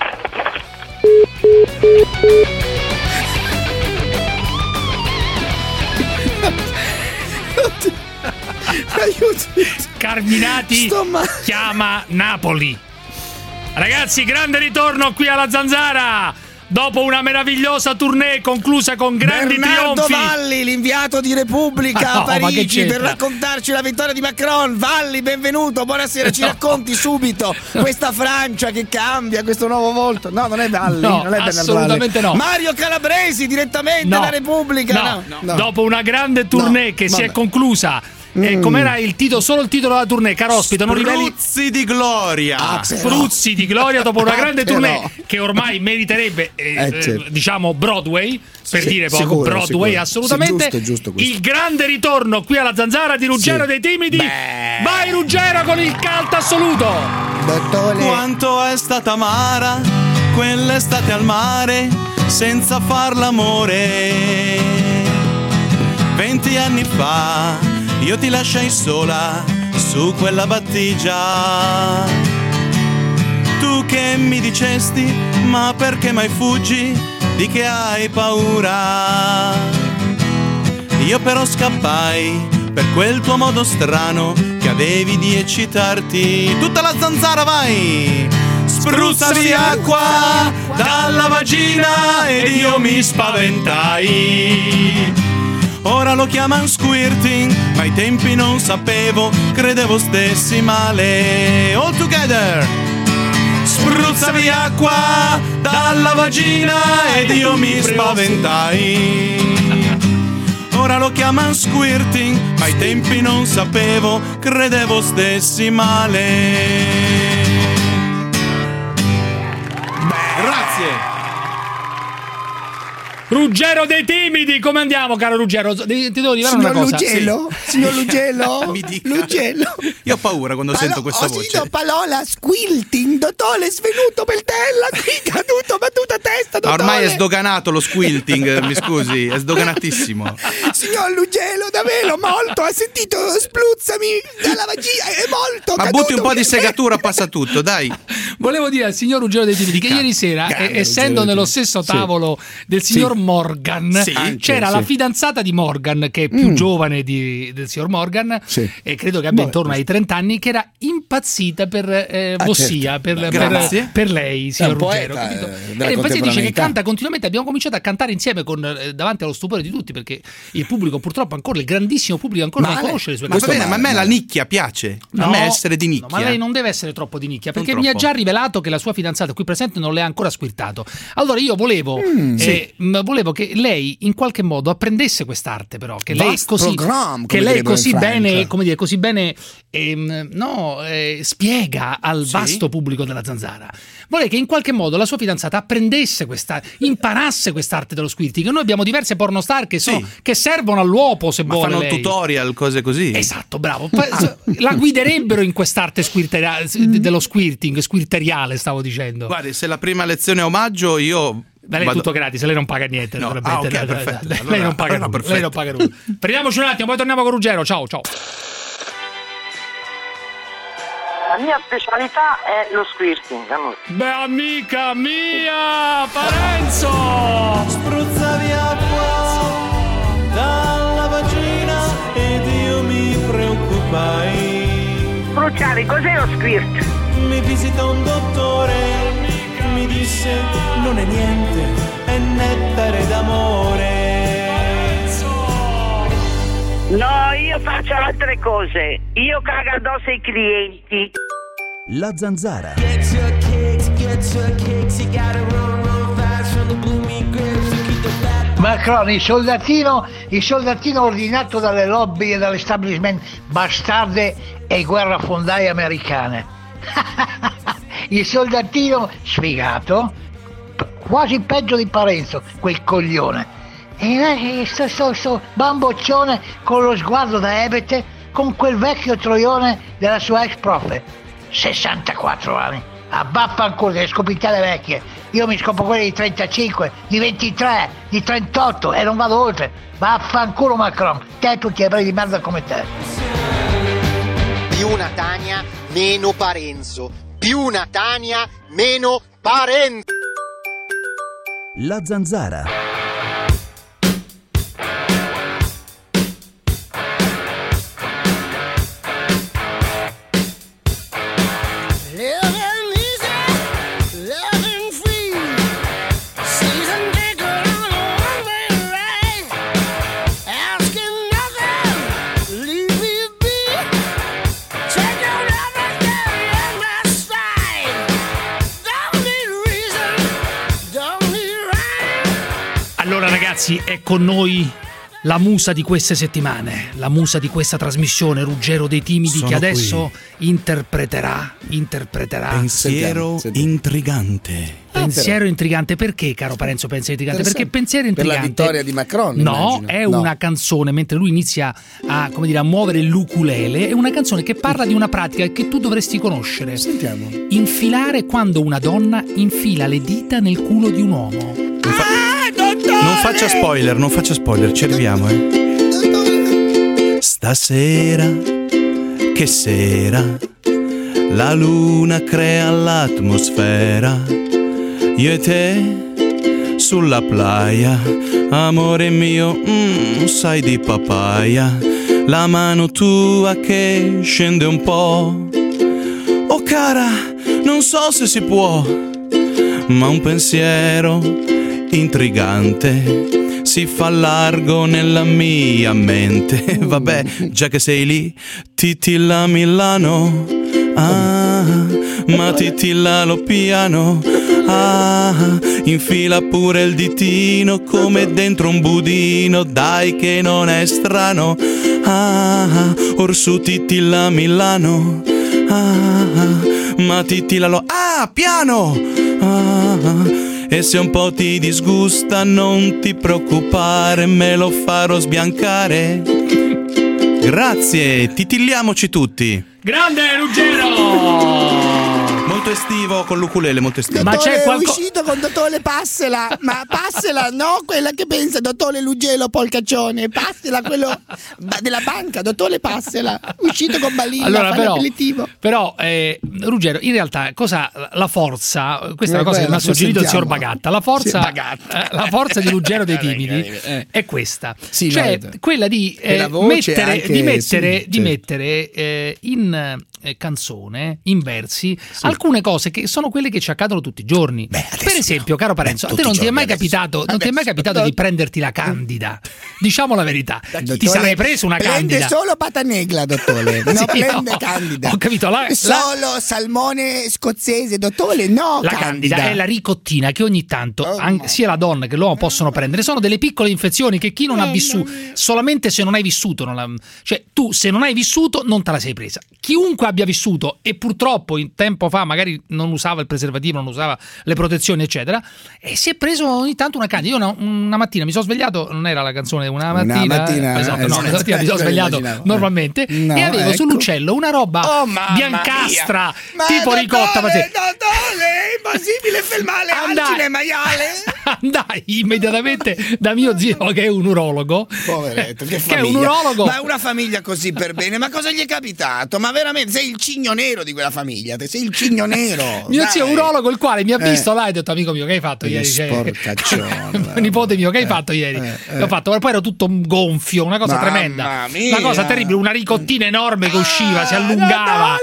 Speaker 14: Aiuto.
Speaker 5: Carminati chiama Napoli. Ragazzi, grande ritorno qui alla Zanzara. Dopo una meravigliosa tournée conclusa con grandi
Speaker 14: Bernardo
Speaker 5: trionfi.
Speaker 14: Valli, l'inviato di Repubblica
Speaker 5: Ah, no,
Speaker 14: a
Speaker 5: ma che
Speaker 14: Parigi
Speaker 5: c'entra?
Speaker 14: per raccontarci la vittoria di Macron. Valli, benvenuto, buonasera, ci
Speaker 5: No.
Speaker 14: racconti subito questa Francia che cambia, questo nuovo volto. No, non è Valli,
Speaker 5: No,
Speaker 14: non è Bernardo
Speaker 5: assolutamente
Speaker 14: Valli.
Speaker 5: no.
Speaker 14: Mario Calabresi direttamente
Speaker 5: No.
Speaker 14: da Repubblica.
Speaker 5: No.
Speaker 14: No, no.
Speaker 5: Dopo una grande tournée
Speaker 14: No,
Speaker 5: che si è
Speaker 14: vabbè.
Speaker 5: conclusa. Eh,
Speaker 14: Mm.
Speaker 5: com'era il titolo? Solo il titolo della tournée, caro ospite, non riveli.
Speaker 13: Spruzzi di gloria.
Speaker 14: Ah,
Speaker 5: Spruzzi di gloria dopo una
Speaker 14: Ah,
Speaker 5: grande
Speaker 14: però.
Speaker 5: tournée che ormai meriterebbe eh,
Speaker 14: Eh, certo.
Speaker 5: eh, diciamo Broadway, per
Speaker 14: Sì,
Speaker 5: dire poco,
Speaker 14: sicuro,
Speaker 5: Broadway
Speaker 14: sicuro.
Speaker 5: assolutamente.
Speaker 14: Sì, giusto, giusto questo.
Speaker 5: Il grande ritorno qui alla Zanzara di Ruggero
Speaker 14: Sì.
Speaker 5: dei Timidi.
Speaker 14: Beh.
Speaker 5: Vai Ruggero con il cult assoluto.
Speaker 14: Dottore.
Speaker 13: Quanto è stata amara quell'estate al mare senza far l'amore. Venti anni fa io ti lasciai sola su quella battigia. Tu che mi dicesti, ma perché mai fuggi? Di che hai paura? Io però scappai per quel tuo modo strano che avevi di eccitarti. Tutta la Zanzara vai! Spruzza via acqua dalla vagina ed io mi spaventai. Ora lo chiamano squirting, ma ai tempi non sapevo, credevo stessi male. All together! Spruzza via acqua dalla vagina ed io mi spaventai. ora lo chiamano squirting, ma ai tempi non sapevo, credevo stessi male. Beh, grazie.
Speaker 5: Ruggero dei timidi, come andiamo, caro Ruggero? Ti devo dire
Speaker 14: signor
Speaker 5: una cosa.
Speaker 14: Lugello?
Speaker 5: Sì.
Speaker 14: Signor Lugello?
Speaker 13: Mi dica.
Speaker 14: Lugello?
Speaker 13: Io ho paura quando
Speaker 14: Palo-
Speaker 13: sento questa
Speaker 14: ho
Speaker 13: voce.
Speaker 14: sentito parola squilting, dottore, è svenuto Beltella, qui caduto, battuta testa, dottore.
Speaker 13: Ormai è sdoganato lo squilting, mi scusi, è sdoganatissimo.
Speaker 14: Signor Lugello, davvero, molto, ha sentito spluzzami dalla vagina, è molto
Speaker 13: Ma
Speaker 14: caduto,
Speaker 13: butti un po' di
Speaker 14: mi-
Speaker 13: segatura, passa tutto, dai.
Speaker 5: Volevo dire al signor Ruggero dei timidi che
Speaker 13: Dica.
Speaker 5: ieri sera,
Speaker 13: Grande
Speaker 5: eh, essendo
Speaker 13: Ruggero
Speaker 5: nello
Speaker 13: dei Timidi.
Speaker 5: stesso
Speaker 13: Sì.
Speaker 5: tavolo del signor
Speaker 13: Sì.
Speaker 5: Morgan,
Speaker 13: Sì.
Speaker 5: c'era
Speaker 13: Anche,
Speaker 5: la
Speaker 13: sì.
Speaker 5: fidanzata di Morgan, che è più
Speaker 14: Mm.
Speaker 5: giovane di- del signor Morgan,
Speaker 14: Sì.
Speaker 5: e credo che abbia
Speaker 14: Beh,
Speaker 5: intorno ai trenta anni, che era impazzita per eh,
Speaker 14: Ah,
Speaker 5: Vossia,
Speaker 14: certo.
Speaker 5: per,
Speaker 13: Grazie.
Speaker 5: per, per lei, signor
Speaker 14: un
Speaker 5: Ruggero.
Speaker 14: poeta,
Speaker 5: capito?
Speaker 14: eh, della
Speaker 5: E infatti dice che
Speaker 14: contemporaneità.
Speaker 5: canta continuamente. Abbiamo cominciato a cantare insieme con, eh, davanti allo stupore di tutti, perché il pubblico purtroppo ancora, il grandissimo pubblico ancora
Speaker 14: Ma
Speaker 5: non
Speaker 14: lei-
Speaker 5: conosce le sue
Speaker 13: Ma va
Speaker 5: canzoni.
Speaker 13: bene, ma a me la nicchia piace. A
Speaker 5: No,
Speaker 13: me essere di
Speaker 5: no,
Speaker 13: nicchia.
Speaker 5: ma lei non deve essere troppo di nicchia,
Speaker 13: Non
Speaker 5: perché mi ha
Speaker 13: troppo.
Speaker 5: già rivelato che la sua fidanzata qui presente non le ha ancora squirtato. Allora io volevo,
Speaker 14: Mm,
Speaker 5: eh, mh, volevo che lei in qualche modo apprendesse quest'arte, però che lei
Speaker 14: Vast
Speaker 5: così,
Speaker 14: program,
Speaker 5: che
Speaker 14: come
Speaker 5: lei
Speaker 14: direbbero
Speaker 5: così
Speaker 14: in Francia.
Speaker 5: bene, come dire, così bene ehm, no, eh, spiega al
Speaker 13: Sì.
Speaker 5: vasto pubblico della Zanzara. Vorrei che in qualche modo la sua fidanzata apprendesse questa, imparasse quest'arte dello squirting. Noi abbiamo diverse pornostar che, sono,
Speaker 13: Sì.
Speaker 5: che servono all'uopo, se
Speaker 13: Ma
Speaker 5: vuole
Speaker 13: fanno
Speaker 5: lei.
Speaker 13: tutorial, cose così.
Speaker 5: Esatto, bravo. Poi, la guiderebbero in quest'arte squirteria- dello squirting, squirteriale, stavo dicendo.
Speaker 13: Guardi, se la prima lezione è omaggio, io
Speaker 5: Da lei è
Speaker 13: vado-
Speaker 5: tutto gratis, lei non paga niente.
Speaker 13: No.
Speaker 5: naturalmente.
Speaker 13: Ah, ok,
Speaker 5: Dai, dai,
Speaker 13: perfetto.
Speaker 5: dai.
Speaker 13: Allora-
Speaker 5: lei non paga
Speaker 13: allora
Speaker 5: nulla.
Speaker 13: perfetto.
Speaker 5: Lei non paga nulla. Prendiamoci un attimo, poi torniamo con Ruggero. Ciao, ciao.
Speaker 16: La mia specialità è lo squirting, amore.
Speaker 5: Beh, amica mia, Parenzo!
Speaker 13: Spruzza via acqua dalla vagina ed io mi preoccupai.
Speaker 16: Cruciani, cos'è lo squirt?
Speaker 13: Mi visita un dottore, mi disse non è niente, è nettare d'amore.
Speaker 16: No, io faccio altre cose. Io cago addosso ai clienti.
Speaker 18: La Zanzara.
Speaker 8: Macron, il soldatino, il soldatino ordinato dalle lobby e dall'establishment bastarde e guerrafondaie americane. Il soldatino sfigato, quasi peggio di Parenzo, quel coglione. E sto, sto, sto bamboccione con lo sguardo da ebete, con quel vecchio troione della sua ex profe. sessantaquattro anni. A vaffanculo, delle scopitelle vecchie. Io mi scopo quelle di trentacinque, di ventitré, di trentotto e non vado oltre. Vaffanculo Macron, te e tutti ebrei di merda come te.
Speaker 11: Più Natania, meno Parenzo. Più Natania, meno Parenzo.
Speaker 18: La Zanzara.
Speaker 5: Allora ragazzi, è con noi la musa di queste settimane, la musa di questa trasmissione, Ruggero dei Timidi,
Speaker 13: Sono
Speaker 5: che adesso interpreterà, interpreterà
Speaker 13: Pensiero intrigante.
Speaker 5: Pensiero intrigante. Perché, caro Parenzo, pensiero intrigante? Perché pensiero
Speaker 14: Per
Speaker 5: intrigante
Speaker 14: la vittoria di Macron,
Speaker 5: no,
Speaker 14: immagino.
Speaker 5: è
Speaker 14: No.
Speaker 5: una canzone, mentre lui inizia a, come dire, a muovere l'ukulele, è una canzone che parla di una pratica che tu dovresti conoscere.
Speaker 14: Sentiamo.
Speaker 5: Infilare quando una donna infila le dita nel culo di un uomo.
Speaker 13: Non faccia spoiler, non faccia spoiler, ci arriviamo, eh. Stasera, che sera, la luna crea l'atmosfera. Io e te sulla playa, amore mio, mm, sai di papaya. La mano tua che scende un po'. Oh cara, non so se si può, ma un pensiero intrigante si fa largo nella mia mente. Vabbè, già che sei lì, titilla Milano. Ah, ma titillalo piano. Ah, infila pure il ditino come dentro un budino, dai che non è strano. Ah, orsu titilla Milano. Ah, ma titillalo, ah, piano. Ah, e se un po' ti disgusta non ti preoccupare, me lo farò sbiancare. Grazie, titilliamoci tutti.
Speaker 5: Grande Ruggero!
Speaker 13: Molto estivo con l'ukulele, molto estivo.
Speaker 14: Dottore,
Speaker 5: Ma c'è qualco...
Speaker 14: è uscito con Dottore Passela, ma Passela no, quella che pensa Dottore Lugelo Polcaccione, Passela quello della banca, Dottore Passela, uscito con Balilla,
Speaker 5: allora,
Speaker 14: fa l'appellitivo.
Speaker 5: Però eh, Ruggero, in realtà cosa la forza, questa è una cosa che mi ha suggerito il signor Bagatta, la forza, Bagatta. Eh, la forza di Ruggero dei Timidi eh. è questa,
Speaker 14: sì,
Speaker 5: cioè
Speaker 14: no,
Speaker 5: quella di eh, mettere,
Speaker 14: anche,
Speaker 5: di mettere,
Speaker 14: sì,
Speaker 5: di
Speaker 14: certo.
Speaker 5: mettere eh, in eh, canzone, in versi, sì. alcune cose che sono quelle che ci accadono tutti i giorni.
Speaker 14: Beh,
Speaker 5: per esempio, caro Parenzo,
Speaker 14: beh,
Speaker 5: a te non ti è mai
Speaker 14: adesso.
Speaker 5: capitato, non ti è mai capitato
Speaker 14: no.
Speaker 5: di prenderti la Candida? Diciamo la verità,
Speaker 14: Dottore,
Speaker 5: ti sarei preso una
Speaker 14: prende
Speaker 5: Candida.
Speaker 14: solo Patanegla, dottore, non
Speaker 5: Sì,
Speaker 14: prende
Speaker 5: no,
Speaker 14: Candida.
Speaker 5: ho capito, la, la,
Speaker 14: solo salmone scozzese, dottore, no,
Speaker 5: la
Speaker 14: Candida.
Speaker 5: Candida è la ricottina che ogni tanto
Speaker 14: Oh,
Speaker 5: anche, sia la donna che l'uomo possono prendere. Sono delle piccole infezioni che chi non ha vissuto, solamente se non hai vissuto, non la, cioè tu se non hai vissuto non te la sei presa. Chiunque abbia vissuto e purtroppo in tempo fa magari non usava il preservativo, non usava le protezioni eccetera, e si è preso ogni tanto una Candida. Io una, una mattina mi sono svegliato, non era la canzone una mattina,
Speaker 14: una mattina,
Speaker 5: esatto,
Speaker 14: esatto,
Speaker 5: no, una mattina mi sono svegliato
Speaker 14: immaginavo.
Speaker 5: normalmente
Speaker 14: No,
Speaker 5: e avevo
Speaker 14: ecco.
Speaker 5: sull'uccello una roba
Speaker 14: Oh, mamma
Speaker 5: biancastra
Speaker 14: mia.
Speaker 5: tipo
Speaker 14: Ma
Speaker 5: ricotta.
Speaker 14: dottore,
Speaker 5: Ma se-
Speaker 14: dottore, è impossibile fermare algine maiale.
Speaker 5: Andai immediatamente da mio zio che è un urologo.
Speaker 14: Poveretto, che
Speaker 5: che
Speaker 14: famiglia.
Speaker 5: è un urologo.
Speaker 14: Ma una famiglia così per bene, ma cosa gli è capitato? Ma veramente sei il cigno nero di quella famiglia, te sei il cigno nero.
Speaker 5: Mio
Speaker 14: dai.
Speaker 5: zio urologo, il quale mi ha visto
Speaker 14: Eh.
Speaker 5: là e ha detto: amico mio, che hai fatto
Speaker 14: Che
Speaker 5: ieri?
Speaker 14: sporcaccione.
Speaker 5: Nipote mio, che hai fatto ieri?
Speaker 14: eh, eh.
Speaker 5: L'ho fatto, poi ero tutto gonfio, una cosa
Speaker 14: Mamma
Speaker 5: tremenda,
Speaker 14: mia.
Speaker 5: una cosa terribile, una ricottina enorme che usciva, si allungava.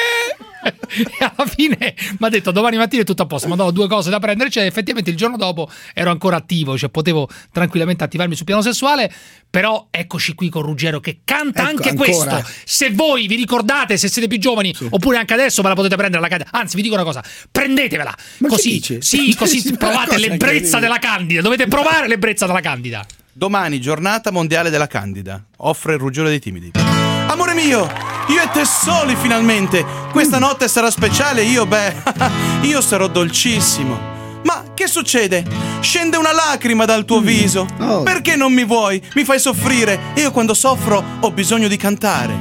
Speaker 5: E alla fine mi ha detto domani mattina è tutto a posto, mi ha dato due cose da prendere, cioè effettivamente il giorno dopo ero ancora attivo, cioè potevo tranquillamente attivarmi sul piano sessuale. Però eccoci qui con Ruggero che canta
Speaker 14: Ecco,
Speaker 5: anche
Speaker 14: ancora.
Speaker 5: questo. Se voi vi ricordate, se siete più giovani, sì. oppure anche adesso ve la potete prendere la Candida. Anzi, vi dico una cosa, prendetevela.
Speaker 14: Ma
Speaker 5: così,
Speaker 14: che dice?
Speaker 5: sì, così
Speaker 14: Sì,
Speaker 5: provate
Speaker 14: cosa
Speaker 5: l'ebbrezza
Speaker 14: incredibile.
Speaker 5: della Candida. Dovete provare l'ebbrezza della Candida.
Speaker 13: Domani, giornata mondiale della Candida. Offre il Ruggero dei Timidi. Amore mio, io e te soli finalmente. Questa notte sarà speciale, io, beh, io sarò dolcissimo. Ma che succede? Scende una lacrima dal tuo viso.
Speaker 14: Oh.
Speaker 13: Perché non mi vuoi? Mi fai soffrire. E io quando soffro ho bisogno di cantare.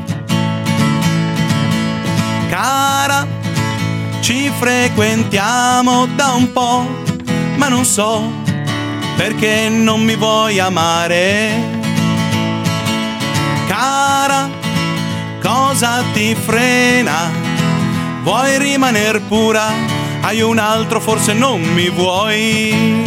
Speaker 13: Cara, ci frequentiamo da un po', ma non so perché non mi vuoi amare. Cara, cosa ti frena? Vuoi rimaner pura? Hai un altro, forse non mi vuoi.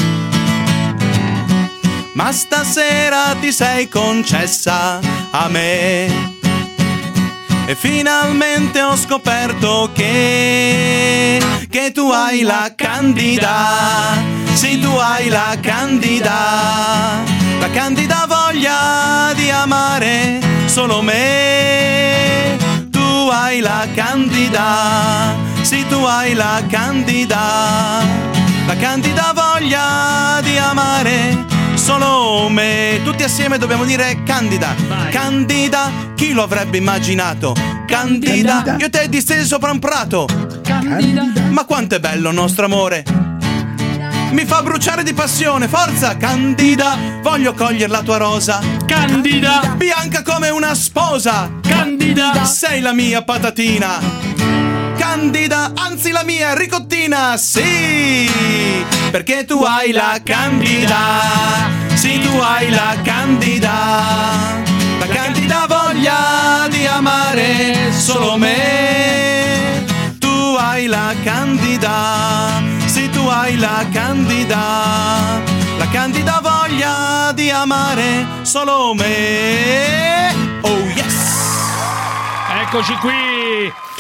Speaker 13: Ma stasera ti sei concessa a me. E finalmente ho scoperto che Che tu hai la Candida. Sì, tu hai la Candida. La candida voglia di amare solo me. Tu hai la Candida. Sì, tu hai la Candida. La candida voglia di amare solo me. Tutti assieme dobbiamo dire Candida. Vai. Candida, chi lo avrebbe immaginato? Candida, Candida. Io te distesi sopra un prato. Candida. Ma quanto è bello il nostro amore. Mi fa bruciare di passione, forza Candida. Voglio cogliere la tua rosa. Candida. Bianca come una sposa. Candida. Sei la mia patatina. Candida, anzi la mia ricottina, sì, perché tu hai la Candida, sì, tu hai la Candida, la candida voglia di amare solo me. Tu hai la Candida, sì, tu hai la Candida, la candida voglia di amare solo me. Oh yes!
Speaker 5: Eccoci qui.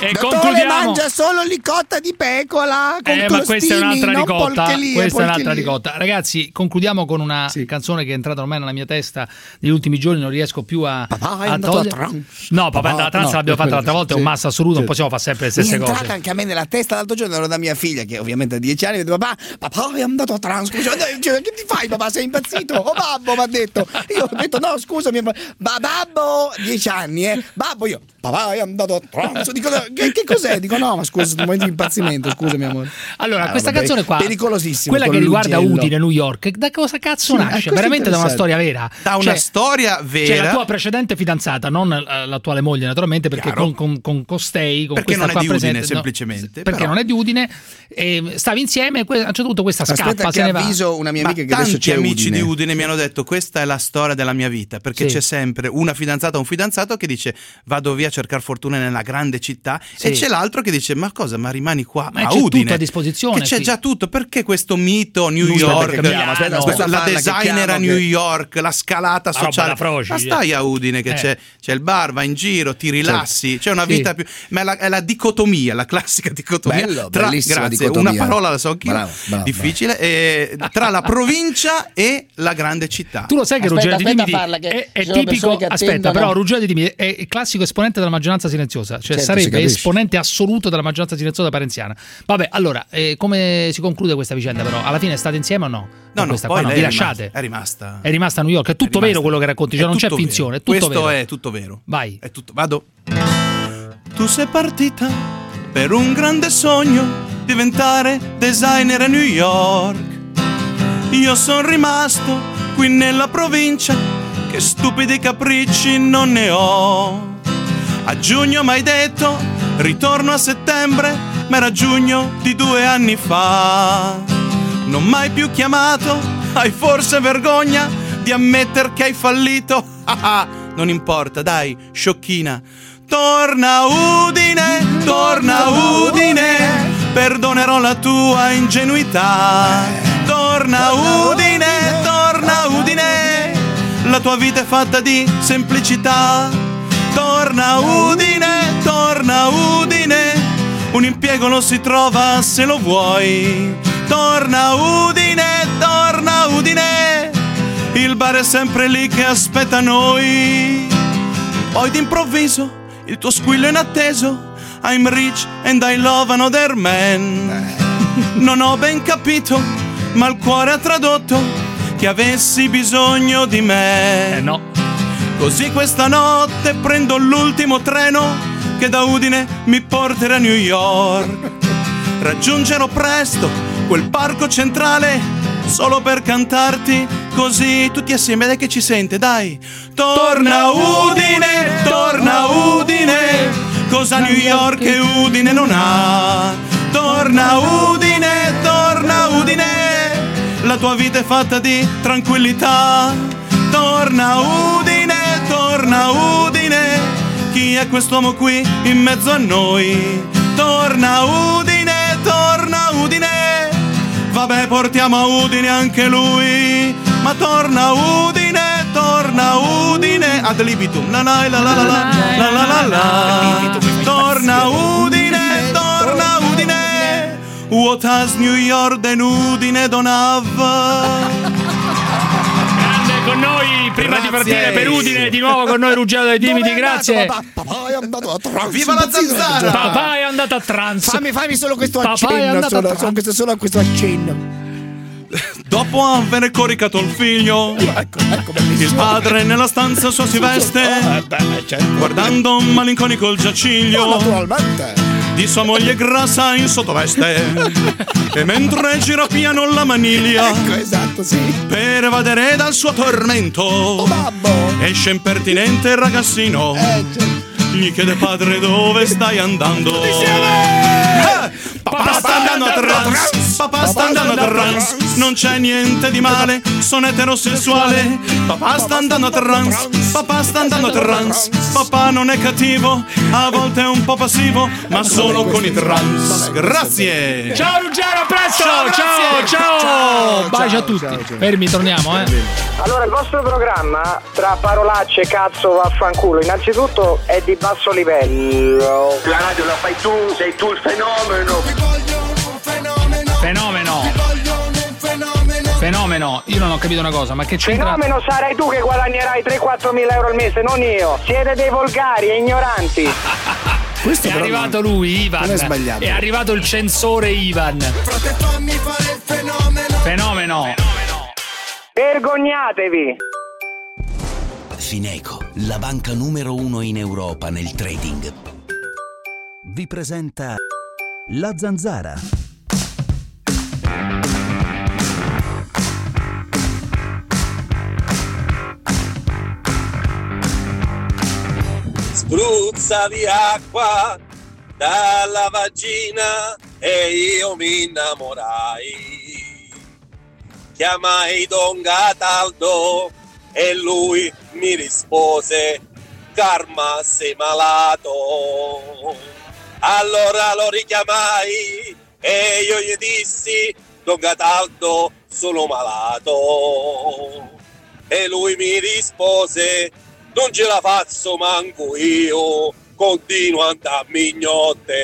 Speaker 5: E
Speaker 14: Dottore,
Speaker 5: concludiamo.
Speaker 14: mangia solo licotta di pecora con
Speaker 5: Eh, ma questa è un'altra
Speaker 14: non
Speaker 5: ricotta.
Speaker 14: polchelie,
Speaker 5: Questa è un'altra
Speaker 14: polchelie.
Speaker 5: ricotta. Ragazzi, concludiamo con una canzone che è entrata ormai nella mia testa negli ultimi giorni, non riesco più a,
Speaker 14: Papà è
Speaker 5: a
Speaker 14: andato a
Speaker 5: togliere.
Speaker 14: trans.
Speaker 5: No, papà è
Speaker 14: Papà,
Speaker 5: andato a trans,
Speaker 14: no,
Speaker 5: l'abbiamo fatta
Speaker 14: quello,
Speaker 5: l'altra volta, è un
Speaker 14: sì,
Speaker 5: massa assoluto, non
Speaker 14: sì.
Speaker 5: possiamo fare sempre le
Speaker 14: Mi è
Speaker 5: stesse
Speaker 14: entrata
Speaker 5: cose.
Speaker 14: anche a me nella testa l'altro giorno, ero da mia figlia che ovviamente ha dieci anni, ho detto papà, papà è andato a trans. Cioè, che ti fai papà, sei impazzito? Oh babbo, mi ha detto. Io ho detto no scusami, ma babbo, dieci anni eh, babbo io, papà è andato a trans. Dico che, che cos'è? Dico no ma scusa, sto momento di impazzimento, scusami amore.
Speaker 5: Allora,
Speaker 14: Ah,
Speaker 5: questa
Speaker 14: vabbè,
Speaker 5: canzone qua,
Speaker 14: pericolosissima,
Speaker 5: quella
Speaker 14: con
Speaker 5: che riguarda
Speaker 14: l'ugello.
Speaker 5: Udine, New York, da cosa cazzo
Speaker 14: Sì,
Speaker 5: nasce?
Speaker 14: questo è
Speaker 5: Veramente da una
Speaker 14: interessante.
Speaker 5: storia vera.
Speaker 13: Da una storia vera.
Speaker 5: Cioè la tua precedente fidanzata, non eh, l'attuale moglie naturalmente, perché
Speaker 13: Chiaro.
Speaker 5: con, con, con costei, con
Speaker 13: Perché
Speaker 5: questa
Speaker 13: non è
Speaker 5: qua
Speaker 13: di Udine,
Speaker 5: presente, no,
Speaker 13: semplicemente,
Speaker 5: perché
Speaker 13: però.
Speaker 5: non è di Udine, e stavi insieme e que- a un certo punto questa
Speaker 14: Aspetta
Speaker 5: scappa,
Speaker 14: che
Speaker 5: se ne va.
Speaker 14: avviso una mia
Speaker 13: Ma
Speaker 14: amica che adesso
Speaker 13: tanti
Speaker 14: c'è
Speaker 13: amici
Speaker 14: Udine.
Speaker 13: di Udine mi hanno detto questa è la storia della mia vita, perché
Speaker 5: Sì.
Speaker 13: c'è sempre una fidanzata o un fidanzato che dice vado via a cercare fortuna nella grande città
Speaker 5: Sì.
Speaker 13: e c'è l'altro che dice ma cosa, ma rimani qua
Speaker 5: Ma
Speaker 13: a
Speaker 5: c'è
Speaker 13: Udine
Speaker 5: tutto a disposizione
Speaker 13: che c'è
Speaker 5: qui.
Speaker 13: già tutto, perché questo mito New
Speaker 14: Aspetta
Speaker 13: York,
Speaker 14: che chiama, aspetta, aspetta,
Speaker 13: la
Speaker 14: farla che
Speaker 13: designer a
Speaker 14: chiamo
Speaker 13: New
Speaker 14: che-
Speaker 13: York, la scalata
Speaker 5: La roba
Speaker 13: sociale,
Speaker 5: da froci,
Speaker 13: ma stai a Udine che
Speaker 5: Eh.
Speaker 13: c'è, c'è il bar, vai in giro, ti rilassi, c'è una
Speaker 5: Sì.
Speaker 13: vita più, ma è la, è la dicotomia, la classica dicotomia
Speaker 14: Bello,
Speaker 13: tra,
Speaker 14: bellissima
Speaker 13: grazie,
Speaker 14: dicotomia.
Speaker 13: una parola la so anch'io,
Speaker 14: Bravo, bravo,
Speaker 13: difficile, eh, tra la provincia e la grande città.
Speaker 5: Tu lo sai che
Speaker 4: Aspetta,
Speaker 5: Ruggero Di
Speaker 4: aspetta
Speaker 5: Timidi
Speaker 4: a farla, che
Speaker 5: è, è
Speaker 4: ci sono
Speaker 5: tipico.
Speaker 4: persone che
Speaker 5: Aspetta,
Speaker 4: attendono.
Speaker 5: però Ruggero Di Timidi è il classico esponente della maggioranza silenziosa, cioè
Speaker 14: Certo, si
Speaker 5: sarebbe
Speaker 14: capisce.
Speaker 5: esponente assoluto della maggioranza silenziosa parenziana. Vabbè, allora, eh, come si conclude questa vicenda però? Alla fine state insieme o no?
Speaker 13: No,
Speaker 5: Con
Speaker 13: no,
Speaker 5: questa
Speaker 13: poi
Speaker 5: qua, no?
Speaker 13: lei
Speaker 5: Vi
Speaker 13: è rimasta-
Speaker 5: lasciate?
Speaker 13: È rimasta.
Speaker 5: È rimasta a New York, è tutto
Speaker 13: rimasta.
Speaker 5: vero quello che racconti, cioè
Speaker 13: È
Speaker 5: non c'è
Speaker 13: tutto
Speaker 5: finzione, è
Speaker 13: vero.
Speaker 5: tutto
Speaker 13: Questo
Speaker 5: vero.
Speaker 13: è tutto vero.
Speaker 5: Vai.
Speaker 13: È tutto. Vado. Tu sei partita per un grande sogno, diventare designer a New York. Io sono rimasto qui nella provincia, che stupidi capricci non ne ho. A giugno m'hai detto ritorno a settembre, ma era giugno di due anni fa. Non m'hai più chiamato, hai forse vergogna di ammettere che hai fallito? Ah ah, non importa, dai, sciocchina. Torna a Udine, torna a Udine, perdonerò la tua ingenuità. Torna a Udine, torna a Udine, la tua vita è fatta di semplicità. Torna a Udine, torna a Udine, un impiego lo si trova se lo vuoi. Torna a Udine, torna a Udine, il bar è sempre lì che aspetta noi. Poi d'improvviso il tuo squillo inatteso, I'm rich and I love another man. Non ho ben capito, ma il cuore ha tradotto che avessi bisogno di me.
Speaker 5: Eh no.
Speaker 13: Così questa notte prendo l'ultimo treno che da Udine mi porterà a New York. Raggiungerò presto quel parco centrale solo per cantarti così tutti assieme, dai che ci sente, dai. Torna a Udine, torna a Udine, cosa New York e Udine non ha. Torna a Udine, torna a Udine, la tua vita è fatta di tranquillità. Torna a Udine, torna a Udine, chi è quest'uomo qui in mezzo a noi? Torna a Udine, torna a Udine, vabbè portiamo a Udine anche lui, ma torna a Udine, torna a Udine, ad libitum, la la la la la la la la la, torna a Udine, torna a Udine, what has New York than Udine don't have.
Speaker 5: Con noi, prima
Speaker 13: Grazie.
Speaker 5: di partire per Udine, di nuovo con noi Ruggero dei Timidi, grazie.
Speaker 14: Papà è andato a trans.
Speaker 13: Viva la zanzara!
Speaker 5: Papà è andato a trans.
Speaker 14: Fammi, fammi solo questo
Speaker 5: Papà è
Speaker 14: accenno,
Speaker 5: andato
Speaker 14: solo,
Speaker 5: a trans.
Speaker 14: solo, questo, solo questo accenno.
Speaker 13: Dopo aver coricato il figlio,
Speaker 14: Ecco, ecco, bellissimo.
Speaker 13: il padre nella stanza sua si veste,
Speaker 14: Eh, beh, certo.
Speaker 13: guardando malinconico il giaciglio
Speaker 14: Naturalmente.
Speaker 13: di sua moglie grassa in sottoveste. E mentre gira piano la maniglia
Speaker 14: Ecco, esatto, sì.
Speaker 13: per evadere dal suo tormento,
Speaker 14: Oh, babbo.
Speaker 13: esce impertinente il ragazzino,
Speaker 14: Eh, certo.
Speaker 13: gli chiede padre dove stai andando.
Speaker 14: Insieme!
Speaker 13: Eh, Papà sta andando a trans, papà sta andando a trans, non c'è niente di male, sono eterosessuale. Papà sta andando a trans, papà sta andando a trans, papà non è cattivo, a volte è un po' passivo, ma solo con i trans. Grazie.
Speaker 5: Ciao Ruggero, a presto.
Speaker 13: Ciao,
Speaker 5: ciao, ciao.
Speaker 13: ciao.
Speaker 5: Baci a tutti. Fermi, torniamo, eh.
Speaker 3: Allora, il vostro programma, tra parolacce, cazzo, vaffanculo, innanzitutto è di basso livello.
Speaker 16: La radio la fai tu, sei tu il fenomeno.
Speaker 5: Fenomeno. Fenomeno. Io non ho capito una cosa, ma che c'entra?
Speaker 3: Fenomeno sarai tu che guadagnerai tre quattro mila euro al mese, non io. Siete dei volgari e ignoranti.
Speaker 5: Questo è arrivato lui, Ivan.
Speaker 14: Non è sbagliato.
Speaker 5: È arrivato il censore Ivan. Fenomeno.
Speaker 3: Vergognatevi.
Speaker 18: Fineco, la banca numero uno in Europa nel trading, vi presenta La Zanzara.
Speaker 9: Spruzza di acqua dalla vagina e io mi innamorai. Chiamai Don Cataldo e lui mi rispose: Karma, sei malato. Allora lo richiamai e io gli dissi: Don Cataldo, sono malato. E lui mi rispose: non ce la faccio manco io, continuo a andare mignotte.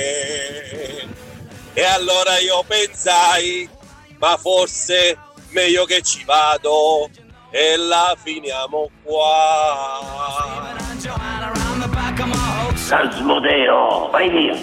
Speaker 9: E allora io pensai: ma forse meglio che ci vado e la finiamo qua.
Speaker 16: Asmodeo, vai via.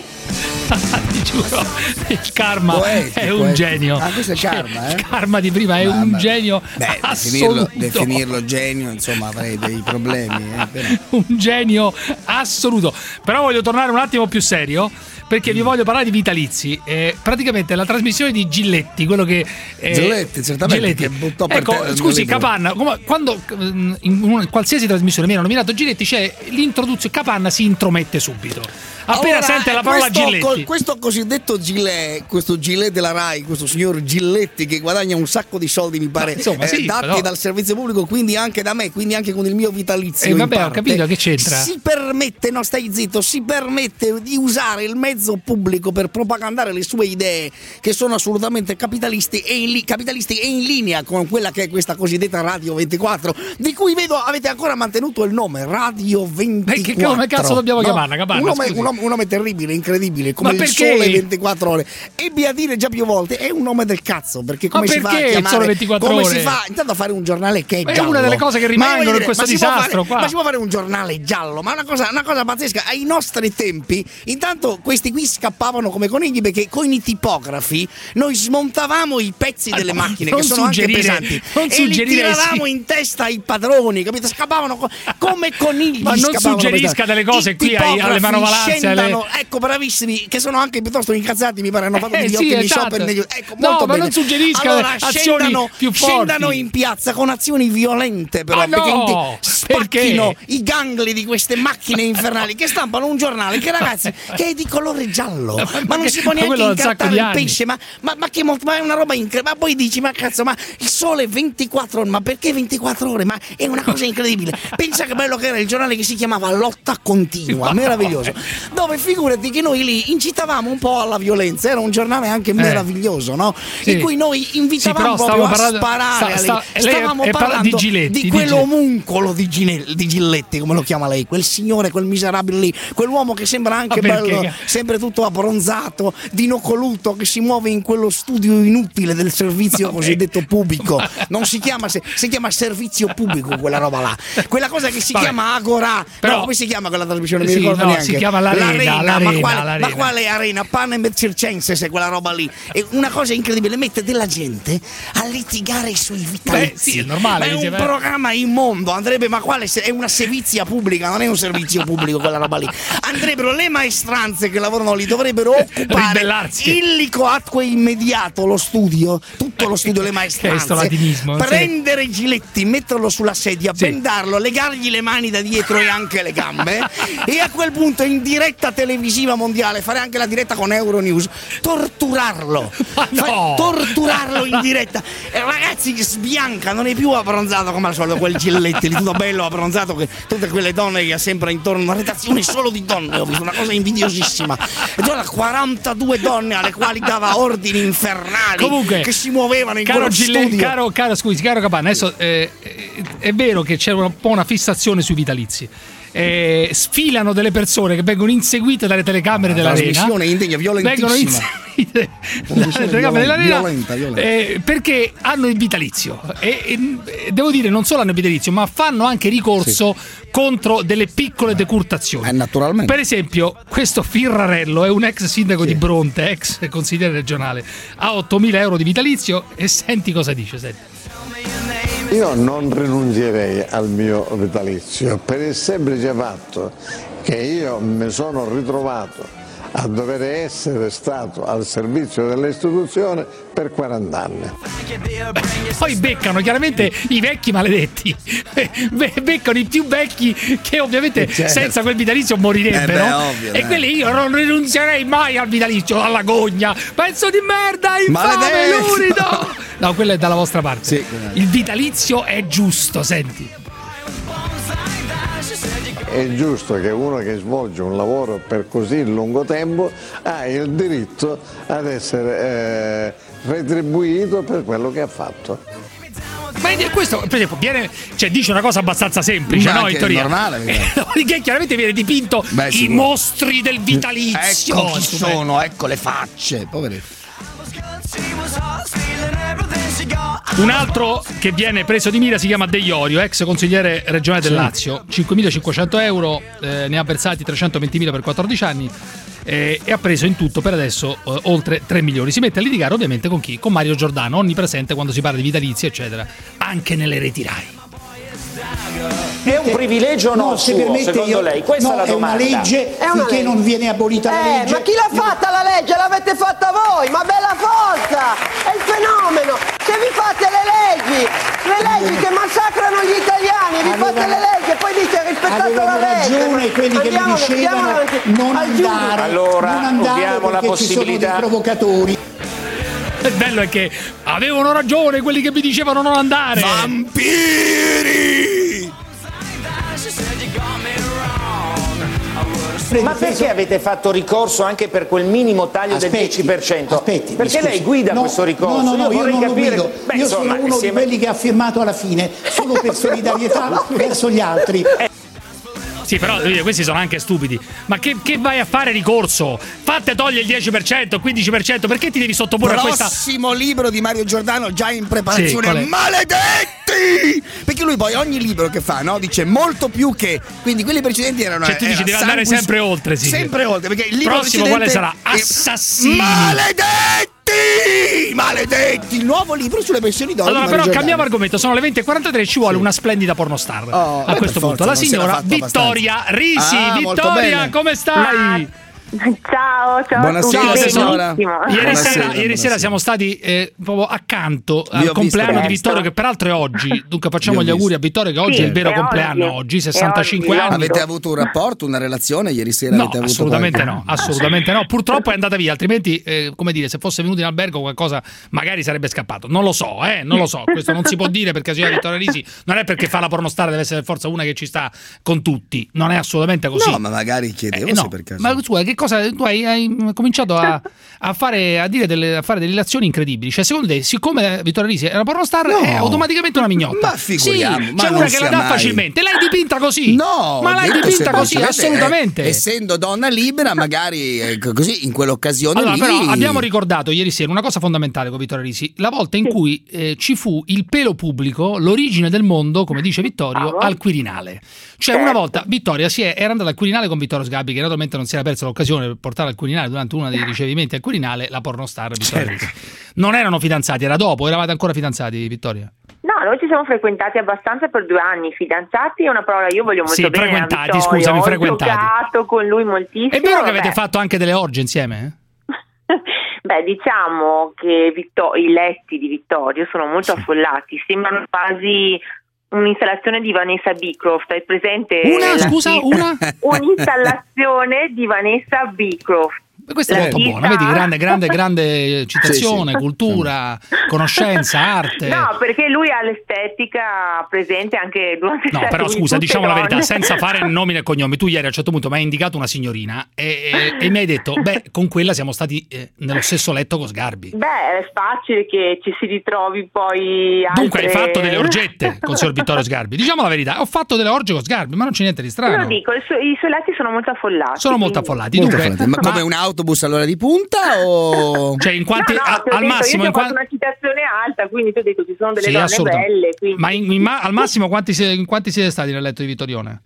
Speaker 5: Ti giuro, il Karma
Speaker 14: Poetico,
Speaker 5: è un
Speaker 14: eh.
Speaker 5: genio.
Speaker 14: Ah, questo è Karma, eh?
Speaker 5: Il Karma di prima è
Speaker 14: Ma-
Speaker 5: un
Speaker 14: ma-
Speaker 5: genio
Speaker 14: Beh,
Speaker 5: assoluto.
Speaker 14: definirlo, definirlo genio, insomma, avrei dei problemi. Eh, però.
Speaker 5: Un genio assoluto. Però voglio tornare un attimo più serio, perché vi voglio parlare di vitalizi. Eh, praticamente la trasmissione di Giletti, quello che eh,
Speaker 14: Giletti, certamente,
Speaker 5: Giletti.
Speaker 14: che buttò per
Speaker 5: ecco,
Speaker 14: terra il
Speaker 5: scusi,
Speaker 14: mio libro.
Speaker 5: Capanna, come- quando mm, in una- in qualsiasi trasmissione mi hanno nominato Giletti, c'è l'introduzione, Capanna si intromette subito. Appena
Speaker 14: Allora,
Speaker 5: sente la parola
Speaker 14: questo,
Speaker 5: Giletti.
Speaker 14: co- questo cosiddetto gilet, questo gilet della Rai, questo signor Giletti che guadagna un sacco di soldi, mi pare,
Speaker 5: Ma insomma,
Speaker 14: eh,
Speaker 5: sì,
Speaker 14: dati
Speaker 5: però-
Speaker 14: dal servizio pubblico, quindi anche da me, quindi anche con il mio vitalizio.
Speaker 5: Eh,
Speaker 14: in
Speaker 5: vabbè, ho
Speaker 14: parte,
Speaker 5: capito, che c'entra?
Speaker 14: Si permette, no, stai zitto, si permette di usare il mezzo pubblico per propagandare le sue idee, che sono assolutamente capitalisti e in, li- capitalisti e in linea con quella che è questa cosiddetta Radio ventiquattro, di cui vedo avete ancora mantenuto il nome, Radio ventiquattro.
Speaker 5: Beh, che- come cazzo dobbiamo
Speaker 14: No,
Speaker 5: chiamarla, Capanna,
Speaker 14: Un nome,
Speaker 5: scusi?
Speaker 14: un nome- un nome terribile, incredibile, come
Speaker 5: Ma
Speaker 14: il
Speaker 5: perché?
Speaker 14: Sole ventiquattro ore. Ebbi a dire già più volte, è un nome del cazzo, perché come
Speaker 5: Ma
Speaker 14: si fa a
Speaker 5: perché il
Speaker 14: chiamare,
Speaker 5: Sole ventiquattro
Speaker 14: come
Speaker 5: ore?
Speaker 14: si fa intanto a fare un giornale che è
Speaker 5: È
Speaker 14: giallo?
Speaker 5: una delle cose che
Speaker 14: Ma
Speaker 5: rimangono
Speaker 14: voglio
Speaker 5: in questo
Speaker 14: ma si può
Speaker 5: disastro
Speaker 14: fare-
Speaker 5: qua.
Speaker 14: Ma si può fare un giornale giallo? Ma una cosa, una cosa pazzesca, ai nostri tempi, intanto questi qui scappavano come conigli, perché con i tipografi noi smontavamo i pezzi delle
Speaker 5: Ma
Speaker 14: macchine,
Speaker 5: non
Speaker 14: che sono anche
Speaker 5: suggerire-
Speaker 14: pesanti,
Speaker 5: non
Speaker 14: e li
Speaker 5: suggerire,
Speaker 14: tiravamo
Speaker 5: sì.
Speaker 14: in testa ai padroni, capito? Scappavano co- come conigli.
Speaker 5: Ma non
Speaker 14: scappavano
Speaker 5: suggerisca
Speaker 14: per-
Speaker 5: delle cose
Speaker 14: I
Speaker 5: qui ai- alle
Speaker 14: tipografi
Speaker 5: manovalanze,
Speaker 14: scendano-
Speaker 5: alle-
Speaker 14: ecco, bravissimi, che sono anche piuttosto incazzati, mi pare hanno fatto
Speaker 5: Eh,
Speaker 14: degli
Speaker 5: sì,
Speaker 14: ottimi
Speaker 5: esatto.
Speaker 14: scioperi negli- ecco,
Speaker 5: No,
Speaker 14: molto
Speaker 5: ma
Speaker 14: bene.
Speaker 5: non suggerisca
Speaker 14: Allora,
Speaker 5: azioni
Speaker 14: scendano,
Speaker 5: più forti.
Speaker 14: scendano in piazza con azioni violente, però,
Speaker 5: Ma no,
Speaker 14: perché
Speaker 5: perché?
Speaker 14: spacchino i gangli di queste macchine infernali che stampano un giornale che, ragazzi, che è di colore giallo, ma non si può
Speaker 5: Ma quello
Speaker 14: neanche
Speaker 5: da un sacco
Speaker 14: incartare
Speaker 5: di
Speaker 14: il
Speaker 5: anni.
Speaker 14: pesce, ma, ma, ma che molto, ma è una roba incredibile. Ma poi dici, ma cazzo, ma il sole ventiquattro ore, ma perché ventiquattro ore? Ma è una cosa incredibile. Pensa che bello che era il giornale che si chiamava Lotta Continua, meraviglioso, dove figurati che noi lì incitavamo un po' alla violenza, era un giornale anche meraviglioso, no?
Speaker 5: Sì.
Speaker 14: In cui noi
Speaker 5: Sì,
Speaker 14: invitavamo
Speaker 5: però
Speaker 14: proprio
Speaker 5: stavo
Speaker 14: a
Speaker 5: parlando-
Speaker 14: sparare
Speaker 5: sta-
Speaker 14: alle-
Speaker 5: sta- lei
Speaker 14: stavamo
Speaker 5: è- è parla-
Speaker 14: parlando
Speaker 5: di Giletti,
Speaker 14: di
Speaker 5: di
Speaker 14: quell'omuncolo di, Gine- di Giletti, come lo chiama lei, quel signore, quel miserabile lì, quell'uomo che sembra anche
Speaker 5: Ma perché?
Speaker 14: bello, sempre tutto abbronzato, dinocoluto, che si muove in quello studio inutile del servizio cosiddetto pubblico. Non si chiama, se- si chiama servizio pubblico quella roba là, quella cosa che si
Speaker 5: Vabbè.
Speaker 14: chiama Agora.
Speaker 5: Però-
Speaker 14: No, come si chiama quella trasmissione? Non
Speaker 5: Sì,
Speaker 14: mi ricordo
Speaker 5: no,
Speaker 14: neanche.
Speaker 5: si chiama l'Arena, l'Arena,
Speaker 14: ma, quale,
Speaker 5: l'Arena.
Speaker 14: ma quale arena? Panem Circenses è quella roba lì. È una cosa incredibile, mette della gente a litigare sui vitalizi.
Speaker 5: Beh, sì, è normale,
Speaker 14: Ma è un
Speaker 5: dice, beh.
Speaker 14: programma immondo, andrebbe, ma quale se- è una sevizia pubblica, non è un servizio pubblico quella roba lì. Andrebbero le maestranze che lavorano lì, dovrebbero occupare
Speaker 5: Ribellarsi.
Speaker 14: illico atque immediato lo studio, tutte tutto lo studio Le Maestranze,
Speaker 5: latinismo,
Speaker 14: prendere
Speaker 5: sì.
Speaker 14: Giletti, metterlo sulla sedia,
Speaker 5: sì.
Speaker 14: bendarlo, legargli le mani da dietro e anche le gambe e a quel punto in diretta televisiva mondiale, fare anche la diretta con Euronews, torturarlo,
Speaker 5: Ma no.
Speaker 14: Fa- torturarlo in diretta. E ragazzi che sbianca, non è più abbronzato come al solito quel Giletti lì, tutto bello abbronzato, che tutte quelle donne che ha sempre intorno, una redazione solo di donne, ho visto una cosa invidiosissima. E c'era quarantadue donne alle quali dava ordini infernali.
Speaker 5: Comunque,
Speaker 14: che si muovevano in
Speaker 5: caro
Speaker 14: quello
Speaker 5: Gille,
Speaker 14: studio.
Speaker 5: Caro, caro, scusi, caro Capanna, adesso eh, è vero che c'è un po' una fissazione sui vitalizi. Eh, sfilano delle persone che vengono inseguite dalle telecamere
Speaker 14: La
Speaker 5: dell'arena.
Speaker 14: trasmissione indegna, violentissima.
Speaker 5: Vengono inseguite dalle telecamere dell'arena
Speaker 14: violenta, violenta.
Speaker 5: Eh, perché hanno il vitalizio. E, e devo dire, non solo hanno il vitalizio, ma fanno anche ricorso sì. contro delle piccole decurtazioni.
Speaker 14: Eh, naturalmente.
Speaker 5: Per esempio, questo Firrarello è un ex sindaco sì. di Bronte, ex consigliere regionale, ha ottomila euro di vitalizio e senti cosa dice. Senti.
Speaker 20: Io non rinunzierei al mio vitalizio per il semplice fatto che io mi sono ritrovato a dover essere stato al servizio dell'istituzione per quaranta anni.
Speaker 5: Poi beccano chiaramente i vecchi maledetti, Be- beccano i più vecchi che ovviamente certo. senza quel vitalizio morirebbero. Eh beh, ovvio, e quelli io non rinunzierei mai al vitalizio, alla gogna, pezzo di merda, infame, lurido. No, quello è dalla vostra parte. Sì, il vitalizio è giusto, senti.
Speaker 20: È giusto che uno che svolge un lavoro per così lungo tempo ha il diritto ad essere eh, retribuito per quello che ha fatto.
Speaker 5: Ma questo, per esempio, viene, cioè, dice una cosa abbastanza semplice,
Speaker 14: ma
Speaker 5: no? In teoria.
Speaker 14: È normale.
Speaker 5: Che chiaramente viene dipinto Beh, i mostri del vitalizio.
Speaker 14: Ecco chi sono, ecco le facce. Poveri.
Speaker 5: Un altro che viene preso di mira si chiama De Iorio, ex consigliere regionale del Lazio, cinquemilacinquecento euro, eh, ne ha versati trecentoventimila per quattordici anni eh, e ha preso in tutto per adesso eh, oltre tre milioni. Si mette a litigare ovviamente con chi? Con Mario Giordano, onnipresente quando si parla di vitalizi eccetera, anche nelle reti Rai.
Speaker 21: È un privilegio o no, no suo, se permette, secondo io, lei? Questa
Speaker 22: no,
Speaker 21: è la domanda.
Speaker 22: È una legge,
Speaker 21: è una
Speaker 22: finché
Speaker 21: legge.
Speaker 22: non viene abolita la eh, legge. Ma chi l'ha fatta la legge? L'avete fatta voi, ma bella forza! È il fenomeno! Se vi fate le leggi, le leggi che massacrano gli italiani, vi aveva, fate le leggi e poi dite rispettate la legge. Avevano ragione quelli andiamo, che mi dicevano non andare,
Speaker 21: allora,
Speaker 22: non andare
Speaker 21: la
Speaker 22: perché ci sono dei provocatori.
Speaker 5: Il bello è che avevano ragione quelli che mi dicevano non andare.
Speaker 14: Vampiri!
Speaker 21: Ma perché avete fatto ricorso anche per quel minimo taglio aspetti, del dieci per cento?
Speaker 22: Aspetti,
Speaker 21: perché lei guida
Speaker 22: no,
Speaker 21: questo ricorso?
Speaker 22: No, no, no, io, io non
Speaker 21: capire...
Speaker 22: lo guido.
Speaker 21: Beh,
Speaker 22: io
Speaker 21: insomma,
Speaker 22: sono uno
Speaker 21: insieme...
Speaker 22: di quelli che ha firmato alla fine, solo per solidarietà verso gli altri.
Speaker 5: Eh. Sì, però questi sono anche stupidi. Ma che, che vai a fare ricorso? Fate togliere il dieci per cento, il quindici per cento, perché ti devi sottoporre
Speaker 14: Prossimo
Speaker 5: a questa...
Speaker 14: Prossimo libro di Mario Giordano già in preparazione.
Speaker 5: Sì,
Speaker 14: maledetti! Perché lui poi ogni libro che fa, no, dice molto più che... Quindi quelli precedenti erano...
Speaker 5: Cioè tu dici deve andare sempre oltre, sì.
Speaker 14: Sempre oltre, perché il libro
Speaker 5: prossimo
Speaker 14: precedente...
Speaker 5: quale sarà? Assassini!
Speaker 14: Maledetti! Maledetti! Il nuovo libro sulle pensioni d'oro.
Speaker 5: Allora, però cambiamo argomento. Sono le venti e quarantatré. Ci vuole sì. una splendida pornostar. Oh, a questo punto, la signora Vittoria Risi. Ah, Vittoria, come stai?
Speaker 12: Ma... Ciao, ciao.
Speaker 14: Buonasera,
Speaker 5: signora. Ieri, buonasera, sera, ieri buonasera. sera siamo stati eh, proprio accanto Io al compleanno di Vittorio, che peraltro è oggi. Dunque facciamo gli auguri a Vittorio, che oggi sì, è il vero è compleanno. Oggi, oggi sessantacinque
Speaker 14: oggi.
Speaker 5: anni.
Speaker 14: Avete avuto un rapporto, una relazione ieri sera?
Speaker 5: No,
Speaker 14: avete avuto
Speaker 5: assolutamente
Speaker 14: qualche...
Speaker 5: no, assolutamente no. Purtroppo è andata via, altrimenti, eh, come dire, se fosse venuto in albergo qualcosa magari sarebbe scappato. Non lo so, eh, non lo so. Questo non si può dire perché signora Vittoria Risi non è perché fa la pornostar deve essere per forza una che ci sta con tutti. Non è assolutamente così.
Speaker 14: No, ma magari chiedevo
Speaker 5: eh, no.
Speaker 14: se per caso.
Speaker 5: Ma scusa, che cosa tu hai, hai cominciato a, a fare a dire delle, a fare delle relazioni incredibili. Cioè, secondo te, siccome Vittoria Risi è una pornostar, no. è automaticamente una mignotta?
Speaker 14: Ma figuriamo,
Speaker 5: sì,
Speaker 14: ma
Speaker 5: c'è
Speaker 14: non
Speaker 5: una che la dà
Speaker 14: mai.
Speaker 5: facilmente. L'hai dipinta così?
Speaker 14: No,
Speaker 5: ma l'hai dipinta così, assolutamente.
Speaker 14: Eh, essendo donna libera, magari eh, così in quell'occasione
Speaker 5: allora,
Speaker 14: lì.
Speaker 5: Però abbiamo ricordato ieri sera una cosa fondamentale con Vittoria Risi, la volta in cui eh, ci fu il pelo pubblico, l'origine del mondo, come dice Vittorio, al Quirinale. Cioè una volta Vittoria si è, era andata al Quirinale con Vittorio Sgarbi, che naturalmente non si era perso l'occasione per portare al Quirinale durante uno dei ricevimenti al Quirinale la pornostar Vittoria Risi. Non erano fidanzati, era dopo, eravate ancora fidanzati, Vittoria?
Speaker 12: No, noi ci siamo frequentati abbastanza per due anni, fidanzati è una parola, io voglio molto
Speaker 5: sì,
Speaker 12: bene
Speaker 5: frequentati,
Speaker 12: Vittorio,
Speaker 5: scusami,
Speaker 12: ho
Speaker 5: frequentati.
Speaker 12: Ho giocato con lui moltissimo.
Speaker 5: È vero che
Speaker 12: vabbè.
Speaker 5: avete fatto anche delle orge insieme? Eh?
Speaker 12: Beh, diciamo che Vittor- i letti di Vittorio sono molto sì. affollati, sembrano quasi un'installazione di Vanessa Beecroft. Hai presente?
Speaker 5: Una, scusa,
Speaker 12: pista?
Speaker 5: una?
Speaker 12: Un'installazione di Vanessa Beecroft.
Speaker 5: Questa è molto
Speaker 12: chissà.
Speaker 5: buona, vedi, grande, grande, grande citazione, sì, sì. cultura, conoscenza, arte.
Speaker 12: No, perché lui ha l'estetica presente anche durante
Speaker 5: No,
Speaker 12: il
Speaker 5: però scusa, diciamo
Speaker 12: donne.
Speaker 5: la verità, senza fare nomi e cognomi. Tu ieri a un certo punto mi hai indicato una signorina e, e, e mi hai detto, beh, con quella siamo stati eh, nello stesso letto con Sgarbi.
Speaker 12: Beh, è facile che ci si ritrovi poi altre...
Speaker 5: Dunque hai fatto delle orgette con il signor Vittorio Sgarbi. Diciamo la verità, ho fatto delle orge con Sgarbi, ma non c'è niente di strano.
Speaker 12: Te lo dico, i, su- i suoi letti sono molto affollati.
Speaker 5: Sono
Speaker 12: quindi...
Speaker 5: molto affollati.
Speaker 14: Molto
Speaker 5: Dunque,
Speaker 14: affollati. Ma come un autobus all'ora di punta o
Speaker 5: cioè in quanti
Speaker 12: no, no,
Speaker 5: a, al
Speaker 12: detto,
Speaker 5: massimo
Speaker 12: io
Speaker 5: in
Speaker 12: ti ho fatto
Speaker 5: qua...
Speaker 12: una citazione alta, quindi ti ho detto ci sono delle
Speaker 5: sì,
Speaker 12: donne belle, quindi...
Speaker 5: ma in, in ma, al massimo quanti, si, in quanti siete stati nel letto di Vittorione?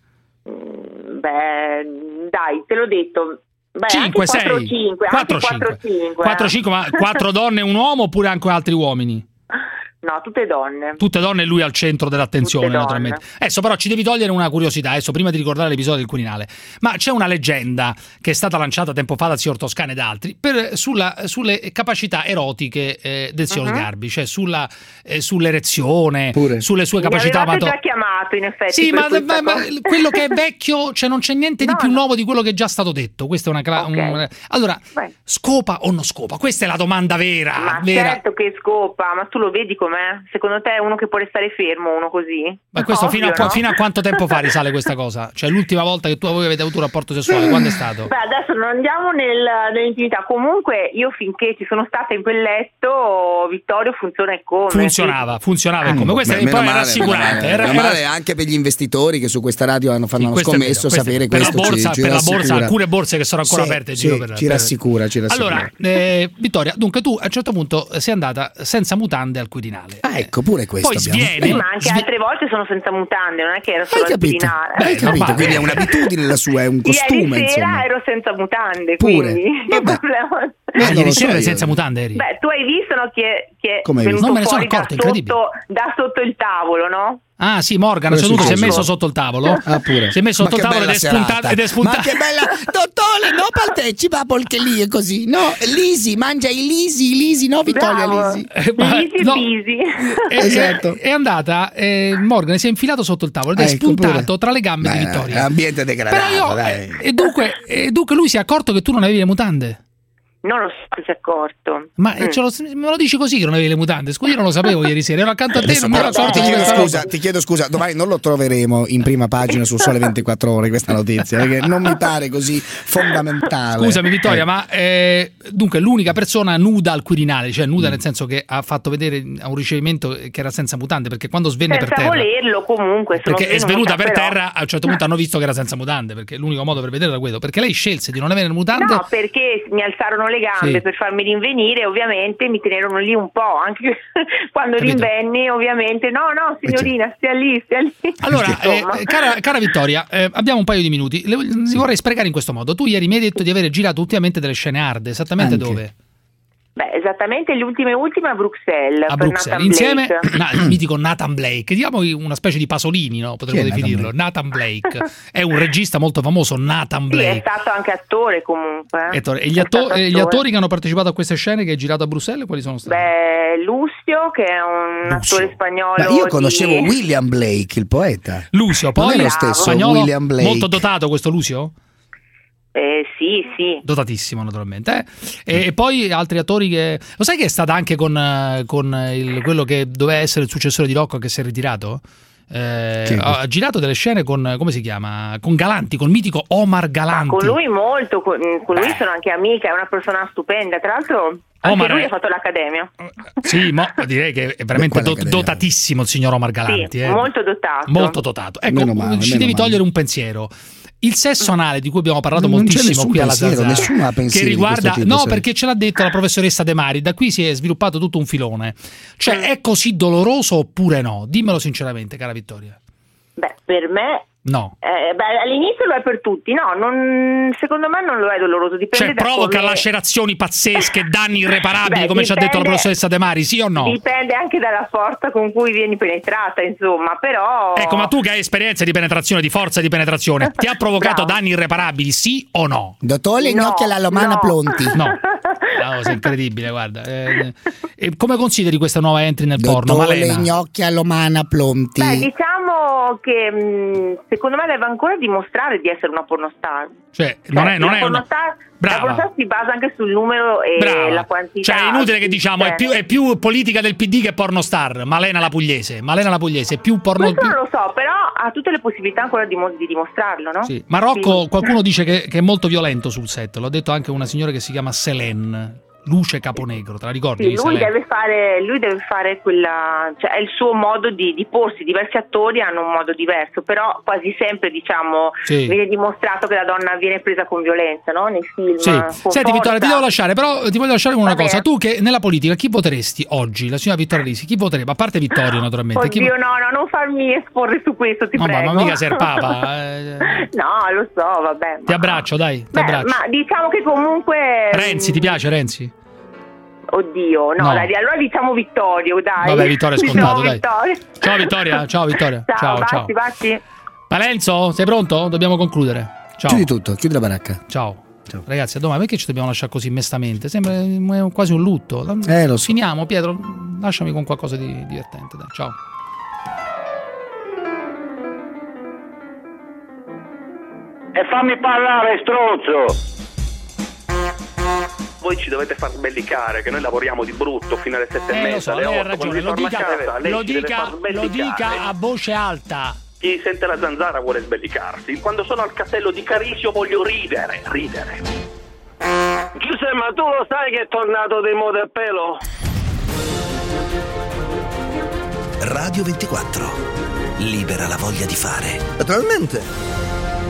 Speaker 12: Mm, beh, dai, te l'ho detto. Beh,
Speaker 5: cinque,
Speaker 12: anche quattro,
Speaker 5: sei,
Speaker 12: cinque,
Speaker 5: quattro,
Speaker 12: anche
Speaker 5: cinque.
Speaker 12: quattro, cinque,
Speaker 5: quattro,
Speaker 12: eh.
Speaker 5: cinque, ma quattro donne e un uomo oppure anche altri uomini?
Speaker 12: No, tutte donne.
Speaker 5: Tutte donne e lui al centro dell'attenzione,
Speaker 12: Tutte
Speaker 5: naturalmente.
Speaker 12: donne.
Speaker 5: Adesso però ci devi togliere una curiosità, adesso prima di ricordare l'episodio del Quirinale. Ma c'è una leggenda che è stata lanciata tempo fa dal signor Toscana ed altri per, sulla, sulle capacità erotiche eh, del signor
Speaker 12: Uh-huh.
Speaker 5: Sgarbi, cioè sulla, eh, sull'erezione,
Speaker 14: Pure.
Speaker 5: sulle sue
Speaker 12: Mi
Speaker 5: capacità.
Speaker 12: avevate
Speaker 5: mato-
Speaker 12: già chiamato, in effetti.
Speaker 5: Sì,
Speaker 12: per
Speaker 5: ma,
Speaker 12: questa
Speaker 5: ma- ma
Speaker 12: cosa.
Speaker 5: quello che è vecchio, cioè non c'è niente di
Speaker 12: No,
Speaker 5: più
Speaker 12: no.
Speaker 5: nuovo di quello che è già stato detto. Questa è una cla-
Speaker 12: Ok.
Speaker 5: un- allora,
Speaker 12: Beh.
Speaker 5: scopa o non scopa? Questa è la domanda vera.
Speaker 12: Ma
Speaker 5: vera.
Speaker 12: certo che scopa, ma tu lo vedi com'è? Secondo te è uno che può restare fermo, uno così?
Speaker 5: Ma questo
Speaker 12: Ovvio,
Speaker 5: fino, a, qua-
Speaker 12: no?
Speaker 5: fino a quanto tempo fa risale questa cosa? Cioè l'ultima volta che tu voi avete avuto un rapporto sessuale, quando è stato?
Speaker 12: Beh, adesso non andiamo nel, nell'intimità. Comunque io finché ci sono stata in quel letto, Vittorio funziona e come.
Speaker 5: Funzionava, funzionava e come. Questo
Speaker 14: Beh,
Speaker 5: è
Speaker 14: meno
Speaker 5: poi
Speaker 14: male,
Speaker 5: rassicurante.
Speaker 14: meno
Speaker 5: Era,
Speaker 14: male, meno
Speaker 5: era-
Speaker 14: male anche per gli investitori che su questa radio hanno, fanno,
Speaker 5: sì,
Speaker 14: hanno
Speaker 5: questo è vero,
Speaker 14: scommesso,
Speaker 5: questo è
Speaker 14: sapere
Speaker 5: vero. Per
Speaker 14: questo
Speaker 5: la borsa,
Speaker 14: ci, ci
Speaker 5: per la borsa,
Speaker 14: rassicura.
Speaker 5: alcune borse che sono ancora
Speaker 14: Sì,
Speaker 5: aperte in
Speaker 14: sì,
Speaker 5: giro per,
Speaker 14: ci
Speaker 5: per-
Speaker 14: rassicura, ci rassicura.
Speaker 5: Allora, eh, Vittoria, dunque tu a un certo punto sei andata senza mutande al Quirinale.
Speaker 14: Ah, ecco, pure questo
Speaker 5: Poi
Speaker 14: abbiamo.
Speaker 5: sviene,
Speaker 12: Sì, ma anche
Speaker 5: svi-
Speaker 12: altre volte sono senza mutande, non è che ero solo
Speaker 14: Hai
Speaker 12: al
Speaker 14: capito?
Speaker 12: Quirinale.
Speaker 14: Hai capito?
Speaker 5: normale.
Speaker 14: Quindi è un'abitudine la sua, è un costume,
Speaker 12: Ieri sera
Speaker 14: insomma.
Speaker 12: ero senza mutande,
Speaker 14: Pure.
Speaker 12: quindi che
Speaker 14: Vabbè.
Speaker 12: problema?
Speaker 5: Ah,
Speaker 14: Eh, non
Speaker 5: ieri
Speaker 14: lo so
Speaker 5: sera eri
Speaker 14: io.
Speaker 5: senza mutande eri?
Speaker 12: Beh, tu hai visto, no, chi è, chi è
Speaker 14: Come hai
Speaker 12: venuto
Speaker 5: visto? Non me ne sono
Speaker 12: fuori da
Speaker 5: accorto, incredibile.
Speaker 12: sotto, da sotto il tavolo, no?
Speaker 5: Ah sì, Morgan,
Speaker 14: Cosa è
Speaker 5: seduto, si è
Speaker 14: successo?
Speaker 5: messo sotto il tavolo.
Speaker 14: Ah, pure.
Speaker 5: Si è messo
Speaker 14: Ma
Speaker 5: sotto il
Speaker 14: che
Speaker 5: tavolo ed
Speaker 14: bella
Speaker 5: è spuntato.
Speaker 14: serata.
Speaker 5: Ed è spuntato.
Speaker 14: Ma che bella, dottore, no partecipa perché lì è così. No, Lisi, mangia i lisi, i lisi, no Vittoria
Speaker 12: Bravo.
Speaker 14: Lisi.
Speaker 5: Eh, ma-
Speaker 12: Lisi e
Speaker 5: no.
Speaker 12: Bisi.
Speaker 5: È,
Speaker 14: Esatto.
Speaker 5: è, è andata, eh, Morgan si è infilato sotto il tavolo ed è
Speaker 14: Ecco,
Speaker 5: spuntato
Speaker 14: pure.
Speaker 5: tra le gambe
Speaker 14: Dai,
Speaker 5: di
Speaker 14: È
Speaker 5: Vittoria.
Speaker 14: ambiente
Speaker 5: Però
Speaker 14: degradato,
Speaker 5: io,
Speaker 14: dai.
Speaker 5: eh, e, dunque, e dunque lui si è accorto che tu non avevi le mutande.
Speaker 12: Non lo so se si è accorto.
Speaker 5: Ma eh,
Speaker 12: Mm.
Speaker 5: ce lo, me lo dici così che non avevi le mutande? Scusa, io non lo sapevo ieri sera, ero accanto a te,
Speaker 14: Adesso
Speaker 5: non mi ero
Speaker 14: però,
Speaker 5: accorto
Speaker 14: ti
Speaker 5: di
Speaker 14: chiedo
Speaker 5: questa
Speaker 14: scusa,
Speaker 5: roba.
Speaker 14: ti chiedo scusa, domani non lo troveremo in prima pagina sul Sole ventiquattro Ore questa notizia, perché non mi pare così fondamentale.
Speaker 5: Scusami Vittoria,
Speaker 14: Eh.
Speaker 5: ma eh, dunque l'unica persona nuda al Quirinale, cioè
Speaker 14: Mm.
Speaker 5: nuda nel senso che ha fatto vedere a un ricevimento che era senza mutande, perché quando svenne
Speaker 12: Senza
Speaker 5: per terra,
Speaker 12: volerlo comunque sono
Speaker 5: perché è svenuta per
Speaker 12: però.
Speaker 5: terra, a un certo punto hanno visto che era senza mutande, perché l'unico modo per vedere era quello, perché lei scelse di non avere le mutande.
Speaker 12: No, perché mi alzarono le gambe
Speaker 5: Sì.
Speaker 12: per farmi rinvenire, ovviamente mi tenerono lì un po', anche quando
Speaker 5: Capito.
Speaker 12: rinvenni, ovviamente, no, no, signorina, stia lì, stia lì.
Speaker 5: Allora, eh,
Speaker 12: Insomma.
Speaker 5: cara, cara Vittoria, eh, abbiamo un paio di minuti. Le, li vorrei sprecare in questo modo. Tu ieri mi hai detto di avere girato ultimamente delle scene hard, esattamente
Speaker 14: Anche.
Speaker 5: dove?
Speaker 12: Beh, esattamente le ultime ultime a Bruxelles,
Speaker 5: A
Speaker 12: per
Speaker 5: Bruxelles,
Speaker 12: Nathan
Speaker 5: insieme
Speaker 12: Blake.
Speaker 5: na, il mitico Nathan Blake, diciamo una specie di Pasolini, no? Potremmo
Speaker 14: Chi è Nathan
Speaker 5: definirlo. Nathan Blake è un regista molto famoso, Nathan
Speaker 12: Sì, è
Speaker 5: Blake.
Speaker 12: stato anche attore comunque. eh.
Speaker 5: Ettore, E gli,
Speaker 12: È
Speaker 5: atto-
Speaker 12: stato
Speaker 5: e gli
Speaker 12: attore.
Speaker 5: attori che hanno partecipato a queste scene che hai girato a Bruxelles, quali sono stati?
Speaker 12: Beh, Lucio, che è un
Speaker 5: Lucio.
Speaker 12: attore spagnolo.
Speaker 14: Ma io
Speaker 12: di-
Speaker 14: conoscevo William Blake, il poeta.
Speaker 5: Lucio,
Speaker 14: Non
Speaker 5: poi
Speaker 14: è lo stesso
Speaker 5: spagnolo,
Speaker 14: William Blake.
Speaker 5: molto dotato questo Lucio?
Speaker 12: Eh, sì, sì.
Speaker 5: Dotatissimo naturalmente, eh? e, e poi altri attori che lo sai che è stata anche con, eh, con il, quello che doveva essere il successore di Rocco che si è ritirato. Eh,
Speaker 14: Chi?
Speaker 5: ha girato delle scene con, come si chiama, con Galanti, con il mitico Omar Galanti.
Speaker 12: Con lui molto, con, con lui sono anche amica, è una persona stupenda. Tra l'altro anche
Speaker 5: Omar
Speaker 12: lui
Speaker 5: è-
Speaker 12: ha fatto l'accademia.
Speaker 5: Sì, mo, direi che è veramente
Speaker 14: Quella
Speaker 5: do-
Speaker 14: che deve-
Speaker 5: dotatissimo il signor Omar Galanti,
Speaker 12: Sì,
Speaker 5: eh.
Speaker 12: molto dotato.
Speaker 5: molto dotato. Ecco,
Speaker 14: Meno male,
Speaker 5: ci
Speaker 14: meno
Speaker 5: devi
Speaker 14: male.
Speaker 5: togliere un pensiero. Il sesso anale di cui abbiamo parlato
Speaker 14: Non c'è
Speaker 5: moltissimo
Speaker 14: nessun
Speaker 5: qui alla
Speaker 14: pensiero,
Speaker 5: Zanzara,
Speaker 14: nessuno ha
Speaker 5: che
Speaker 14: pensieri di
Speaker 5: riguarda
Speaker 14: questo tipo,
Speaker 5: no
Speaker 14: sai.
Speaker 5: perché ce l'ha detto la professoressa De Mari, da qui si è sviluppato tutto un filone. Cioè
Speaker 12: Mm.
Speaker 5: è così doloroso oppure no? Dimmelo sinceramente, cara Vittoria.
Speaker 12: Beh, per me
Speaker 5: No.
Speaker 12: eh, beh, all'inizio lo è per tutti. No, non, secondo me non lo è doloroso, dipende
Speaker 5: Cioè
Speaker 12: da
Speaker 5: provoca
Speaker 12: come-
Speaker 5: lacerazioni pazzesche, danni irreparabili,
Speaker 12: Beh,
Speaker 5: come ci ha detto la
Speaker 12: dipende-
Speaker 5: professoressa De Mari, sì o no?
Speaker 12: Dipende anche dalla forza con cui vieni penetrata, insomma, però
Speaker 5: Ecco, ma tu che hai esperienza di penetrazione, di forza di penetrazione, ti ha provocato
Speaker 12: Bravo.
Speaker 5: danni irreparabili, sì o no?
Speaker 14: Dottore,
Speaker 12: No,
Speaker 14: gnocchi alla Lomana
Speaker 12: no.
Speaker 14: Plonti.
Speaker 5: No. Malena, oh, sei incredibile, guarda. Eh, e come consideri questa nuova entry nel
Speaker 14: Dottore
Speaker 5: porno, Malena?
Speaker 14: Gnocchi all'omana Plonti.
Speaker 12: Beh, diciamo che mh, secondo me deve ancora dimostrare di essere una pornostar.
Speaker 5: Cioè, non
Speaker 12: Cioè,
Speaker 5: è, non
Speaker 12: la
Speaker 5: è una...
Speaker 12: pornostar,
Speaker 5: Brava.
Speaker 12: la pornostar si basa anche sul numero e
Speaker 5: Brava.
Speaker 12: la quantità.
Speaker 5: Cioè, è inutile che diciamo, è più, è più politica del P D che pornostar. Malena la Pugliese, Malena la Pugliese, è più porno...
Speaker 12: Questo
Speaker 5: più...
Speaker 12: non lo so, però ha tutte le possibilità ancora di, mo- di dimostrarlo, no?
Speaker 5: Sì. Marocco,
Speaker 12: Sì.
Speaker 5: qualcuno dice che, che è molto violento sul set, l'ho detto anche una signora che si chiama Selene, Luce Caponegro, te la ricordi?
Speaker 12: Sì, lui
Speaker 5: Selene?
Speaker 12: deve fare, lui deve fare quella, cioè è il suo modo di, di porsi. Diversi attori hanno un modo diverso, però quasi sempre, diciamo,
Speaker 5: Sì.
Speaker 12: viene dimostrato che la donna viene presa con violenza, no? Nei film.
Speaker 5: Sì.
Speaker 12: con
Speaker 5: Senti Vittoria, ti
Speaker 12: forza.
Speaker 5: devo lasciare, però ti voglio lasciare con una
Speaker 12: Va
Speaker 5: cosa.
Speaker 12: bene.
Speaker 5: Tu che nella politica chi voteresti oggi? La signora Vittoria Risi, chi voterebbe? A parte Vittorio naturalmente.
Speaker 12: Oddio,
Speaker 5: chi...
Speaker 12: no, no, non farmi esporre su questo, ti
Speaker 5: No, ma,
Speaker 12: prego.
Speaker 5: ma mica sei il Papa. eh.
Speaker 12: No, lo so, vabbè.
Speaker 5: Ti abbraccio, dai, ti
Speaker 12: Beh,
Speaker 5: abbraccio.
Speaker 12: ma diciamo che comunque...
Speaker 5: Renzi, ti piace Renzi?
Speaker 12: Oddio, no,
Speaker 5: No.
Speaker 12: dai, allora diciamo Vittorio, dai.
Speaker 5: Vabbè, Vittorio è scontato,
Speaker 12: Diciamo
Speaker 5: dai.
Speaker 12: Vittorio.
Speaker 5: Ciao Vittoria, ciao Vittoria.
Speaker 12: Ciao,
Speaker 5: ciao, ciao.
Speaker 12: baci, baci.
Speaker 5: Palenzo, sei pronto? Dobbiamo concludere. Ciao.
Speaker 14: Chiudi tutto, chiudi la baracca.
Speaker 5: Ciao. Ragazzi, a domani, perché ci dobbiamo lasciare così mestamente? Sembra eh, quasi un lutto.
Speaker 14: Eh, lo so.
Speaker 5: Finiamo, Pietro, lasciami con qualcosa di divertente. Dai. Ciao.
Speaker 9: E fammi parlare, stronzo! Voi ci dovete far sbellicare, che noi lavoriamo di brutto fino alle sette e
Speaker 5: Eh,
Speaker 9: mezza,
Speaker 5: lo so,
Speaker 9: alle
Speaker 5: lei ha
Speaker 9: otto, quando
Speaker 5: ragione, lo
Speaker 9: ritorna a
Speaker 5: dica,
Speaker 9: casa, lei
Speaker 5: lo,
Speaker 9: ci deve
Speaker 5: dica,
Speaker 9: far
Speaker 5: lo
Speaker 9: sbellicare.
Speaker 5: dica a voce alta.
Speaker 9: Chi sente la zanzara vuole sbellicarsi. Quando sono al castello di Carisio voglio ridere, ridere. Giuseppe, ma tu lo sai che è tornato di moda e pelo?
Speaker 18: Radio ventiquattro. Libera la voglia di fare.
Speaker 2: Naturalmente.